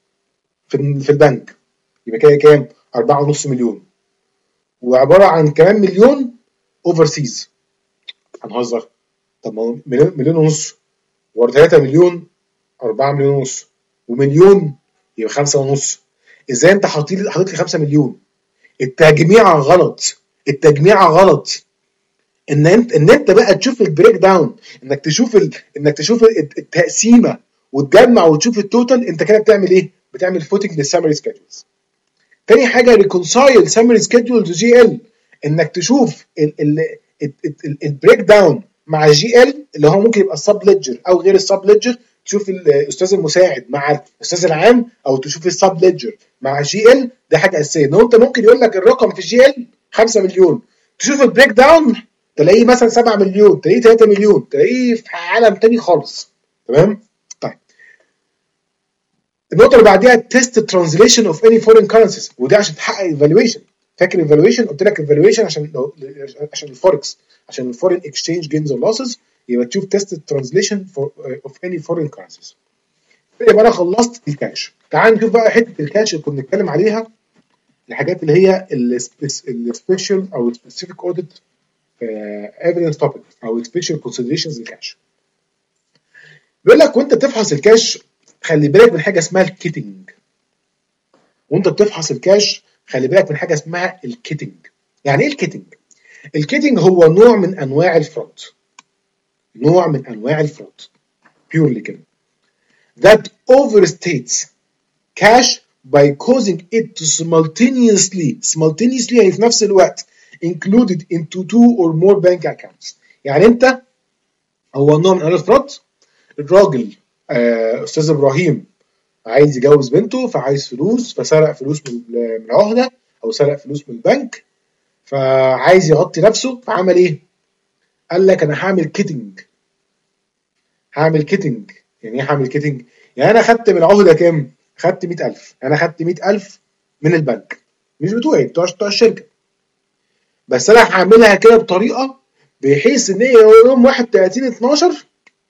في في البنك، يبقى كده كام؟ أربعة ونص مليون، وعباره عن كمان مليون اوفرسيز. هنهزر؟ طب ما هو مليون مليون ونص و3 مليون أربعة مليون ونص ومليون يبقى خمسة ونص. ازاي انت حاطط لي حاطط لي خمسة مليون؟ التجميع غلط، التجميع غلط. ان انت ان انت بقى تشوف البريك داون، انك تشوف ال... انك تشوف التقسيمه وتجمع وتشوف التوتال، انت كده بتعمل ايه؟ بتعمل فوتنج للسامري سكيدجولز. تاني حاجه ريكونسايل سامري سكيدجول تو جي ال، انك تشوف البريك داون مع جي ال اللي هو ممكن يبقى السب ليدجر او غير السب ليدجر، تشوف الاستاذ المساعد مع الاستاذ العام، او تشوف السب ليدجر مع جي ال. ده حاجه اساسيه، ان انت ممكن يقول لك الرقم في الجي ال خمسة مليون، تشوف البريك داون تلاقيه مثلا سبعة مليون، تلاقيه ثلاثة مليون، تلاقيه في عالم تاني خالص. تمام. طيب النقطه اللي بعديها تيست ترانزليشن اوف اني فورين كرنسيز، وده عشان تحقق ايفالويشن. فاكر ايفالويشن؟ قلت لك ايفالويشن عشان عشان الفوركس، عشان الفورين اكسشينج جينز اور لوسز، يبقى تشوف تيست ترانزليشن اوف اني فورين كرنسيز. يبقى انا خلصت الكاش. تعال نشوف بقى حته الكاش اللي كنا بنتكلم عليها، الحاجات اللي هي السبيشال او سبيسيفيك اوديت ايفيدنس توبيك او سبيشال كونسيدريشنز للكاش. بيقول لك وانت بتفحص الكاش خلي بالك من حاجه اسمها الكيتنج. وانت بتفحص الكاش خلي بالك من حاجه اسمها الكيتنج. يعني ايه الكيتنج؟ الكيتنج هو نوع من انواع الفرود، نوع من انواع الفرود بيورلي كده، that overstates cash by causing it to simultaneously simultaneously يعني في نفس الوقت included into two or more bank accounts. يعني انت هو نوع من انواع الفرود. الراجل آه استاذ ابراهيم عايز يجوز بنته، فعايز فلوس، فسرق فلوس من العهده او سرق فلوس من البنك، فعايز يغطي نفسه، فعمل ايه؟ قال لك انا هعمل كيتنج. هعمل كيتنج يعني ايه هعمل كيتنج؟ يعني انا خدت من العهده كام؟ خدت مئة ألف، انا خدت مئة ألف من البنك مش بتوعي، بتوع بتوع الشركه، بس انا هعملها كده بطريقه بحيث ان هي يوم واحد وثلاثين اتناشر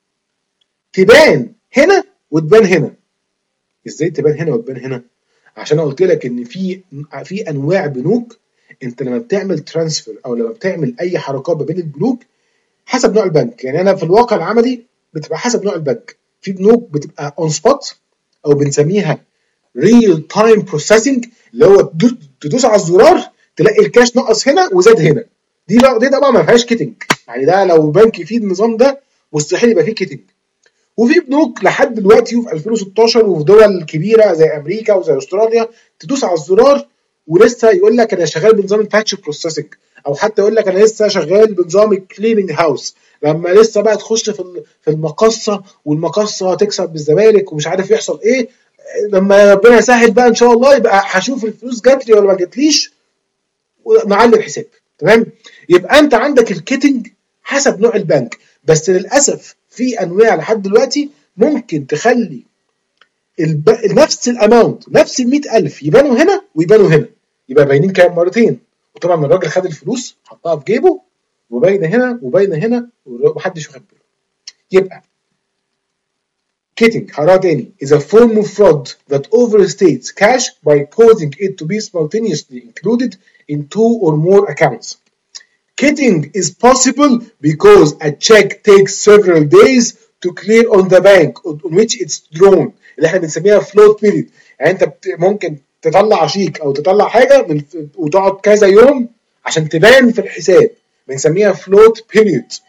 تبان هنا وتبان هنا. ازاي تبان هنا وتبان هنا؟ عشان انا قلت لك ان في في انواع بنوك انت لما بتعمل ترانسفير او لما بتعمل اي حركات ما بين البنوك حسب نوع البنك. يعني انا في الواقع العملي بتبقى حسب نوع البنك. في بنوك بتبقى اون سبوت او بنسميها ريل تايم بروسيسنج، اللي هو تدوس على الزرار تلاقي الكاش نقص هنا وزاد هنا. دي لا دي طبعا ما فيهاش كيتنج، يعني ده لو بنك فيه النظام ده مستحيل يبقى فيه كيتنج. وفي بنوك لحد دلوقتي وفي ألفين وستاشر وفي دول كبيره زي امريكا وزي استراليا تدوس على الزرار ولسه يقول لك انا شغال بنظام الباتش بروسيسنج، او حتى يقول لك انا لسه شغال بنظام الكليننج هاوس. لما لسه بقى تخش في في المقصه والمقصه تكسب بالزمالك ومش عارف يحصل ايه، لما ربنا يسهل بقى ان شاء الله يبقى هشوف الفلوس جات لي ولا ما جاتليش ونعلي الحساب. تمام. يبقى انت عندك الكيتنج حسب نوع البنك، بس للاسف في انواع لحد دلوقتي ممكن تخلي الب... نفس الاماونت نفس ال مئة ألف يبانوا هنا ويبانوا هنا، يبقى باينين كام مرتين. وطبعا الراجل خد الفلوس حطها في جيبه وباينه هنا وباينه هنا ومحدش واخد باله. يبقى Kitting هقراها تاني is a form of fraud that overstates cash by causing it to be simultaneously included in two or more accounts. Kitting is possible because a check takes several days to clear on the bank on which it's drawn، اللي احنا بنسميها float period. يعني انت ممكن تطلع شيك او تطلع حاجه من وتقعد كذا يوم عشان تبان في الحساب، بنسميها float period.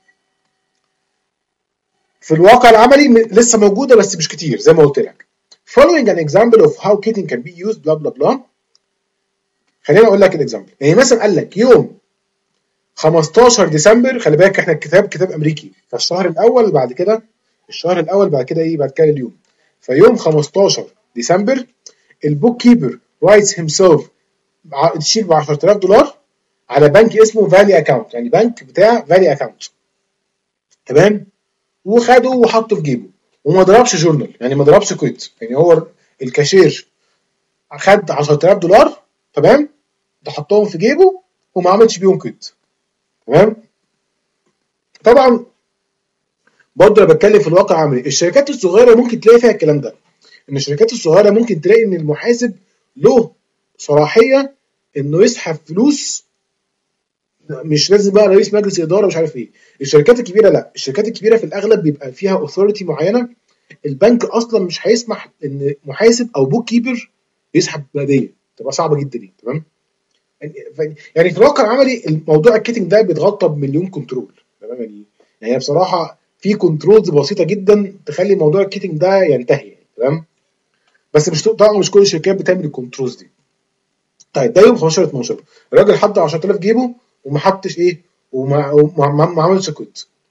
في الواقع العملي لسه موجوده بس مش كتير زي ما قلت لك. Following an example of how kitting can be used blah blah blah. خليني اقول لك الاكزامبل. يعني مثلا قال لك يوم خمستاشر ديسمبر، خلي بالك احنا الكتاب كتاب امريكي، فالشهر الاول بعد كده الشهر الاول بعد كده ايه بعد كده اليوم. فيوم خمستاشر ديسمبر البوك كيبر رايتس هيم سيلف تشيل ب عشرة آلاف دولار على بنك اسمه فالي اكاونت، يعني بنك بتاع فالي اكاونت. تمام. وخده وحطه في جيبه وما ضربش جورنال، يعني ما ضربش كويت. يعني هو الكاشير خد عشرة آلاف دولار تمام، ده حطهم في جيبه وما عملش بيهم كويت. تمام. طبعا برضه انا بتكلم في الواقع العملي. الشركات الصغيره ممكن تلاقي فيها الكلام ده، ان الشركات الصغيره ممكن تلاقي ان المحاسب له صلاحيه انه يسحب فلوس، مش لازم بقى رئيس مجلس اداره مش عارف ايه. الشركات الكبيره لا، الشركات الكبيره في الاغلب بيبقى فيها اوثوريتي معينه، البنك اصلا مش هيسمح ان محاسب او بوك كيبر يسحب بلديه، تبقى صعبه جدا دي. تمام. يعني في الواقع العملي الموضوع الكيتنج ده بيتغطى بمليون كنترول. تمام. يعني يعني بصراحه في كنترولز بسيطه جدا تخلي موضوع الكيتنج ده ينتهي. تمام. بس مش طبعا مش كل الشركات بتعمل الكنترولز دي. طيب ده يوم خمستاشر اتناشر الراجل حط عشرة آلاف جيبه وما حطش ايه وما ما, ما عملش كويت.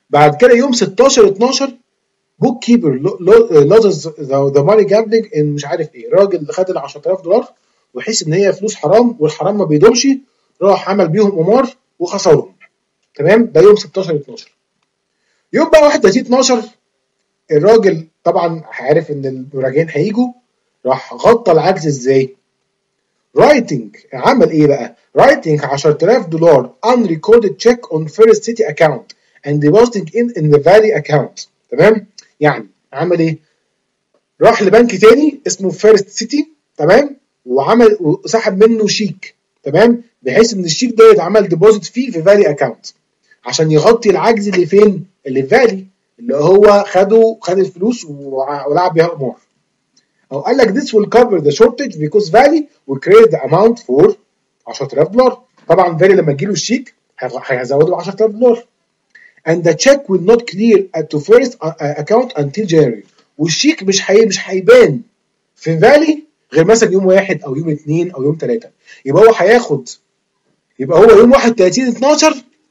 بعد كده يوم ستاشر اتناشر بوك كيبر لوزز ذا ماني جامبلينج ان مش عارف ايه، الراجل خد ال عشرة آلاف دولار وحس ان هي فلوس حرام والحرام ما بيدومش، راح عمل بيهم قمار وخسرهم. تمام، ده يوم ستاشر اتناشر. يوم بقى واحد وتلاتين اتناشر الراجل طبعا عارف ان المراجعين هيجوا، راح غطى العجز ازاي؟ رايتنج، عمل ايه بقى؟ رايتنج عشرة آلاف دولار unrecorded check on First City account and depositing in in the Valley account. تمام؟ يعني عمل ايه؟ راح لبنك تاني اسمه فيرست سيتي، تمام، وعمل وسحب منه شيك، تمام، بحيث ان الشيك ده يتعمل ديبوزيت فيه في فالي اكاونت عشان يغطي العجز اللي فين؟ اللي في فالي، اللي هو خده خد الفلوس ولعب بيها قمار. او قال لك this will cover the shortage because Valley will create the amount for عشرة آلاف دولار. طبعا فالي لما تجيله الشيك هيزوده عشرة آلاف دولار. and the check will not clear at to first account until January. والشيك مش هي مش هيبان في فالي غير مثلا يوم واحد او يوم اثنين او يوم ثلاثة. يبقى هو هياخد، يبقى هو يوم واحد وتلاتين اتناشر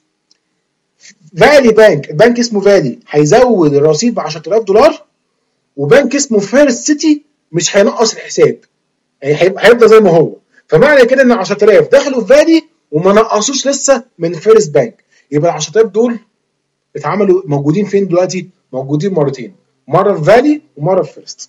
فالي بانك، البنك اسمه فالي هيزود الرصيد ب عشرة آلاف دولار، وبنك اسمه فيرست سيتي مش هينقص الحساب، يعني هيفضل زي ما هو. فمعنى كده ان عشرة آلاف دخلوا في فالي وما نقصوش لسه من فيرست بانك. يبقى ال عشرة آلاف دول اتعملوا موجودين فين دلوقتي؟ موجودين مرتين، مره في فالي ومره في فيرست.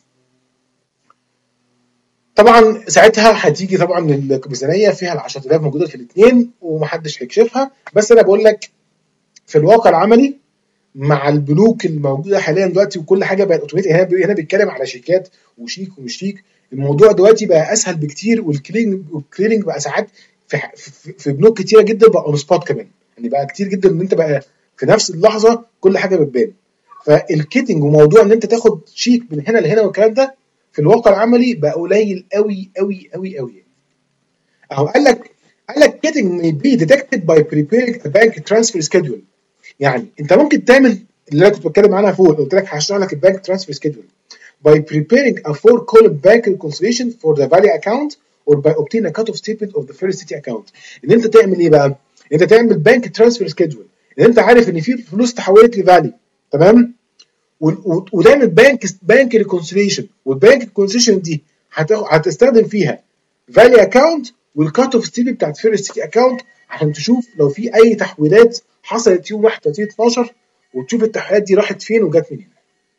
طبعا ساعتها هتيجي طبعا الميزانيه فيها ال عشرة آلاف موجوده في الاثنين ومحدش هيكشفها، بس انا بقول لك في الواقع العملي مع البنوك الموجوده حاليا دلوقتي وكل حاجه بقت اوتوماتيك، هنا هنا بيتكلم على شيكات وشيك ومش شيك، الموضوع دلوقتي بقى اسهل بكتير، والكليرنج والكليرنج بقى ساعات في في, في بنوك كتيره جدا بقى اون سبوت كمان، يعني بقى كتير جدا ان انت بقى في نفس اللحظه كل حاجه بتبان. فالكيتنج وموضوع ان انت تاخد شيك من هنا لهنا والكلام ده في الواقع العملي بقى قليل قوي قوي قوي قوي. اهو قال لك قال لك كيتنج may be detected by preparing a bank transfer schedule. يعني انت ممكن تعمل اللي انا كنت بتكلم عنها فوق، قلت لك هشرح لك البانك ترانسفير سكيدول by preparing a four column bank reconciliation for the Valley account or by obtaining a cut-off statement of the First City account. ان انت تعمل ايه بقى؟ انت تعمل بانك ترانسفير سكيدول، ان انت عارف ان في فلوس تحولت لفالي، تمام، وتعمل بانك بانك ريكونسيليشن، والبانك ريكونسيليشن دي هتستخدم فيها فالي اكاونت والكات اوف ستيبل بتاعت فيرست سيتي اكاونت عشان تشوف لو في اي تحويلات حصلت يوم واحد وتلاتين اتناشر، وتشوف التحويلات دي راحت فين وجت منين.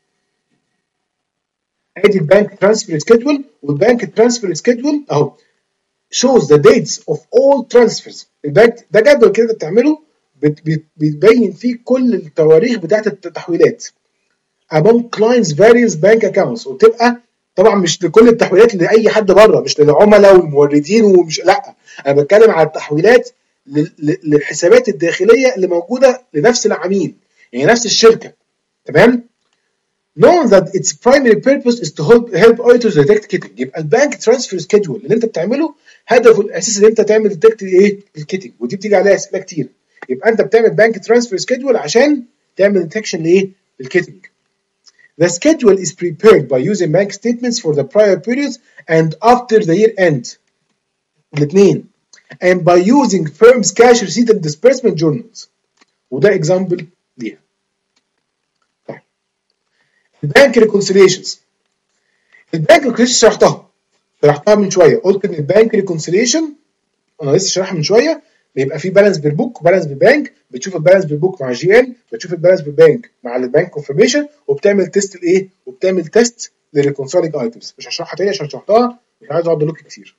ادي البانك ترانسفير سكيدول، والبانك ترانسفير سكيدول اهو shows the dates of all transfers. البانك ده جدول كده بتعمله بتبين فيه كل التواريخ بتاعت التحويلات among clients various bank accounts، وتبقى طبعا مش لكل التحويلات لاي حد بره، مش للعملاء والموردين ومش، لا انا بتكلم على التحويلات للحسابات الداخليه اللي موجوده لنفس العميل، يعني نفس الشركه، تمام. knowing that its primary purpose is to help help auditors detect kitting. يبقى البانك ترانسفير سكيدول اللي انت بتعمله هدفه الاساسي ان انت تعمل ديتكت ايه؟ الكيتنج، ودي بتيجي عليها اسئله كتير. يبقى انت بتعمل بانك ترانسفير سكيدول عشان تعمل ديتكشن لايه؟ للكيتنج. The schedule is prepared by using bank statements for the prior periods and after the year end. الاثنين. And by using firms cash receipt and disbursement journals. وده example ليها. طيب. البانك reconciliations. البانك reconciliations شرحتها. شرحتها من شوية. قلت ان البانك reconciliation انا لسه شرحها من شوية، بيبقى في بالانس بالبوك وبالانس بالبانك، بتشوف البالانس بالبوك مع جي ال، بتشوف البالانس بالبانك مع البانك كونفirmation، وبتعمل تيست الايه؟ وبتعمل تيست للريكونسايلنج ايتمز. مش هشرحها تاني عشان شرحتها، مش عايز اقعد لك كتير.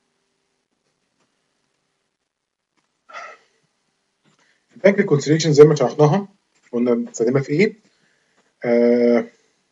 البانك ريكونسيليشن زي ما شرحناها قلنا بنستخدمها في ايه؟ آه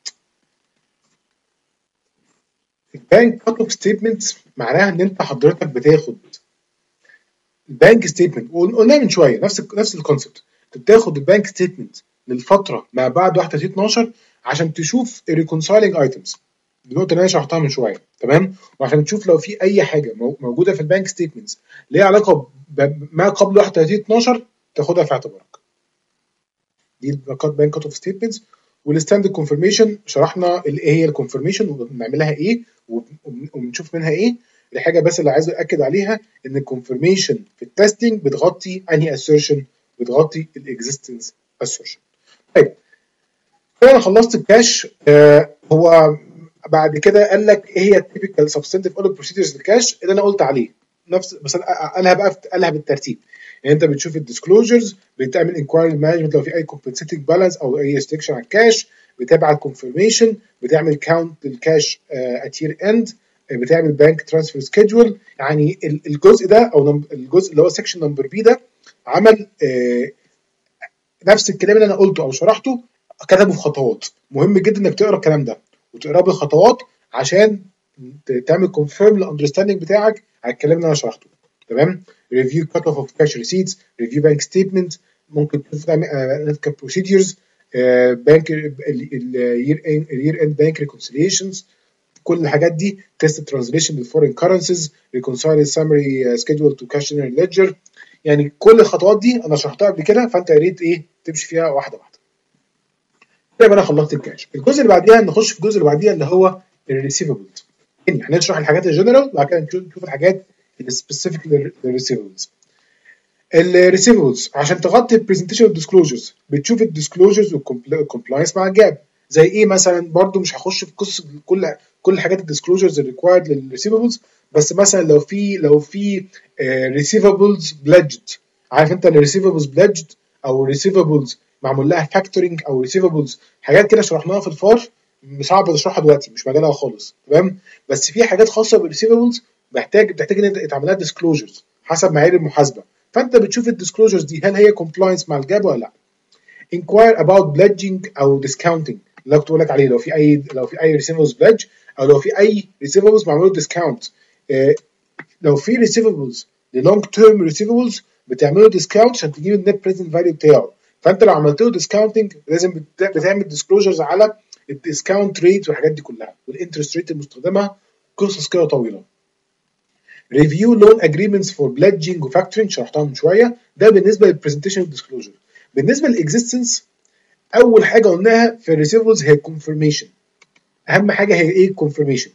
البانك كات اوف ستيتمنت معناها ان انت حضرتك بتاخد البانك ستيتمنت، وقلنا من شويه نفس ال نفس الكونسبت، انت بتاخد البانك ستيتمنت للفتره ما بعد واحد وتلاتين اتناشر عشان تشوف الريكونسايلنج ايتمز، النقطه اللي انا شرحتها من شويه، تمام، وعشان تشوف لو في اي حاجه موجوده في البانك ستيتمنتس ليها علاقه بما قبل واحد وتلاتين اتناشر تاخدها في اعتبارك. دي البانك كات اوف ستيتمنتس. والستاندرد كونفirmation شرحنا ايه هي الكونفirmation وبنعملها ايه وبنشوف منها ايه. الحاجه بس اللي عايز اكد عليها ان الكونفirmation في التستنج بتغطي انهي assertion؟ بتغطي الاكزيستنس assertion. طيب كده انا خلصت الكاش. آه هو بعد كده قال لك ايه هي التيبيكال سبستنتيف اوديت بروسيدرز للكاش اللي انا قلت عليه نفس، بس أنا قالها بقى قالها بالترتيب. يعني انت بتشوف الديسكلوجرز، بتعمل انكوايري مانجمنت لو في اي كومبنسيتنج بالانس او اي ريستريكشن على الكاش، بتابع الكونفirmation، بتعمل كاونت للكاش ات يير اند، بتعمل بانك ترانسفير سكيدجول. يعني الجزء ده او الجزء اللي هو سكشن نمبر بي ده عمل آه نفس الكلام اللي انا قلته او شرحته، كتبه في خطوات. مهم جدا انك تقرا الكلام ده وتقراه بالخطوات عشان تعمل كونفيرم الاندرستاندنج بتاعك على الكلام اللي انا شرحته. تمام. ريفيو كات اوف اوف كاش ريسيتس، ريفيو بانك ستيتمنت، ممكن تعمل اناليتيكال بروسيدجرز، بانك الير اند بانك ريكونسيليشنز، كل الحاجات دي. تيست ترانزليشن للفورين كرنسيز، ريكونسايل سامري سكيدول تو كاش ليدجر. يعني كل الخطوات دي انا شرحتها قبل كده، فانت يا ريت ايه تمشي فيها واحده واحده. كده انا خلصت الكاش. الجزء اللي بعديها نخش في الجزء اللي بعديها اللي هو الريسيفبلز. يعني هنشرح الحاجات الجنرال وبعد كده نشوف الحاجات السبيسيفيك للريسيفبلز. الريسيفبلز عشان تغطي البرزنتيشن والديسكلوجرز بتشوف الديسكلوجرز والكومبلاينس مع الجاب. زي ايه مثلا؟ برضو مش هخش في قصه كل كل حاجات الديسكلوجرز الريكوايرد للريسيفبلز، بس مثلا لو في لو في ريسيفبلز بلجد، عارف انت الريسيفبلز بلجد او ريسيفبلز معمول لها فاكتورنج او ريسيفبلز، حاجات كده شرحناها في الفار، مش صعب اشرحها دلوقتي، مش مجالها خالص. تمام. بس في حاجات خاصه بالريسيفبلز محتاج بتحتاج ان انت يتعمل لها ديسكلوجرز حسب معايير المحاسبه، فانت بتشوف الديسكلوجرز دي هل هي كومبلاينس مع الجاب ولا لا. inquire about pledging او discounting اللي كنت بقول لك عليه، لو في اي لو في اي receivables pledge او لو في اي receivables معمول discount. اه لو في receivables للونج تيرم receivables بتعمله ديسكاونت عشان تجيب النت بريزنت فاليو بتاعه، فانت لو عملت له ديسكاونتنج لازم بتعمل ديسكلوجرز على الديسكاونت ريت والحاجات دي كلها والانترست ريت المستخدمه، قصص كده طويله. ريفيو لون اجريمنتس فور بليدجنج وفاكتورنج شرحتها من شويه، ده بالنسبه للبرزنتيشن والديسكلوجر. بالنسبه للاكزيستنس، اول حاجه قلناها في الريسيفبلز هي الكونفirmation. اهم حاجه هي ايه؟ الكونفirmation.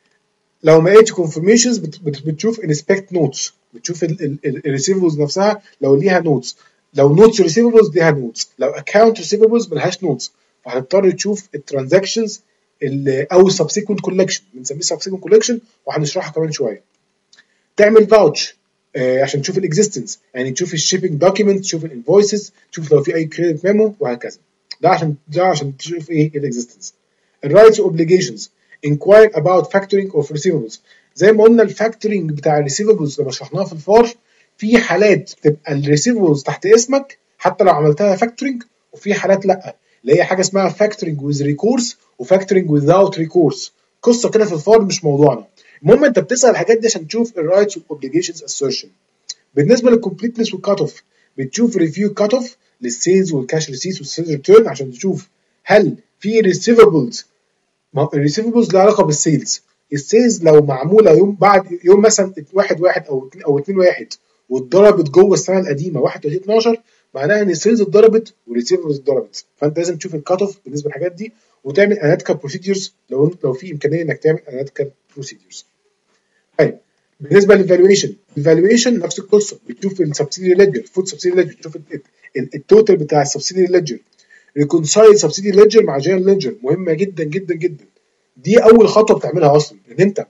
لو ما لقيتش كونفirmations بتشوف انسبكت نوتس، بتشوف الريسيفبلز نفسها لو ليها نوتس، لو نوتس ريسيفبلز ليها نوتس، لو اكونت ريسيفبلز ملهاش نوتس فهتضطر تشوف الترانزاكشنز او السبسيكونت كولكشن، بنسميه سبسيكونت كولكشن وهنشرحها كمان شويه. تعمل فاوتش آه عشان تشوف الاكزيستنس، يعني تشوف الشيبنج دوكيمنت، تشوف الانفويسز، تشوف لو في اي كريدت ميمو وهكذا. ده عشان ده عشان تشوف ايه الاكزيستنس. الرايتس اوبليجيشنز، انكواير اباوت فاكتورنج اوف ريسيفبلز. زي ما قلنا الفاكتورنج بتاع الريسيفبلز لما شرحناها في الفار، في حالات تبقى الريسيفبلز تحت اسمك حتى لو عملتها فاكتورنج، وفي حالات لا، اللي هي حاجه اسمها فاكتورنج ويز ريكورس وفاكتورنج ويزاوت ريكورس، قصه كده في الفار مش موضوعنا. المهم انت بتسال الحاجات دي عشان تشوف الرايتس والاوبليجيشنز اسيرشن. بالنسبه للكومبليتنس والكات اوف، بتشوف ريفيو كات اوف للسيلز والكاش ريسيتس والسيلز ريتيرن عشان تشوف هل في ريسيفبلز. الريسيفبلز لها علاقه بالسيلز، السيلز لو معموله يوم بعد يوم مثلا واحد واحد او اتنين او اتنين واحد واتضربت جوه السنه القديمه واحد وتلاتين اتناشر، معناها ان السيلز اتضربت والريسيفبلز اتضربت، فانت لازم تشوف الكات اوف بالنسبه للحاجات دي وتعمل اناليتيكال بروسيدجرز لو لو في امكانيه انك تعمل اناليتيكال بروسيدجرز. طيب بالنسبه للفالويشن، الفالويشن نفس القصه، بتشوف السبسيدي ليدجر، فود سبسيدي ليدجر، تشوف التوتال بتاع السبسيدي ليدجر، ريكونسايل سبسيدي ليدجر مع جنرال ليدجر، مهمه جدا جدا جدا. دي اول خطوه بتعملها اصلا، ان انت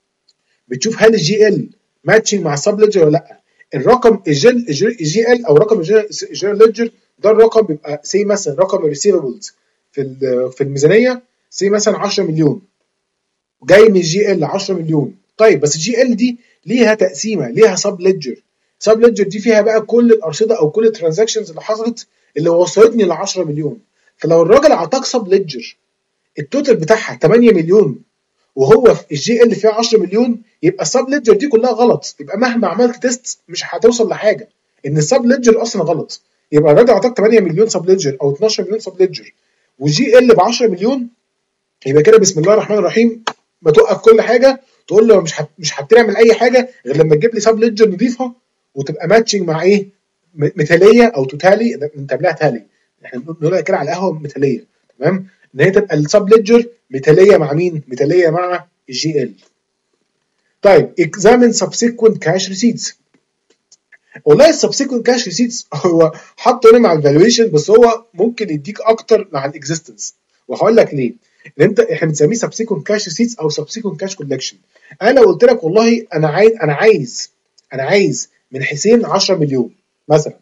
بتشوف هل الجي ال ماتشنج مع السب ليدجر ولا لا. الرقم الجي ال او رقم الجنرال ليدجر ده الرقم بيبقى سي مثلا رقم الريسيفبلز في في الميزانيه سي مثلا عشرة مليون، جاي من الجي ال عشرة مليون. طيب بس الجي ال دي ليها تقسيمه، ليها سب ليدجر، سب ليدجر دي فيها بقى كل الارصده او كل الترانزاكشنز اللي حصلت اللي وصلتني ل عشرة مليون. فلو الراجل اعطاك سب ليدجر التوتال بتاعها تمانية مليون وهو في الجي ال فيها عشرة مليون، يبقى السب ليدجر دي كلها غلط، يبقى مهما عملت تيست مش هتوصل لحاجه، ان السب ليدجر اصلا غلط. يبقى الراجل اعطاك تمانية مليون سب ليدجر او اتناشر مليون سب ليدجر والجي ال ب عشرة مليون، يبقى كده بسم الله الرحمن الرحيم ما توقف كل حاجه تقول له مش هت... مش هتعمل اي حاجه غير لما تجيب لي سب ليدجر نضيفها وتبقى ماتشنج مع ايه؟ مثاليه او توتالي، انت بلاها تالي، احنا بنقولها كده على القهوه مثاليه. تمام. ان هي تبقى السب ليدجر مثاليه مع مين؟ مثاليه مع الجي ال. طيب examine subsequent cash receipts. والله السبسيكونت كاش ريسيتس هو حاطه هنا مع الفالويشن، بس هو ممكن يديك اكتر مع الاكزيستنس، وهقول لك ليه. ان انت احنا بنسميه سبسيكونت كاش ريسيتس او سبسيكونت كاش كولكشن. انا لو قلت لك والله انا عايز انا عايز انا عايز من حسين عشرة مليون مثلا.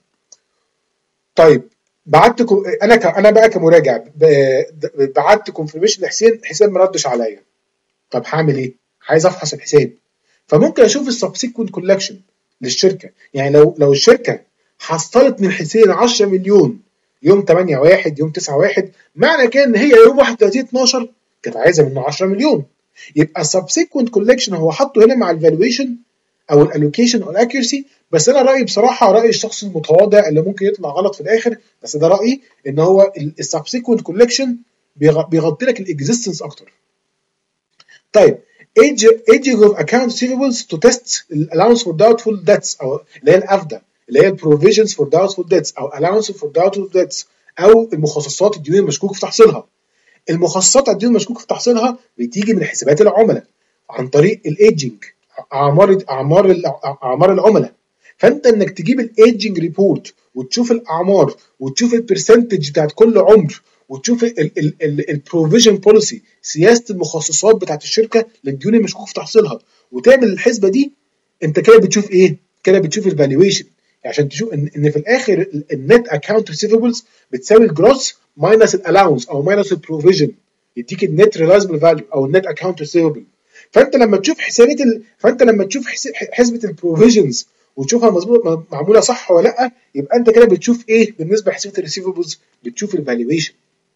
طيب بعت انا ك... انا بقى كمراجع ب- بعت كونفirmation لحسين، حسين ما ردش عليا. طب هعمل ايه؟ عايز افحص الحساب، فممكن اشوف السبسيكونت كولكشن للشركه. يعني لو لو الشركه حصلت من حسين عشرة مليون يوم تمانية واحد يوم تسعة واحد، معنى كده ان هي يوم واحد وتلاتين اتناشر كانت عايزه منه عشرة مليون. يبقى السبسيكونت كولكشن هو حاطه هنا مع الفالويشن او الالوكيشن او الاكيرسي. بس انا رايي بصراحه، رايي الشخص المتواضع اللي ممكن يطلع غلط في الاخر، بس ده رايي، ان هو السبسيكونت كولكشن بيغطي لك الاكزيستنس اكتر. طيب age aging of account receivables to test allowance for doubtful debts، او اللي هي الافدا، اللي هي provisions for doubtful debts او allowance for doubtful debts، او المخصصات الديون المشكوك في تحصيلها. المخصصات الديون المشكوك في تحصيلها بتيجي من حسابات العملاء عن طريق الايجنج، اعمار اعمار اعمار العملاء. فانت انك تجيب الايجنج ريبورت وتشوف الاعمار وتشوف البرسنتج بتاعت كل عمر وتشوف البروفيجن بوليسي، سياسه المخصصات بتاعت الشركه للديون المشكوك في تحصيلها، وتعمل الحسبه دي، انت كده بتشوف ايه؟ كده بتشوف الفالويشن. عشان تشوف ان ان في الاخر النت اكونت ريسيفبلز بتساوي الجروس ماينس الالاونس او ماينس البروفيجن، يديك النت ريلايزبل فاليو او النت اكونت ريسيفبل. فانت لما تشوف حسابات ال... فانت لما تشوف حس... حسبه البروفيجنز وتشوفها مظبوط معموله صح ولا لا، يبقى انت كده بتشوف ايه بالنسبه لحسبه الريسيفبلز؟ بتشوف الفالويشن.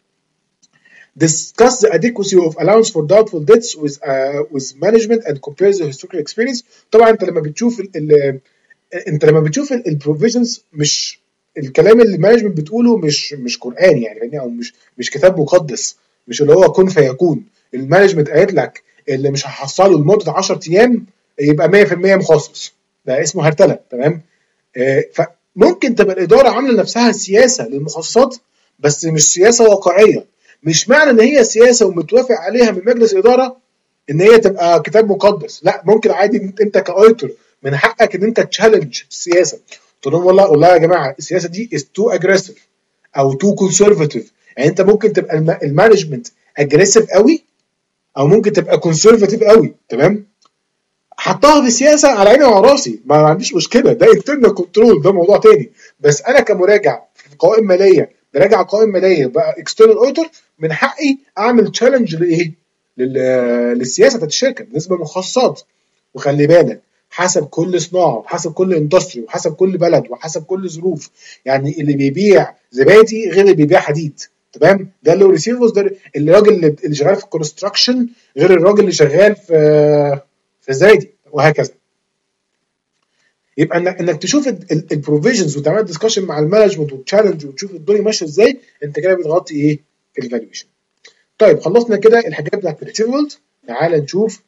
Discuss the adequacy of allowance for doubtful debts with uh, with management and compare the historical experience. طبعا انت لما بتشوف ال... ال... انت لما بتشوف البروفيجنز، مش الكلام اللي المانجمنت بتقوله مش مش قران يعني، او مش مش كتاب مقدس، مش اللي هو كن فيكون. المانجمنت قالت لك اللي مش هحصله لمده عشرة ايام يبقى مية في المية مخصص، ده اسمه هرتله. تمام؟ آه، فممكن تبقى الاداره عامله لنفسها سياسه للمخصصات، بس مش سياسه واقعيه. مش معنى ان هي سياسه ومتوافق عليها من مجلس اداره ان هي تبقى كتاب مقدس. لا، ممكن عادي انت كاوتر من حقك ان انت تشالنج السياسه، تقول لهم والله والله يا جماعه السياسه دي از تو اجريسيف او تو كونسرفاتيف. يعني انت ممكن تبقى المانجمنت اجريسيف قوي، او ممكن تبقى كونسرفاتيف قوي. تمام؟ حطها في السياسه على عيني وعلى راسي، ما عنديش مشكله، ده انترنال كنترول، ده موضوع تاني. بس انا كمراجع في قوائم ماليه براجع قوائم ماليه بقى اكسترنال اوتر، من حقي اعمل تشالنج لايه؟ للسياسه بتاعت الشركه بالنسبه للمخصصات. وخلي بالك، حسب كل صناعه وحسب كل اندستري وحسب كل بلد وحسب كل ظروف. يعني اللي بيبيع زبادي غير اللي بيبيع حديد. تمام؟ ده اللي ريسيفرز، ده الراجل اللي شغال في الكونستراكشن غير الراجل اللي شغال في في الزبادي، وهكذا. يبقى انك انك تشوف البروفيجنز وتعمل ديسكشن مع المانجمنت وتشالنج وتشوف الدنيا ماشيه ازاي، انت كده بتغطي ايه؟ الفالويشن. طيب خلصنا كده الحاجات بتاعت الريسيفبلز. تعال نشوف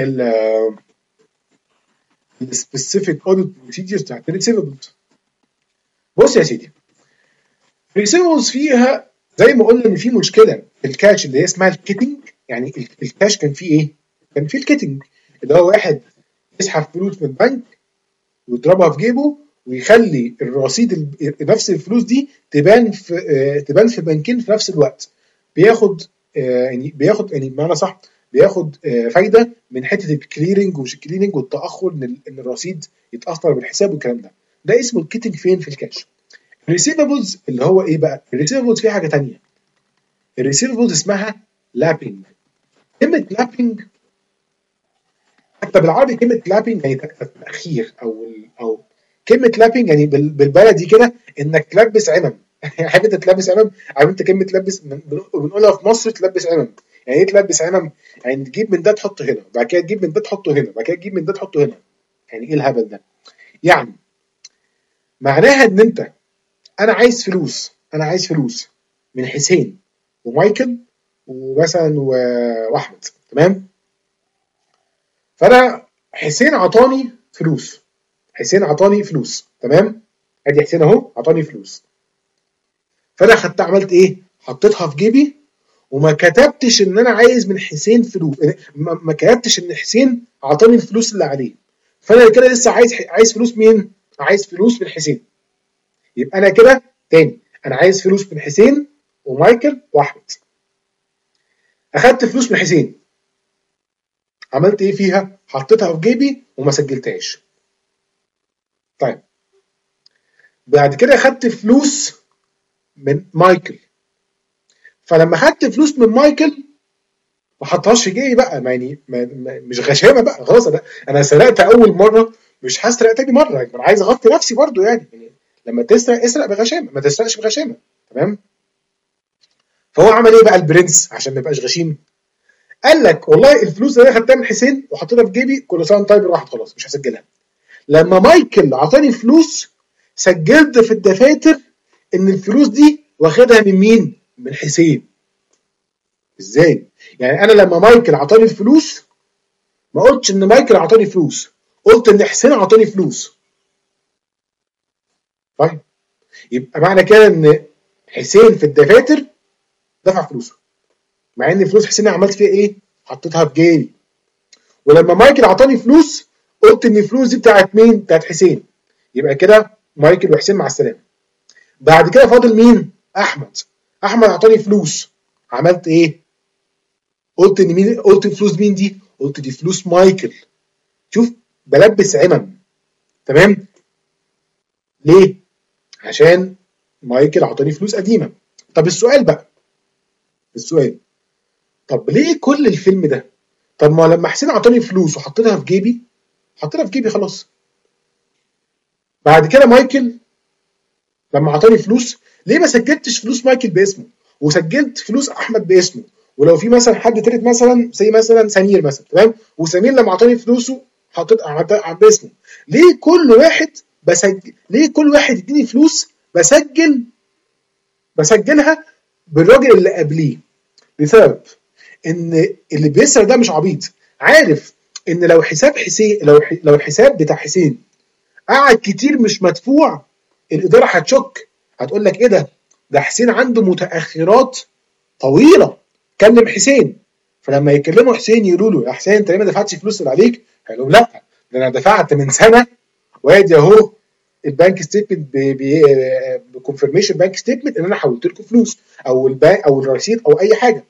السبيسيفيك اوديت بروسيجرز بتاعت الريسيفبلز. بص يا سيدي، الريسيفبلز فيها زي ما قلنا ان في مشكله في الكاش اللي هي اسمها الكيتنج. يعني الكاش كان فيه ايه؟ كان فيه الكيتنج، اللي هو واحد يسحب فلوس من البنك ويضربها في جيبه ويخلي الرصيد نفس الفلوس دي تبان في تبان في بنكين في نفس الوقت. بياخد يعني بياخد يعني بمعنى صح بياخد فايده من حته الكليرنج ومش الكليرنج والتاخر ان ان الرصيد يتاثر بالحساب والكلام ده. ده اسمه الكيتنج فين؟ في الكاش. الريسيفبلز اللي هو ايه بقى؟ الريسيفبلز فيه حاجه ثانيه. الريسيفبلز اسمها لابينج. كلمه لابينج حتى بالعربي كلمه لابينج يعني تاخير، او او كلمه لابينج يعني بالبلدي كده انك تلبس عمم. حاجه تلبس عمم. عارف انت كلمه تلبس بنقولها في مصر تلبس عمم. يعني ايه تلبس عمم؟ يعني تجيب من ده تحطه هنا، بعد كده تجيب من ده تحطه هنا، بعد كده تجيب من ده تحطه هنا. يعني ايه الهبل ده؟ يعني معناها ان انت، انا عايز فلوس انا عايز فلوس من حسين ومايكل ومثلا واحمد. تمام؟ فانا حسين عطاني فلوس حسين عطاني فلوس تمام؟ ادي حسين اهو عطاني فلوس. فانا خدت عملت ايه؟ حطيتها في جيبي وما كتبتش ان انا عايز من حسين فلوس، ما كتبتش ان حسين عطاني الفلوس اللي عليه. فانا كده لسه عايز عايز فلوس مين؟ عايز فلوس من حسين. يبقى انا كده تاني، انا عايز فلوس من حسين ومايكل واحمد. اخدت فلوس من حسين، عملت ايه فيها؟ حطيتها في جيبي وما سجلتهاش. طيب بعد كده اخدت فلوس من مايكل، فلما اخدت فلوس من مايكل ما حطهاش في جيبي بقى، يعني ما ما مش غشامه بقى خلاص. انا انا سرقت اول مره، مش هسرق تاني مره، يعني انا عايز اغطي نفسي برضو يعني, يعني لما تسرق اسرق بغشامه، ما تسرقش بغشامه. تمام. فهو عمل ايه بقى البرنس عشان ما يبقاش غشيم؟ قال لك والله الفلوس اللي انا خدتها من حسين وحطيتها في جيبي كل سنه طيب راحت خلاص مش هسجلها. لما مايكل عطاني فلوس سجلت في الدفاتر ان الفلوس دي واخدها من مين؟ من حسين. ازاي؟ يعني انا لما مايكل عطاني الفلوس ما قلتش ان مايكل عطاني فلوس، قلت ان حسين عطاني فلوس. طيب يبقى معنى كده ان حسين في الدفاتر دفع فلوسه، مع ان فلوس حسين عملت فيها ايه؟ حطيتها في جيبي. ولما مايكل عطاني فلوس قلت ان الفلوس دي بتاعت مين؟ بتاعت حسين. يبقى كده مايكل وحسين مع السلامه. بعد كده فاضل مين؟ احمد. احمد عطاني فلوس، عملت ايه؟ قلت ان مين؟ قلت الفلوس مين دي؟ قلت دي فلوس مايكل. شوف بلبس عمم. تمام. ليه؟ عشان مايكل عطاني فلوس قديمه. طب السؤال بقى، السؤال طب ليه كل الفيلم ده؟ طب ما لما حسين عطاني فلوس وحطيتها في جيبي، حطيتها في جيبي خلاص. بعد كده مايكل لما عطاني فلوس، ليه ما سجلتش فلوس مايكل باسمه وسجلت فلوس احمد باسمه؟ ولو في مثلا حد تالت مثلا زي مثلا سمير مثلا، تمام، وسمير لما عطاني فلوسه حطيت باسمه. ليه كل واحد بسجل؟ ليه كل واحد يديني فلوس بسجل بسجلها بالراجل اللي قبليه؟ لسبب ان اللي بيسرق ده مش عبيط، عارف ان لو حساب حسين، لو لو الحساب بتاع حسين قعد كتير مش مدفوع، الاداره هتشك، هتقول لك ايه ده؟ ده حسين عنده متاخرات طويله، كلم حسين. فلما يكلموا حسين يقولوا له يا حسين انت ليه ما دفعتش فلوس اللي عليك؟ هيقول لهم لا ده انا دفعت من سنه، وادي اهو البنك ستيتمنت بكونفirmation بنك ستيتمنت ان انا حولت لكم فلوس، او البنك او الرصيد او اي حاجه.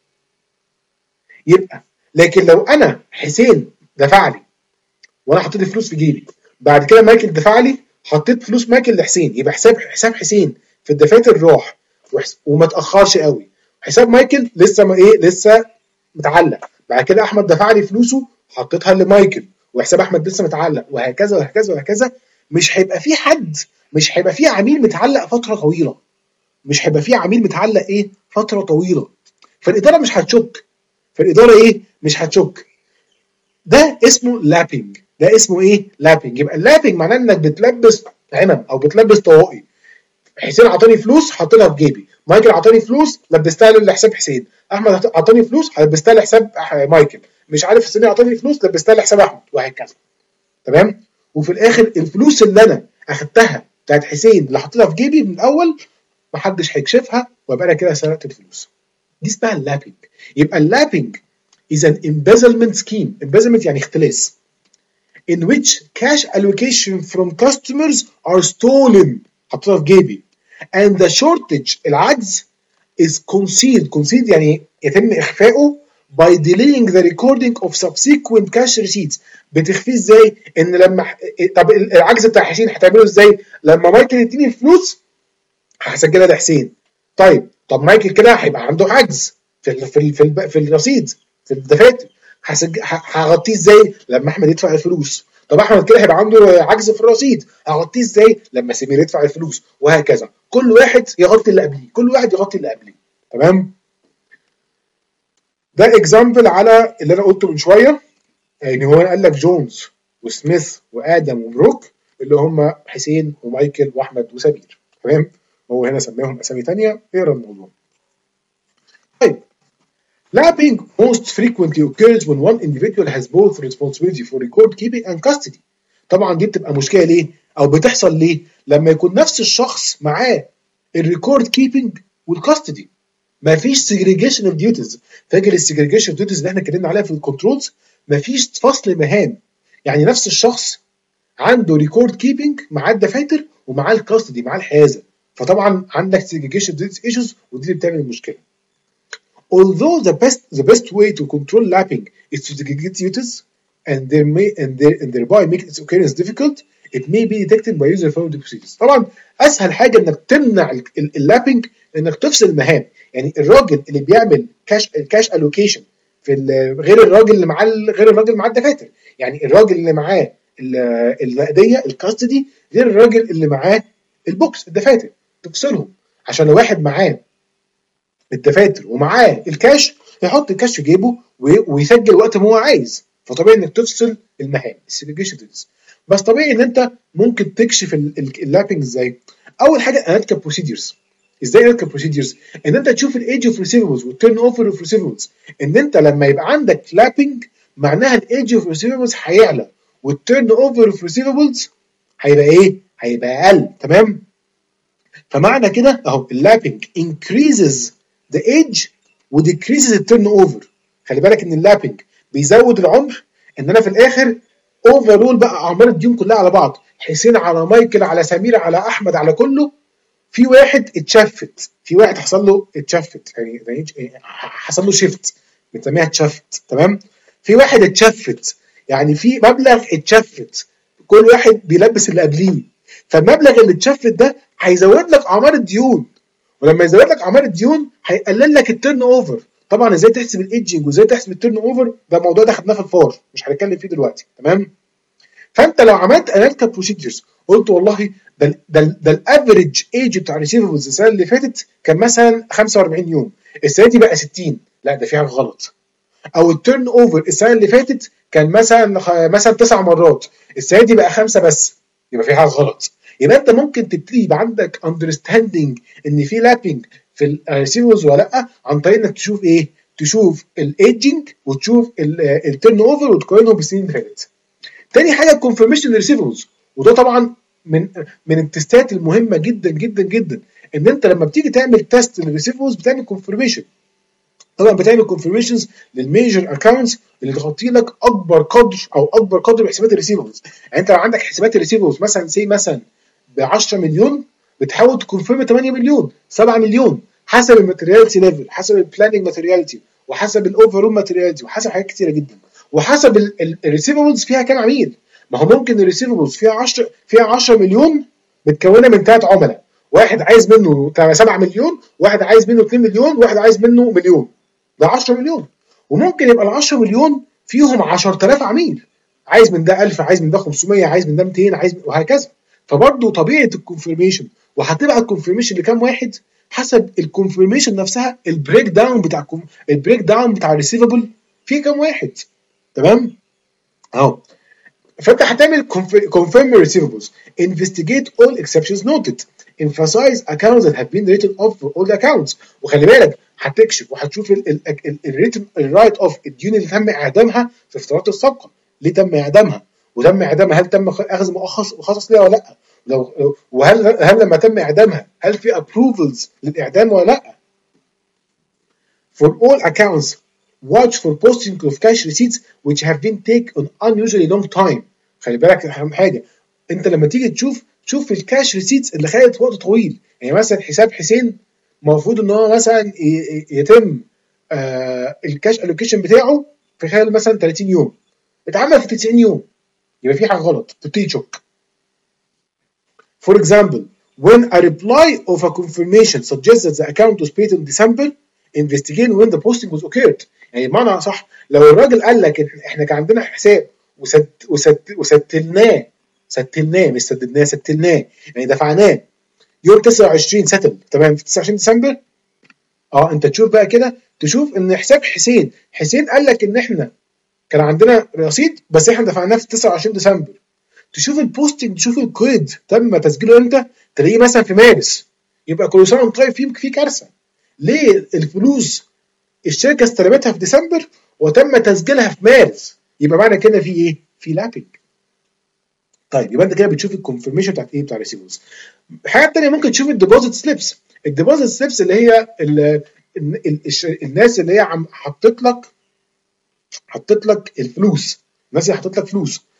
يبقى لكن لو انا حسين دفع لي وانا حطيت فلوس في جيبي، بعد كده مايكل دفع لي، حطيت فلوس مايكل لحسين، يبقى حساب حساب حسين في الدفاتر راح وما تاخرش قوي، حساب مايكل لسه ما ايه لسه متعلق. بعد كده احمد دفع لي فلوسه حطيتها لمايكل وحساب احمد لسه متعلق، وهكذا وهكذا وهكذا. مش هيبقى في حد، مش هيبقى في عميل متعلق فتره طويله، مش هيبقى في عميل متعلق ايه فتره طويله. فالاداره مش هتشك، فالاداره ايه مش هتشك. ده اسمه لابينج. ده اسمه ايه؟ لابينج. يبقى اللابينج معناه انك بتلبس عمم او بتلبس طواقي. حسين عطاني فلوس حطيتها في جيبي، مايكل عطاني فلوس لبستها لحساب حسين، احمد عطاني فلوس لبستها لحساب مايكل، مش عارف حسين عطاني فلوس لبستها لحساب احمد، وهكذا. تمام. وفي الاخر الفلوس اللي انا اخدتها بتاعت حسين اللي حطيتها في جيبي من الاول محدش هيكشفها، وابقى انا كده سرقت الفلوس. دي اسمها اللابينج. يبقى اللابينج is an embezzlement scheme. embezzlement يعني اختلاس. in which cash allocation from customers are stolen. حطيتها في جيبي. and the shortage العجز is concealed. concealed يعني يتم إخفائه by delaying the recording of subsequent cash receipts. بتخفيه ازاي؟ ان لما طب العجز بتاع حسين هتعمله ازاي؟ لما مايكل يديني الفلوس هسجلها لحسين. طيب طب مايكل كده هيبقى عنده عجز في ال في ال في, ال في الرصيد في الدفاتر، هغطيه ازاي؟ لما احمد يدفع الفلوس. طب احمد كده هيبقى عنده عجز في الرصيد، هغطيه ازاي؟ لما سمير يدفع الفلوس، وهكذا. كل واحد يغطي اللي قبليه، كل واحد يغطي اللي قبليه. تمام. ده اكزامبل على اللي انا قلته من شويه، يعني هو قال لك جونز وسميث وادم وبروك اللي هم حسين ومايكل واحمد وسمير. تمام. هو هنا سماهم اسامي ثانيه، اقرا الموضوع. طيب lapping most frequently occurs when one individual has both responsibility for record keeping and custody. طبعا دي بتبقى مشكله ليه؟ او بتحصل ليه؟ لما يكون نفس الشخص معاه الريكورد كيبنج والكاستدي. مفيش segregation of duties. فاكر السيجريجيشن اوف duties اللي احنا اتكلمنا عليها في الكنترولز؟ مفيش فصل مهام. يعني نفس الشخص عنده ريكورد كيبنج مع الدفاتر ومع الكاستدي مع الحيازه، فطبعا عندك segregation issues ودي اللي بتعمل المشكله. Although the best the best way to control lapping is to segregate duties and there may and, there, and thereby make its occurrence difficult, it may be detected by user following procedures. طبعا اسهل حاجه انك تمنع اللابنج انك تفصل المهام، يعني الراجل اللي بيعمل كاش الكاش الوكيشن في غير الراجل اللي معاه غير الراجل اللي معاه الدفاتر، يعني الراجل اللي معاه النقديه الكاستدي غير الراجل اللي معاه البوكس الدفاتر، تفصلهم عشان لو واحد معاه الدفاتر ومعاه الكاش يحط الكاش في جيبه ويسجل وقت ما هو عايز، فطبيعي انك تفصل المهام السيجريجيشن. بس طبيعي ان انت ممكن تكشف اللابنج ازاي. اول حاجه اناليتيكال بروسيدرز. ازاي اناليتيكال بروسيدرز؟ ان انت تشوف الايدج اوف ريسيفبلز والتيرن اوفر اوف ريسيفبلز، ان انت لما يبقى عندك لابنج معناها الايدج اوف ريسيفبلز هيعلى والتيرن اوفر اوف ريسيفبلز هيبقى ايه؟ هيبقى اقل. تمام؟ فمعنى كده اهو اللابنج increases the age و decreases the turnover. خلي بالك ان اللابنج بيزود العمر، ان انا في الاخر اوفرول بقى اعمار الديون كلها على بعض، حسين على مايكل على سمير على احمد على كله، في واحد اتشفت، في واحد حصل له اتشفت، يعني حصل له شيفت بنسميها اتشفت. تمام؟ في واحد اتشفت يعني في مبلغ اتشفت، كل واحد بيلبس اللي قبليه، فالمبلغ اللي اتشفت ده هيزود لك اعمار الديون، ولما يزود لك اعمار الديون هيقلل لك التيرن اوفر. طبعا ازاي تحسب الايدجنج وازاي تحسب التيرن اوفر ده موضوع ده خدناه في الفار مش هنتكلم فيه دلوقتي. تمام؟ فانت لو عملت اناليتيكال بروسيدجرز قلت والله ده ده ده الافريج ايج بتاع الريسيفبلز السنه اللي فاتت كان مثلا خمسة وأربعين يوم، السنه دي بقى ستين، لا ده في حاجه غلط. او التيرن اوفر السنه اللي فاتت كان مثلا مثلا تسع مرات، السنه دي بقى خمسه بس، يبقى في حاجه غلط. يبقى انت ممكن تبتدي يبقى عندك اندرستاندينج ان في لابنج في الريسيفبلز ولا لا عن طريق انك تشوف ايه؟ تشوف الايدجنج وتشوف التيرن اوفر وتقارنهم بالسنين اللي فاتت. تاني حاجه الكونفirmation ريسيفبلز، وده طبعا من من التستات المهمه جدا جدا جدا، ان انت لما بتيجي تعمل تيست للريسيفبلز بتعمل كونفirmation. طبعا بتعمل كونفirmations للميجر اكونتس اللي تغطي لك اكبر قدر او اكبر قدر من حسابات الريسيفبلز. يعني انت لو عندك حسابات الريسيفبلز مثلا سي مثلا ب عشرة مليون بتحاول تكونفيرم ثمانية مليون سبعة مليون حسب الماتيرياليتي ليفل، حسب البلاننج ماتيرياليتي، وحسب الاوفرول ماتيرياليتي، وحسب حاجات كتيره جدا، وحسب الريسيفبلز فيها كام عميل. ما هو ممكن الريسيفبلز فيها عشرة فيها عشرة مليون متكونه من ثلاث عملاء، واحد عايز منه سبعة مليون، واحد عايز منه اتنين مليون، واحد عايز منه مليون، ده عشرة مليون. وممكن يبقى ال عشرة مليون فيهم عشرة آلاف عميل، عايز من ده ألف، عايز من ده خمسمية، عايز من ده ميتين، عايز وهكذا. فبرضه طبيعه الكونفirmation وهتبقى الكونفirmation لكام واحد حسب الكونفirmation نفسها، البريك داون بتاع البريك داون بتاع الريسيفبل في كام واحد. تمام؟ اهو فانت هتعمل confirm receivables, investigate all exceptions noted, emphasize accounts that have been written off for all the accounts. وخلي بالك هتكشف وهتشوف الريتن الرايت اوف الديون اللي تم اعدامها في فترات السابقه، ليه تم اعدامها؟ وتم اعدامها هل تم اخذ مؤخص مخصص ليها ولا لا؟ لو وهل هل لما تم اعدامها هل في approvals للاعدام ولا لا؟ For all accounts, watch for posting of cash receipts which have been taken unusually long time. خلي بالك اهم حاجه انت لما تيجي تشوف شوف الكاش ريسيتس اللي خدت وقت طويل، يعني مثلا حساب حسين المفروض ان هو مثلا يتم آه الكاش الوكيشن بتاعه في خلال مثلا ثلاثين يوم، اتعمل في تسعين يوم، يبقى في حاجه غلط، تبتدي تشك. For example, when a reply of a confirmation suggests that the account was paid in December, investigate when the posting was occurred. يعني بمعنى صح لو الراجل قال لك احنا كان عندنا حساب وست وست وستلناه ستلناه مش سددناه ستلناه يعني دفعناه يوم تسعة وعشرين ستل، تمام، في تسعة وعشرين ديسمبر، اه انت تشوف بقى كده تشوف ان حساب حسين حسين قال لك ان احنا كان عندنا رصيد بس احنا دفعناه في تسعة وعشرين ديسمبر، تشوف البوستنج تشوف الكويد تم تسجيله امتى، تلاقيه مثلا في مارس، يبقى كل سنه وانت طيب في في كارثه. ليه الفلوس الشركه استلمتها في ديسمبر وتم تسجيلها في مارس؟ يبقى معنى كده في ايه؟ في لابنج. طيب يبقى انت كده بتشوف الكونفirmation بتاعت ايه؟ بتاع الريسيفبلز. حاجه ثانيه ممكن تشوف الديبوزيت سليبس. الديبوزيت سليبس اللي هي ال ال ال الناس اللي هي حطت لك حطت لك الفلوس، الناس اللي حطت لك فلوس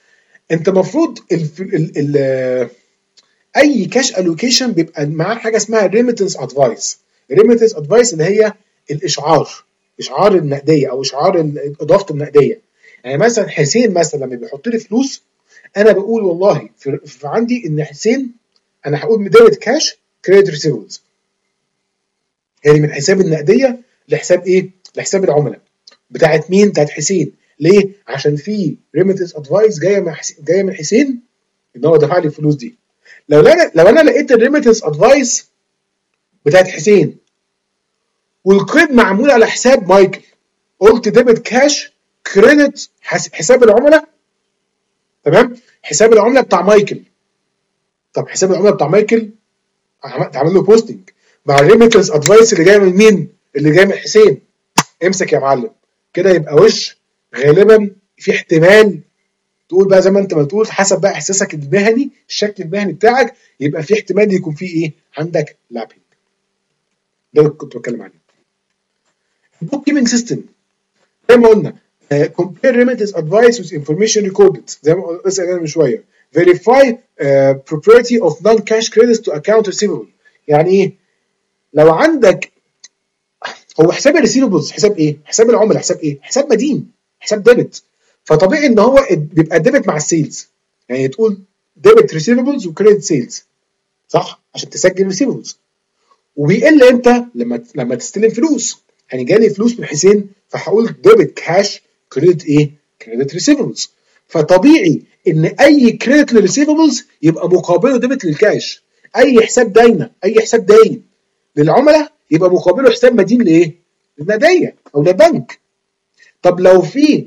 انت المفروض ال ال ال اي كاش الوكيشن بيبقى معاه حاجه اسمها ريميتنس ادفايس. ريميتنس ادفايس اللي هي الاشعار، اشعار النقديه او اشعار اضافه النقديه. يعني مثلا حسين مثلا لما بيحط لي فلوس، انا بقول والله في, في عندي ان حسين، انا هقول ديبت كاش كريدت ريسيفبلز، يعني من حساب النقديه لحساب ايه؟ لحساب العملاء. بتاعت مين؟ بتاعت حسين. ليه؟ عشان في ريميتنس ادفايس جايه من حسين، جايه من حسين ان هو دفع لي الفلوس دي. لو انا لو انا لقيت الريميتنس ادفايس بتاعت حسين والكريد معمول على حساب مايكل، قلت ديبت كاش كريدت حساب العملاء، تمام؟ حساب العملاء بتاع مايكل. طب حساب العملاء بتاع مايكل اتعمل له بوستنج مع الريميتنس ادفايس اللي جاي من مين؟ اللي جاي من حسين. امسك يا معلم كده، يبقى وش غالبا في احتمال تقول بقى زي ما انت ما تقول، حسب بقى احساسك المهني، الشكل المهني بتاعك، يبقى في احتمال يكون في ايه؟ عندك لابينج. ده اللي كنت بتكلم عليه. البوك كيبنج سيستم زي ما قلنا، uh, compare remittance advice with information recorded زي ما لسه قلنا من شويه. verify uh, propriety of non-cash credits to account receivable. يعني ايه؟ لو عندك، هو حساب الريسيفبلز حساب ايه؟ حساب العملاء حساب ايه؟ حساب مدين، حساب ديبت. فطبيعي ان هو بيبقى ديبت مع السيلز، يعني تقول ديبت ريسيفبلز وكريدت سيلز، صح؟ عشان تسجل ريسيفبلز. وبيقل امتى؟ لما لما تستلم فلوس. يعني جالي فلوس من حسين فهقول ديبت كاش كريدت ايه؟ كريدت ريسيفبلز. فطبيعي ان اي كريدت للريسيفبلز يبقى مقابله ديبت للكاش. اي حساب داينه، اي حساب داين للعملاء يبقى مقابله حساب مدين لايه؟ للنقديه او للبنك. طب لو في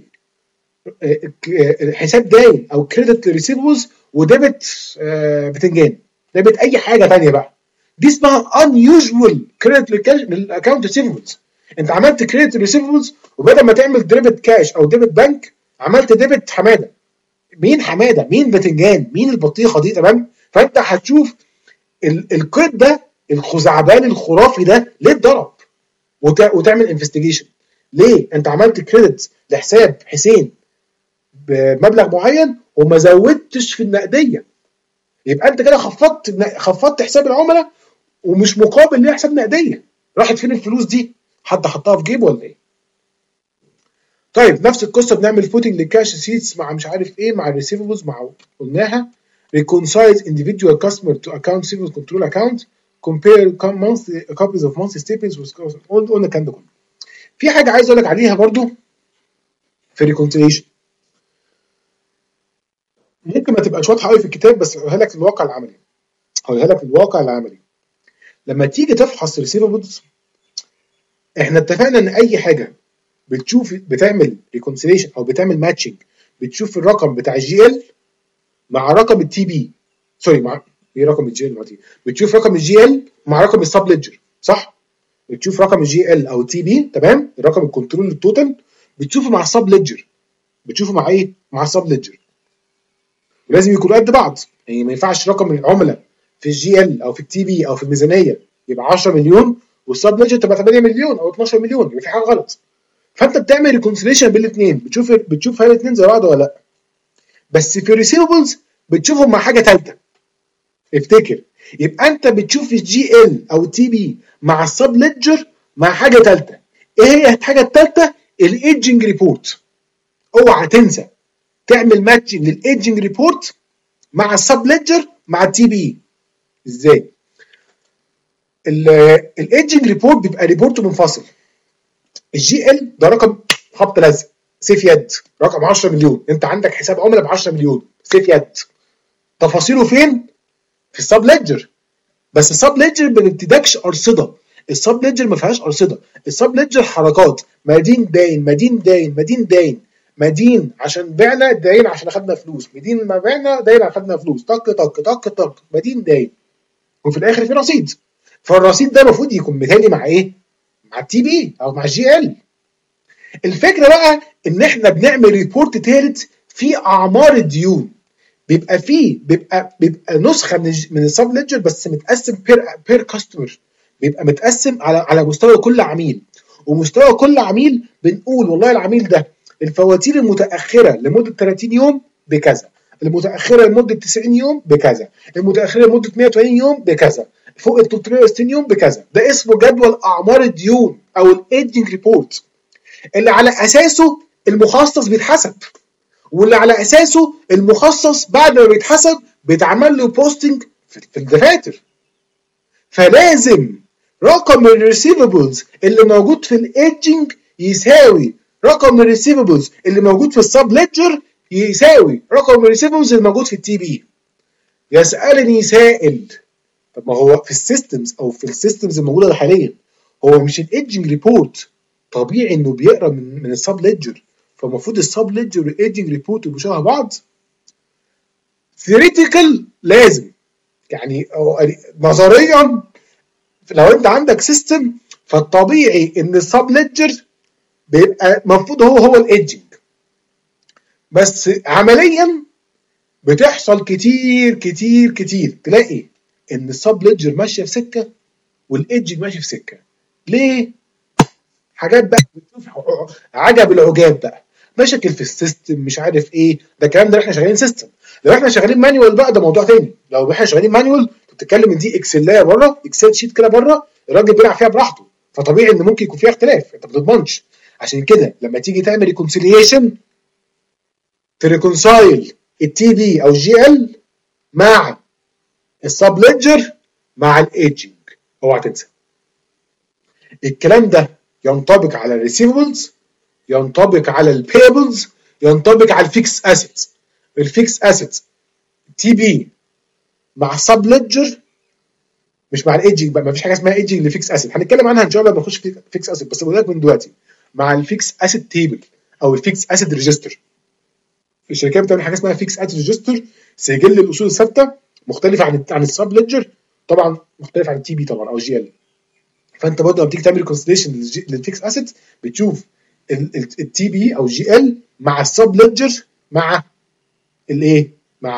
حساب داين او كريدت للريسيفبلز وديبت بتنجان، ديبت اي حاجه ثانيه بقى، دي اسمها unusual credit للاكونت ريسيفبلز. انت عملت كريدت ريسيفبلز وبدل ما تعمل ديبت كاش او ديبت بنك عملت ديبت حماده. مين حماده؟ مين بتنجان؟ مين البطيخه دي؟ تمام؟ فانت هتشوف الكود ده الخزعبلان الخرافي ده ليه اتضرب، وتعمل انفستيجيشن. ليه؟ انت عملت كريدت لحساب حسين بمبلغ معين وما زودتش في النقديه، يبقى انت كده خفضت خفضت حساب العملاء ومش مقابل ليه حساب نقديه. راحت فين الفلوس دي؟ حد حطها في جيبه ولا ايه؟ طيب نفس القصه بنعمل فوتنج للكاش سيتس مع مش عارف ايه، مع الريسيفبلز، مع قلناها reconcile individual customer to account receivable control account compare monthly copies of monthly statements with قلنا الكلام ده كله. في حاجه عايز اقول لك عليها برضو في الريكونسيليشن، ممكن ما تبقاش واضحه قوي في الكتاب بس هقولها لك في الواقع العملي. هقولها لك في الواقع العملي. لما تيجي تفحص ريسيفبلز، احنا اتفقنا ان اي حاجه بتشوف بتعمل ريكونسيليشن او بتعمل ماتشنج، بتشوف الرقم بتاع الجي ال مع رقم التي بي، سوري مع ايه رقم الجي ال مع تي، بتشوف رقم الجي ال مع رقم السب ليدجر، صح؟ بتشوف رقم الجي ال او تي بي، تمام؟ الرقم الكنترول التوتال بتشوفه مع السب ليدجر، بتشوفه مع ايه؟ مع السب ليدجر. ولازم يكونوا قد بعض، يعني ما ينفعش رقم العملاء في الجي ال او في التي بي او في الميزانيه يبقى عشرة مليون والسب ليدجر تبقى ثمانية مليون او اتناشر مليون، يبقى في حاجه غلط. فانت بتعمل ريكونسيليشن بين الاثنين، بتشوف بتشوف هل الاثنين زي بعض ولا لا. بس في الريسيفبلز بتشوفهم مع حاجه ثالثه. افتكر، يبقى انت بتشوف الجي ال او التي بي مع السب ليدجر مع حاجه ثالثه. ايه هي الحاجه الثالثه؟ الايدجنج ريبورت. اوعى تنسى تعمل ماتشنج للايدجنج ريبورت مع السب ليدجر مع التي بي. ازاي؟ الايدجنج ريبورت بيبقى ريبورت منفصل. الجي ال ده رقم خبط لزق سيف يد، رقم عشرة مليون، انت عندك حساب عملاء ب عشرة مليون سيف يد. تفاصيله فين؟ في السب ليدجر. بس السب ليدجر ما بتدكش ارصده، السب ليدجر ما فيهاش ارصده، السب ليدجر حركات مدين داين مدين داين مدين داين، مدين عشان بعنا، داين عشان اخدنا فلوس، مدين ما بعنا، داين عشان اخدنا فلوس، طق طق طق طق، مدين داين، وفي الاخر في رصيد. فالرصيد ده المفروض يكون متالي مع ايه؟ مع التي بي او مع الجي ال. الفكره بقى ان احنا بنعمل ريبورت ثالث في اعمار الديون، بيبقى فيه بيبقى بيبقى نسخه من من السب ليدجر بس متقسم بير بير كاستمر، بيبقى متقسم على على مستوى كل عميل، ومستوى كل عميل بنقول والله العميل ده الفواتير المتاخره لمده ثلاثين يوم بكذا، المتاخره لمده تسعين يوم بكذا، المتاخره لمده مية وتمانين يوم بكذا، فوق ال تلتمية وستين يوم بكذا. ده اسمه جدول اعمار الديون او الايدجنج ريبورت، اللي على اساسه المخصص بيتحسب، واللي على اساسه المخصص بعد ما بيتحسب بيتعمل له بوستنج في الدفاتر. فلازم رقم الريسيفبلز اللي موجود في الايدجنج يساوي رقم الريسيفبلز اللي موجود في السب ليدجر يساوي رقم الريسيفبلز اللي موجود في التي بي. يسألني سائل، طب ما هو في السيستمز او في السيستمز الموجوده حاليا هو مش الايدجنج ريبورت طبيعي انه بيقرا من من السب ليدجر، فالمفروض السب ليدجر والايدجنج ريبورت يبقوا شبه بعض؟ ثيوريتيكال لازم، يعني نظريا لو انت عندك سيستم فالطبيعي ان السب ليدجر بيبقى المفروض هو هو الايدجنج، بس عمليا بتحصل كتير كتير كتير تلاقي ان السب ليدجر ماشيه في سكه والايدجنج ماشي في سكه. ليه؟ حاجات بقى بتشوف عجب العجاب بقى، مشاكل في السيستم مش عارف ايه. ده الكلام ده احنا شغالين سيستم. لو احنا شغالين مانيوال بقى ده موضوع تاني. لو احنا شغالين مانيوال بتتكلم ان دي اكسلايه بره، اكسل شيت كده بره، الراجل بيلعب فيها براحته، فطبيعي ان ممكن يكون فيها اختلاف، انت ما بتضمنش. عشان كده لما تيجي تعمل ريكونسيليشن تريكونسايل التي بي او الجي ال مع السب ليدجر مع الايدجنج. اوعى تنسى الكلام ده ينطبق على الريسيفبلز، ينطبق على البيبلز، ينطبق على الفيكس اسيتس. الفيكس اسيتس تي بي مع السب ليدجر مش مع الايدجنج بقى، ما فيش حاجه اسمها ايدجنج لفيكس اسيت، هنتكلم عنها ان شاء الله لما نخش في فيكس اسيت، بس بقول لك من دلوقتي مع الفيكس اسيت تيبل او الفيكس اسيت ريجستر. الشركات بتعمل حاجه اسمها فيكس اسيت ريجستر، سجل الاصول الثابته مختلفه عن عن السب ليدجر، طبعا مختلف عن التي بي طبعا او الجي ال. فانت برضه لما بتيجي تعمل ريكونسيليشن للفيكس اسيت بتشوف التي بي او الجي ال مع السب ليدجر مع الايه، مع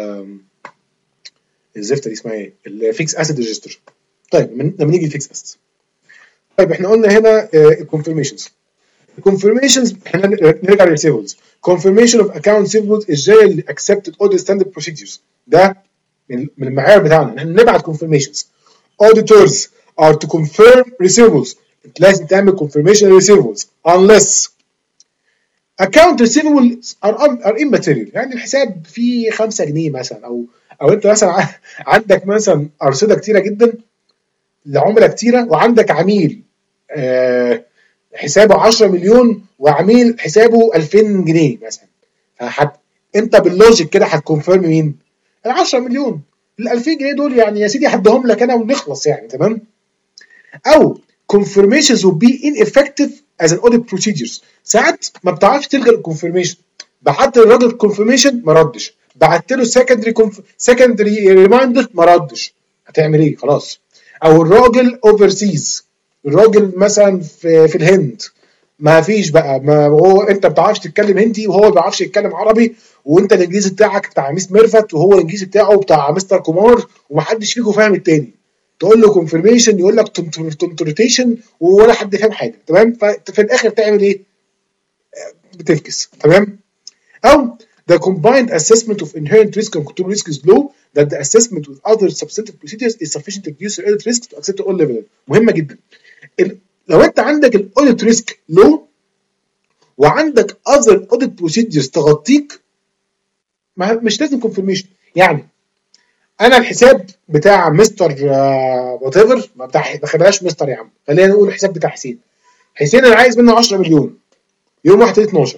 الزفته دي اسمها ايه، الفيكس اسيت ريجستر. طيب لما نيجي الفيكس اسيت، طيب احنا قلنا هنا الكونفirmations. الكونفirmations احنا نرجع للريسيفبلز. confirmation of account receivables is generally accepted audit standard procedures. ده من من المعايير بتاعنا احنا نبعت confirmations. auditors are to confirm receivables. انت لازم تعمل confirmation receivables unless account receivables are are immaterial. يعني الحساب فيه خمسة جنيه مثلا، او او انت مثلا عندك مثلا ارصده كتيره جدا لعملاء كتيره، وعندك عميل آه حسابه عشرة مليون وعميل حسابه ألفين جنيه مثلا، فحت انت باللوجيك كده هتكونفيرم مين؟ ال عشرة مليون. ال ألفين جنيه دول يعني يا سيدي هديهم لك انا ونخلص يعني، تمام؟ او confirmations will be ineffective as an audit procedures. ساعات ما بتعرفش تلغي الكونفirmation، بعت للراجل الكونفirmation ما ردش، بعت له secondary secondary reminder ما ردش، هتعمل ايه؟ خلاص. او الراجل overseas، الراجل مثلا في, في الهند، ما فيش بقى، ما هو انت ما بتعرفش تتكلم هندي وهو ما بيعرفش يتكلم عربي، وانت الانجليزي بتاعك بتاع ميس ميرفت وهو الانجليزي بتاعه بتاع مستر كومار، ومحدش فيكم فاهم التاني. تقول له كونفirmation يقول لك تنتورتيشن ولا حد فاهم حاجه، تمام؟ ففي الاخر تعمل ايه؟ بتفكس، تمام؟ او the combined assessment of inherent risk and control risk is low that the assessment with other substantive procedures is sufficient to reduce the audit risk to accept all level. مهمه جدا. لو انت عندك الاوديت ريسك لو وعندك other audit procedures تغطيك، مش لازم confirmation. يعني انا الحساب بتاع مستر وات ايفر، ما بتاع ما خليهاش مستر يا عم، خلينا نقول الحساب بتاع حسين. حسين انا عايز منه عشرة مليون يوم واحد اتناشر،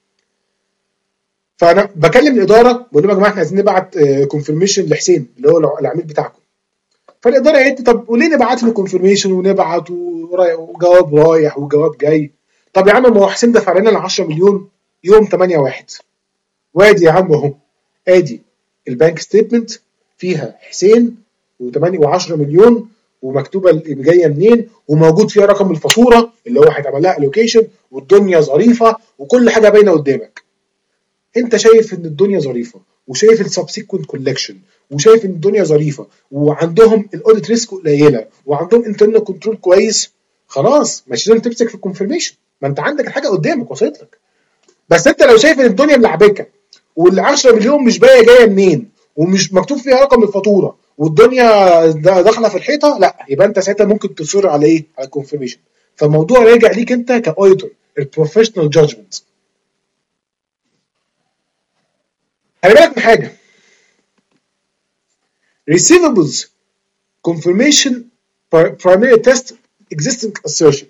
فانا بكلم الاداره بقول لهم يا جماعه احنا عايزين نبعت كونفirmation لحسين اللي هو العميل بتاعكم. فالاداره قالت طب وليه نبعت له كونفirmation ونبعت وجواب رايح وجواب جاي؟ طب يا عم ما هو حسين دفع لنا ال عشرة مليون يوم تمانية واحد، وادي يا عم اهو، ادي البانك ستيتمنت فيها حسين و8 و10 مليون ومكتوبه جايه منين وموجود فيها رقم الفاتوره اللي هو هيتعمل لها الوكيشن، والدنيا ظريفه وكل حاجه باينه قدامك. انت شايف ان الدنيا ظريفه وشايف السبسيكوينت كولكشن وشايف ان الدنيا ظريفه وعندهم الاوديت ريسك قليله وعندهم انترنال كنترول كويس، خلاص مش لازم تمسك في الكونفirmation، ما انت عندك الحاجه قدامك وصلت لك. بس انت لو شايف ان الدنيا ملعبكه وال عشرة مليون مش بايه جايه منين ومش مكتوب فيها رقم الفاتوره والدنيا داخله في الحيطه، لا يبقى انت ساعتها ممكن تصر على ايه؟ على الكونفirmation. فالموضوع راجع ليك انت كاوديتور، البروفيشنال جادجمنت. خلي بالك من حاجه، receivables confirmation primary test existing assertion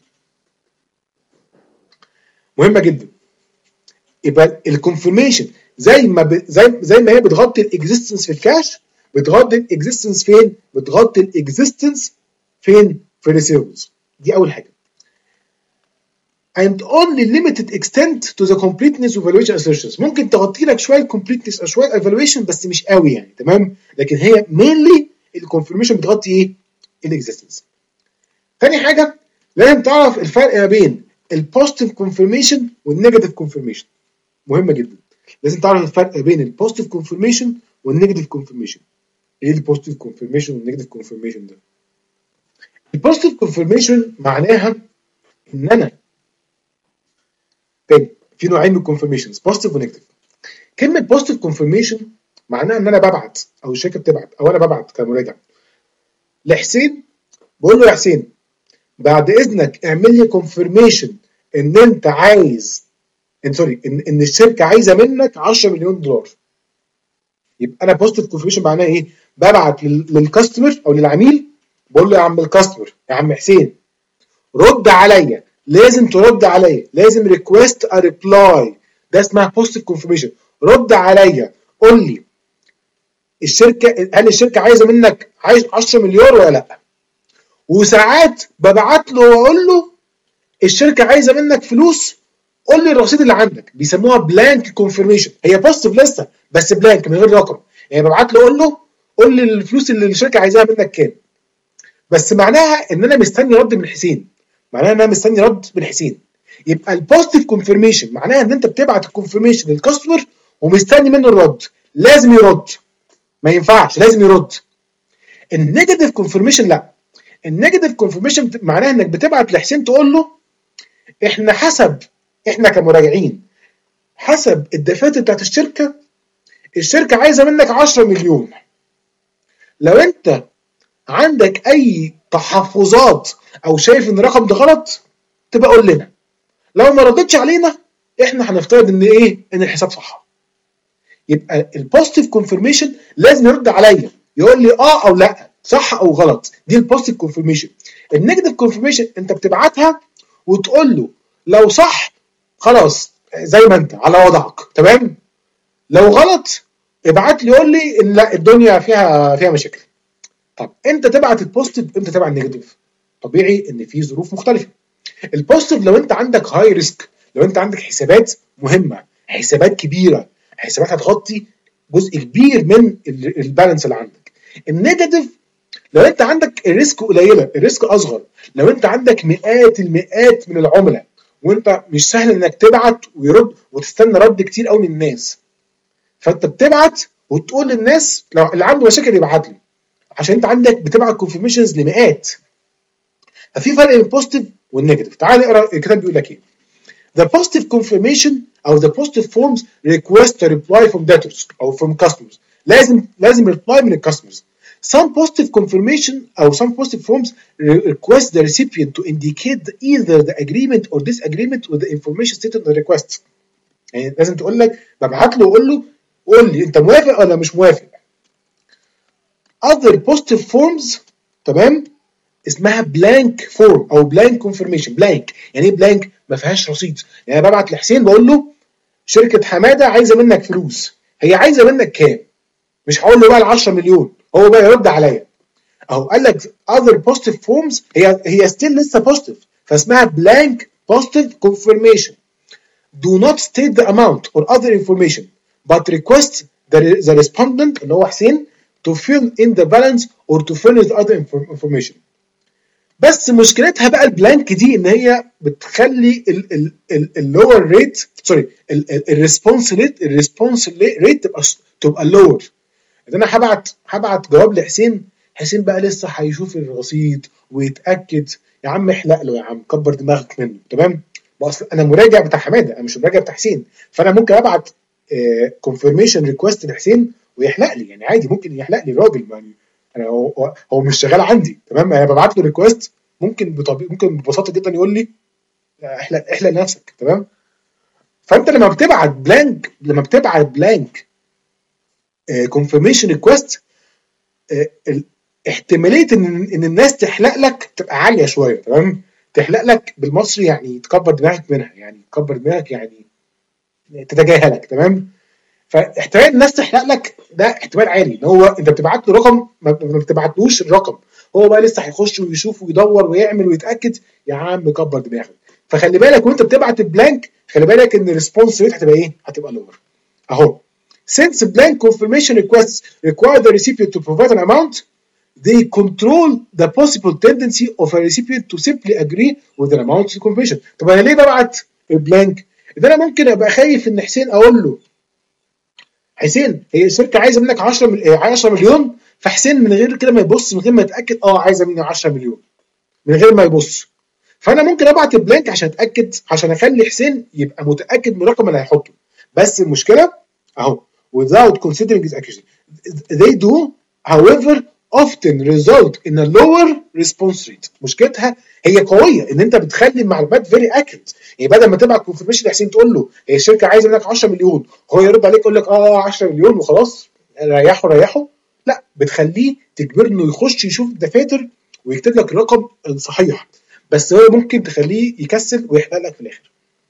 مهمه جدا. يبقى الكونفirmation زي ما ب... زي زي ما هي بتغطي الاكزيستنس في الكاش، بتغطي الاكزيستنس فين؟ بتغطي الاكزيستنس فين؟ في الريسيفبلز. دي اول حاجه. and only limited extent to the completeness of valuation assertions. ممكن تغطي لك شويه completeness او شويه evaluation بس مش قوي يعني، تمام؟ لكن هي mainly الكونفirmation بتغطي ايه؟ الاكزيستنس. تاني حاجه لازم تعرف الفرق ما بين البوزيتيف كونفirmation والنيجاتيف كونفirmation. مهمه جدا. لازم تعرف الفرق بين البوزيتيف كونفirmation والنيجاتيف كونفirmation. ايه البوزيتيف كونفirmation والنيجاتيف كونفirmation ده؟ البوزيتيف كونفirmation معناها ان انا تاني في نوعين من الكونفirmations، بوزيتيف ونيجاتيف. كلمه بوزيتيف كونفirmation معناها ان انا ببعت او الشركه بتبعت او انا ببعت كمراجع لحسين، بقول له يا حسين بعد اذنك اعمل لي كونفirmation ان انت عايز ان سوري ان ان الشركه عايزه منك عشرة مليون دولار. يبقى انا بوزيتيف كونفirmation معناها ايه؟ ببعت للكاستمر او للعميل بقول له يا عم الكاستمر، يا عم حسين رد عليا، لازم ترد عليا، لازم ريكويست ا ريبلاي. ده اسمها بوزيتيف كونفirmation. رد عليا قول لي الشركه هل الشركه عايزه منك عايز عشرة مليار ولا لا. وساعات ببعت له واقول له الشركه عايزه منك فلوس، قول لي الرصيد اللي عندك. بيسموها بلانك كونفirmation. هي بوزيتيف لسه بس بلانك من غير رقم، يعني ببعت له اقول له قول لي الفلوس اللي الشركه عايزاها منك كام، بس معناها ان انا مستني رد من حسين، معناها ان انا مستني رد من حسين. يبقى البوزيتيف كونفirmation معناها ان انت بتبعت الكونفirmation للكاستمر ومستني منه الرد، لازم يرد، ما ينفعش لازم يرد. النيجاتيف كونفirmation لا، النيجاتيف كونفirmation معناها انك بتبعت لحسين تقول له احنا حسب احنا كمراجعين حسب الدفاتر بتاعت الشركه، الشركه عايزه منك عشرة مليون. لو انت عندك اي تحفظات او شايف ان الرقم ده غلط تبقى قول لنا. لو ما ردتش علينا احنا هنفترض ان ايه؟ ان الحساب صح. يبقى البوزيتيف كونفirmation لازم يرد عليا يقول لي اه او لا، صح او غلط. دي البوزيتيف كونفirmation. النيجاتيف كونفirmation انت بتبعتها وتقول له لو صح خلاص زي ما انت على وضعك تمام، لو غلط ابعت لي قول لي ان لا الدنيا فيها فيها مشاكل. طب انت تبعت البوزيتيف امتى تبع النيجاتيف؟ طبيعي ان في ظروف مختلفه. البوزيتيف لو انت عندك هاي ريسك، لو انت عندك حسابات مهمه، حسابات كبيره، حسابات هتغطي جزء كبير من البالانس اللي عندك. النيجاتيف لو انت عندك الريسك قليله، الريسك اصغر، لو انت عندك مئات المئات من العملاء وانت مش سهل انك تبعت ويرد وتستنى رد كتير قوي من الناس، فانت بتبعت وتقول للناس لو اللي عنده مشاكل يبعت لي، عشان انت عندك بتبعت كونفirmations لمئات. ففي فرق بين البوزيتيف والنيجاتيف. تعال نقرا الكتاب بيقول لك ايه. The positive confirmation او the positive forms request a reply from debtors او from customers. لازم لازم reply من الكاستمرز. Some positive confirmation او some positive forms request the recipient to indicate either the agreement or disagreement with the information stated in the request. يعني لازم تقول لك ببعت له واقول له قول لي انت موافق ولا مش موافق. Other positive forms تمام اسمها blank form او blank confirmation. blank يعني ايه blank؟ ما فيهاش رصيد. يعني انا ببعت لحسين بقول له شركه حماده عايزه منك فلوس، هي عايزه منك كام؟ مش هقول له بقى ال عشرة مليون، هو بقى يرد عليا. اهو قال لك other positive forms هي هي still لسه positive فاسمها blank positive confirmation. Do not state the amount or other information but request the, the respondent اللي هو حسين to fill in the balance or to furnish the other information. بس مشكلتها بقى البلانك دي ان هي بتخلي اللور ريت سوري الريسبونس ريت الريسبونس ريت تبقى تبقى لور. انا هبعت هبعت جواب لحسين، حسين بقى لسه هيشوف الرصيد ويتاكد. يا عم احلق له يا عم، كبر دماغك منه تمام. بس انا مراجع بتاع حماده، انا مش مراجع بتاع حسين، فانا ممكن ابعت كونفirmation ريكوست لحسين ويحلق لي، يعني عادي ممكن يحلق لي الراجل، يعني انا هو, هو مش شغال عندي تمام، انا ببعت له ريكوست ممكن بطبيعي ممكن ببساطه جدا يقول لي احلق احلق نفسك تمام. فانت لما بتبعت بلانك لما بتبعت بلانك كونفirmation ريكوست احتماليه ان ان الناس تحلق لك تبقى عاليه شويه تمام. تحلق لك بالمصري يعني تكبر دماغك منها، يعني تكبر دماغك يعني تتجاهلك تمام. فاحتمال الناس تحلق لك ده احتمال عالي، ان هو انت بتبعت له رقم ما بتبعتلوش الرقم، هو بقى لسه هيخش ويشوف ويدور ويعمل ويتاكد، يا عم كبر دماغك. فخلي بالك وانت بتبعت البلانك، خلي بالك ان الريسبونس ريت هتبقى ايه؟ هتبقى لور. اهو since blank confirmation requests require the recipient to provide an amount, they control the possible tendency of a recipient to simply agree with an amount of confirmation. طب انا ليه ببعت البلانك؟ ده انا ممكن ابقى خايف ان حسين اقول له حسين هي الشركه عايزه منك عشرة مليون، فحسين من غير كده ما يبص، من غير ما يتاكد اه عايزه مني عشرة مليون، من غير ما يبص. فانا ممكن ابعت البلانك عشان اتاكد، عشان اخلي حسين يبقى متاكد من الرقم اللي هيحطه. بس المشكله اهو without considering his accuracy they do however often result in a lower response rate. مشكلتها هي قويه ان انت بتخلي المعلومات very accurate، يعني بدل ما تبعت كونفirmation لحسين تقول له هي الشركه عايزه منك عشرة مليون، هو يرد عليك يقول لك اه عشرة مليون وخلاص ريحه ريحه، لا بتخليه تجبره انه يخش يشوف الدفاتر ويكتب لك الرقم الصحيح، بس هو ممكن تخليه يكسل ويحرق لك في الاخر.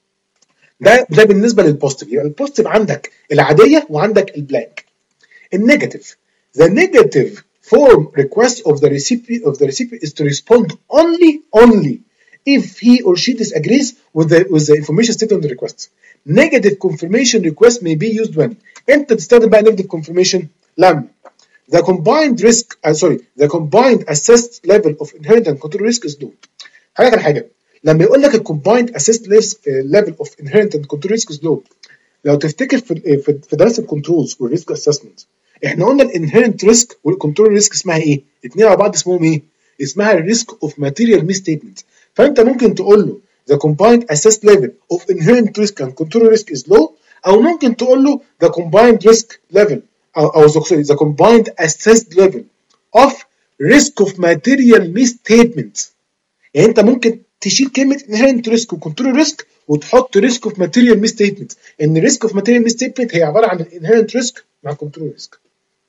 ده ده بالنسبه للبوزيتيف. يبقى البوزيتيف عندك العاديه وعندك البلانك. النيجاتيف the negative form request of the recipient of the recipient is to respond only only if he or she disagrees with the with the information stated on the request. Negative confirmation request may be used when انت تستخدم بقى negative confirmation لما the combined risk uh, sorry the combined assessed level of inherent and control risk is low. هقول لك على حاجه، لما يقول لك الكومبايند اسيست ليفل اوف انهيرنت اند كنترول ريسك از لو، لو تفتكر في في دراسه الكنترولز والريسك اسسمنت احنا قلنا الانهيرنت ريسك والكنترول ريسك اسمها ايه؟ الاثنين على بعض اسمهم ايه؟ اسمها الريسك اوف ماتيريال ميس ستيتمنت. فانت ممكن تقول له the combined assessed level of inherent risk and control risk is low، او ممكن تقول له the combined risk level او او sorry the combined assessed level of risk of material misstatement. يعني انت ممكن تشيل كلمه inherent risk وكنترول ريسك وتحط risk of material misstatement، ان risk of material misstatement هي عباره عن inherent risk مع كنترول ريسك.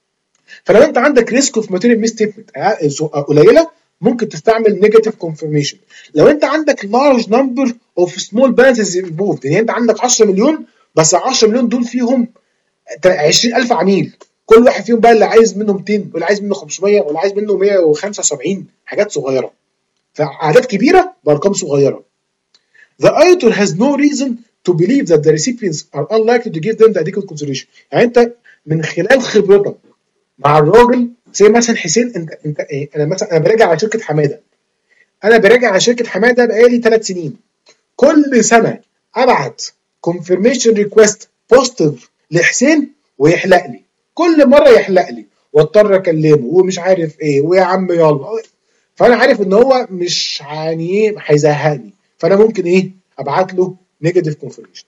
فلو انت عندك risk of material misstatement قليله ممكن تستعمل negative confirmation. لو انت عندك large number of small balances involved، يعني انت عندك عشرة مليون بس عشرة مليون دول فيهم عشرين ألف عميل، كل واحد فيهم بقى اللي عايز منه مئتين واللي عايز منه خمسمية واللي عايز منه مية وخمسة وسبعين، حاجات صغيره، فأعداد كبيرة بأرقام صغيرة. The auditor has no reason to believe that the recipients are unlikely to give them the adequate consideration. يعني أنت من خلال خبرتك مع الراجل زي مثلا حسين، أنت أنت إيه؟ أنا مثلا أنا براجع على شركة حمادة، أنا براجع على شركة حمادة بقالي ثلاث سنين، كل سنة أبعت confirmation request positive لحسين ويحلق لي، كل مرة يحلق لي واضطر أكلمه ومش عارف إيه ويا عم يلا، فانا عارف ان هو مش يعني ايه هيزهقني، فانا ممكن ايه ابعت له نيجاتيف كونفirmation.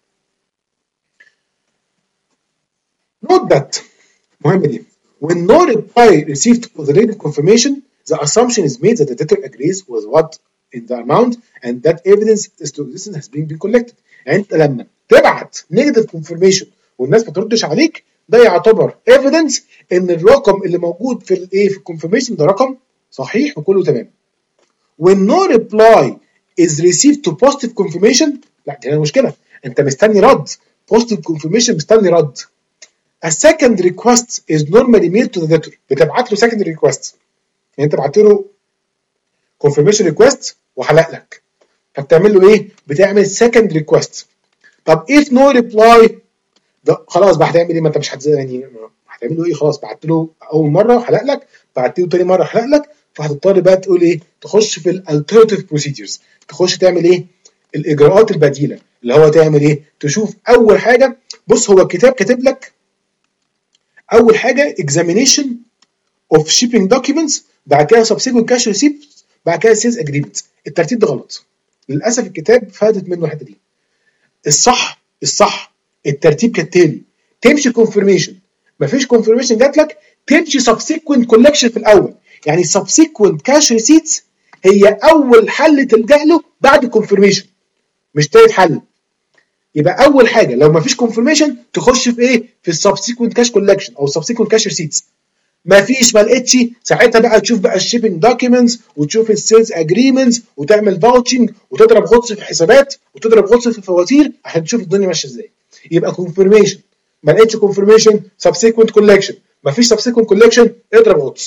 نوت ذات مهمه دي. when no reply received for the negative confirmation the assumption is made that the debtor agrees with what in the amount and that evidence is to existence has been, been collected. يعني انت لما تبعت نيجاتيف كونفirmation والناس ما تردش عليك ده يعتبر evidence ان الرقم اللي موجود في الايه في الكونفirmation ده رقم صحيح وكله تمام. when no reply is received to positive confirmation لا دي مشكله، انت مستني رد positive confirmation، مستني رد. a second request is normally made to the debtor، بتبعت له second request، يعني انت بعت له confirmation request وحلق لك، فبتعمل له ايه؟ بتعمل second request. طب if no reply ده خلاص بقى هتعمل ايه؟ ما انت مش هتزق يعني هتعمل له ايه؟ خلاص بعت له اول مره حلق لك، بعت له تاني مره حلق لك، فهتضطر بقى تقول ايه؟ تخش في الالترناتيف بروسيدجرز، تخش تعمل ايه؟ الاجراءات البديله، اللي هو تعمل ايه؟ تشوف اول حاجه، بص هو الكتاب كاتب لك اول حاجه examination of shipping documents، بعد كده subsequent cash receipts، بعد كده sales agreement. الترتيب ده غلط للاسف، الكتاب فاتت منه الحته دي. الصح الصح الترتيب كالتالي: تمشي كونفirmation، مفيش confirmation جات لك تمشي subsequent collection في الاول. يعني subsequent cash receipts هي اول حل تلجأ له بعد confirmation، مش تالت حل. يبقى اول حاجه لو مفيش confirmation تخش في ايه؟ في السبسيكوينت كاش كولكشن او subsequent cash receipts. مفيش، ما لقيتش، ساعتها بقى تشوف بقى الشيبنج دوكيومنتس وتشوف السيلز اجريمنتس وتعمل فاوتشنج وتضرب غطس في الحسابات وتضرب غطس في الفواتير عشان تشوف الدنيا ماشيه ازاي. يبقى confirmation، ما لقيتش confirmation subsequent collection، مفيش subsequent collection اضرب غطس.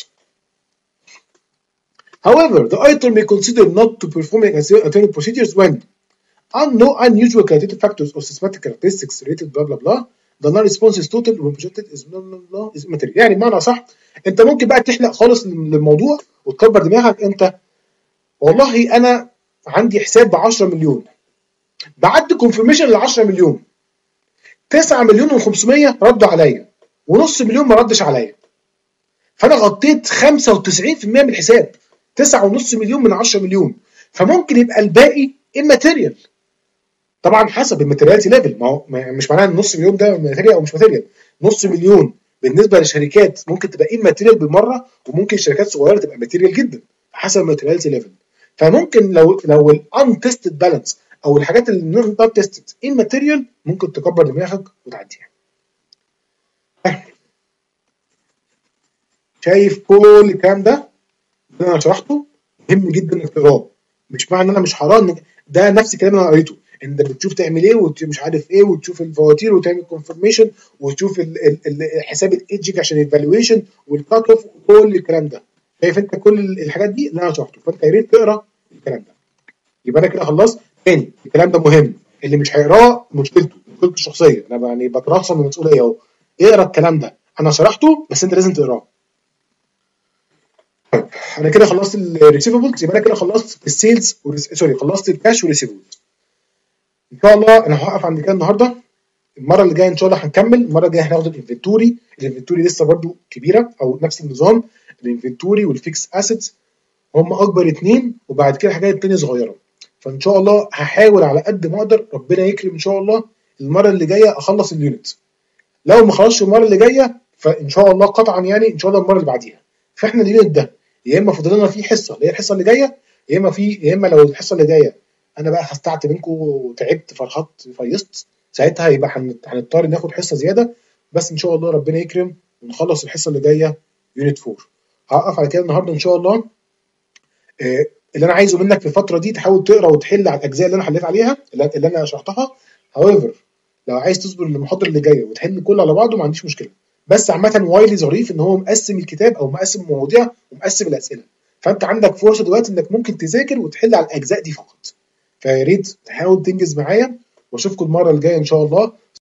However, the auditor may consider not to performing alternative procedures when no unusual qualitative factors or systematic characteristics related blah blah blah the non-response is total when projected is blah blah blah is immaterial. يعني بمعنى صح، انت ممكن بقى تحلق خالص للموضوع وتكبر دماغك. انت والله انا عندي حساب ب عشرة مليون، بعت كونفirmation ل عشرة مليون، تسعة مليون وخمسمية ردوا عليا ونص مليون ما ردش عليا، فانا غطيت خمسة وتسعين في المية من الحساب، تسعة ونص مليون من عشرة مليون، فممكن يبقى الباقي immaterial. طبعا حسب الماتيريالتي ليفل، ما هو مش معناه ان نص مليون ده ماتيريال او مش ماتيريال. نص مليون بالنسبه لشركات ممكن تبقى immaterial بالمره، وممكن شركات صغيره تبقى ماتيريال جدا حسب الماتيريالتي ليفل. فممكن لو لو الانتستد بالانس او الحاجات اللي نوت تيستد immaterial ممكن تكبر دماغك وتعديها. شايف كل الكلام ده اللي انا شرحته مهم جدا انك تقراه، مش معنى ان انا مش حرام، ده نفس الكلام اللي انا قريته. انت بتشوف تعمل ايه ومش عارف ايه، وتشوف الفواتير وتعمل كونفirmation وتشوف حساب الايدجنج عشان الفالويشن والكات اوف وكل الكلام ده. شايف انت كل الحاجات دي اللي انا شرحته، فانت يا ريت تقرا الكلام ده. يبقى انا كده خلصت. تاني الكلام ده مهم، اللي مش هيقراه مشكلته مشكلته الشخصيه، انا يعني بترحم من المسؤوليه اهو. اقرا الكلام ده، انا شرحته بس انت لازم تقراه. طيب انا كده خلصت الريسيفبلز، يبقى انا كده خلصت السيلز سوري خلصت الكاش والريسيفبلز. ان شاء الله انا هوقف عند كده النهارده. المره اللي جايه ان شاء الله هنكمل. المره الجايه هناخد الانفنتوري. الانفنتوري لسه برده كبيره او نفس النظام، الانفنتوري والفيكس اسيتس هم اكبر اتنين، وبعد كده حاجات تانية صغيره. فان شاء الله هحاول على قد ما اقدر، ربنا يكرم ان شاء الله المره اللي جايه اخلص اليونت. لو ما خلصش المره اللي جايه فان شاء الله قطعا يعني ان شاء الله المره اللي بعديها. فاحنا اليونت ده يا اما فاضل لنا فيه حصه اللي هي الحصه اللي جايه، يا اما في يا اما لو الحصه اللي جايه انا بقى هستعت منكم وتعبت فرحت فيصت، ساعتها يبقى هنضطر ناخد حصه زياده. بس ان شاء الله ربنا يكرم ونخلص الحصه اللي جايه يونت أربعة. هوقف على كده النهارده ان شاء الله. آه اللي انا عايزه منك في الفتره دي تحاول تقرا وتحل على الاجزاء اللي انا حليت عليها اللي انا شرحتها. however لو عايز تصبر للمحاضره اللي جايه وتحل كله على بعضه ما عنديش مشكله. بس عامه وايلي ظريف ان هو مقسم الكتاب او مقسم المواضيع ومقسم الاسئله، فانت عندك فرصه دلوقتي انك ممكن تذاكر وتحل على الاجزاء دي فقط. فيا ريت تحاول تنجز معايا، واشوفكم المره الجايه ان شاء الله.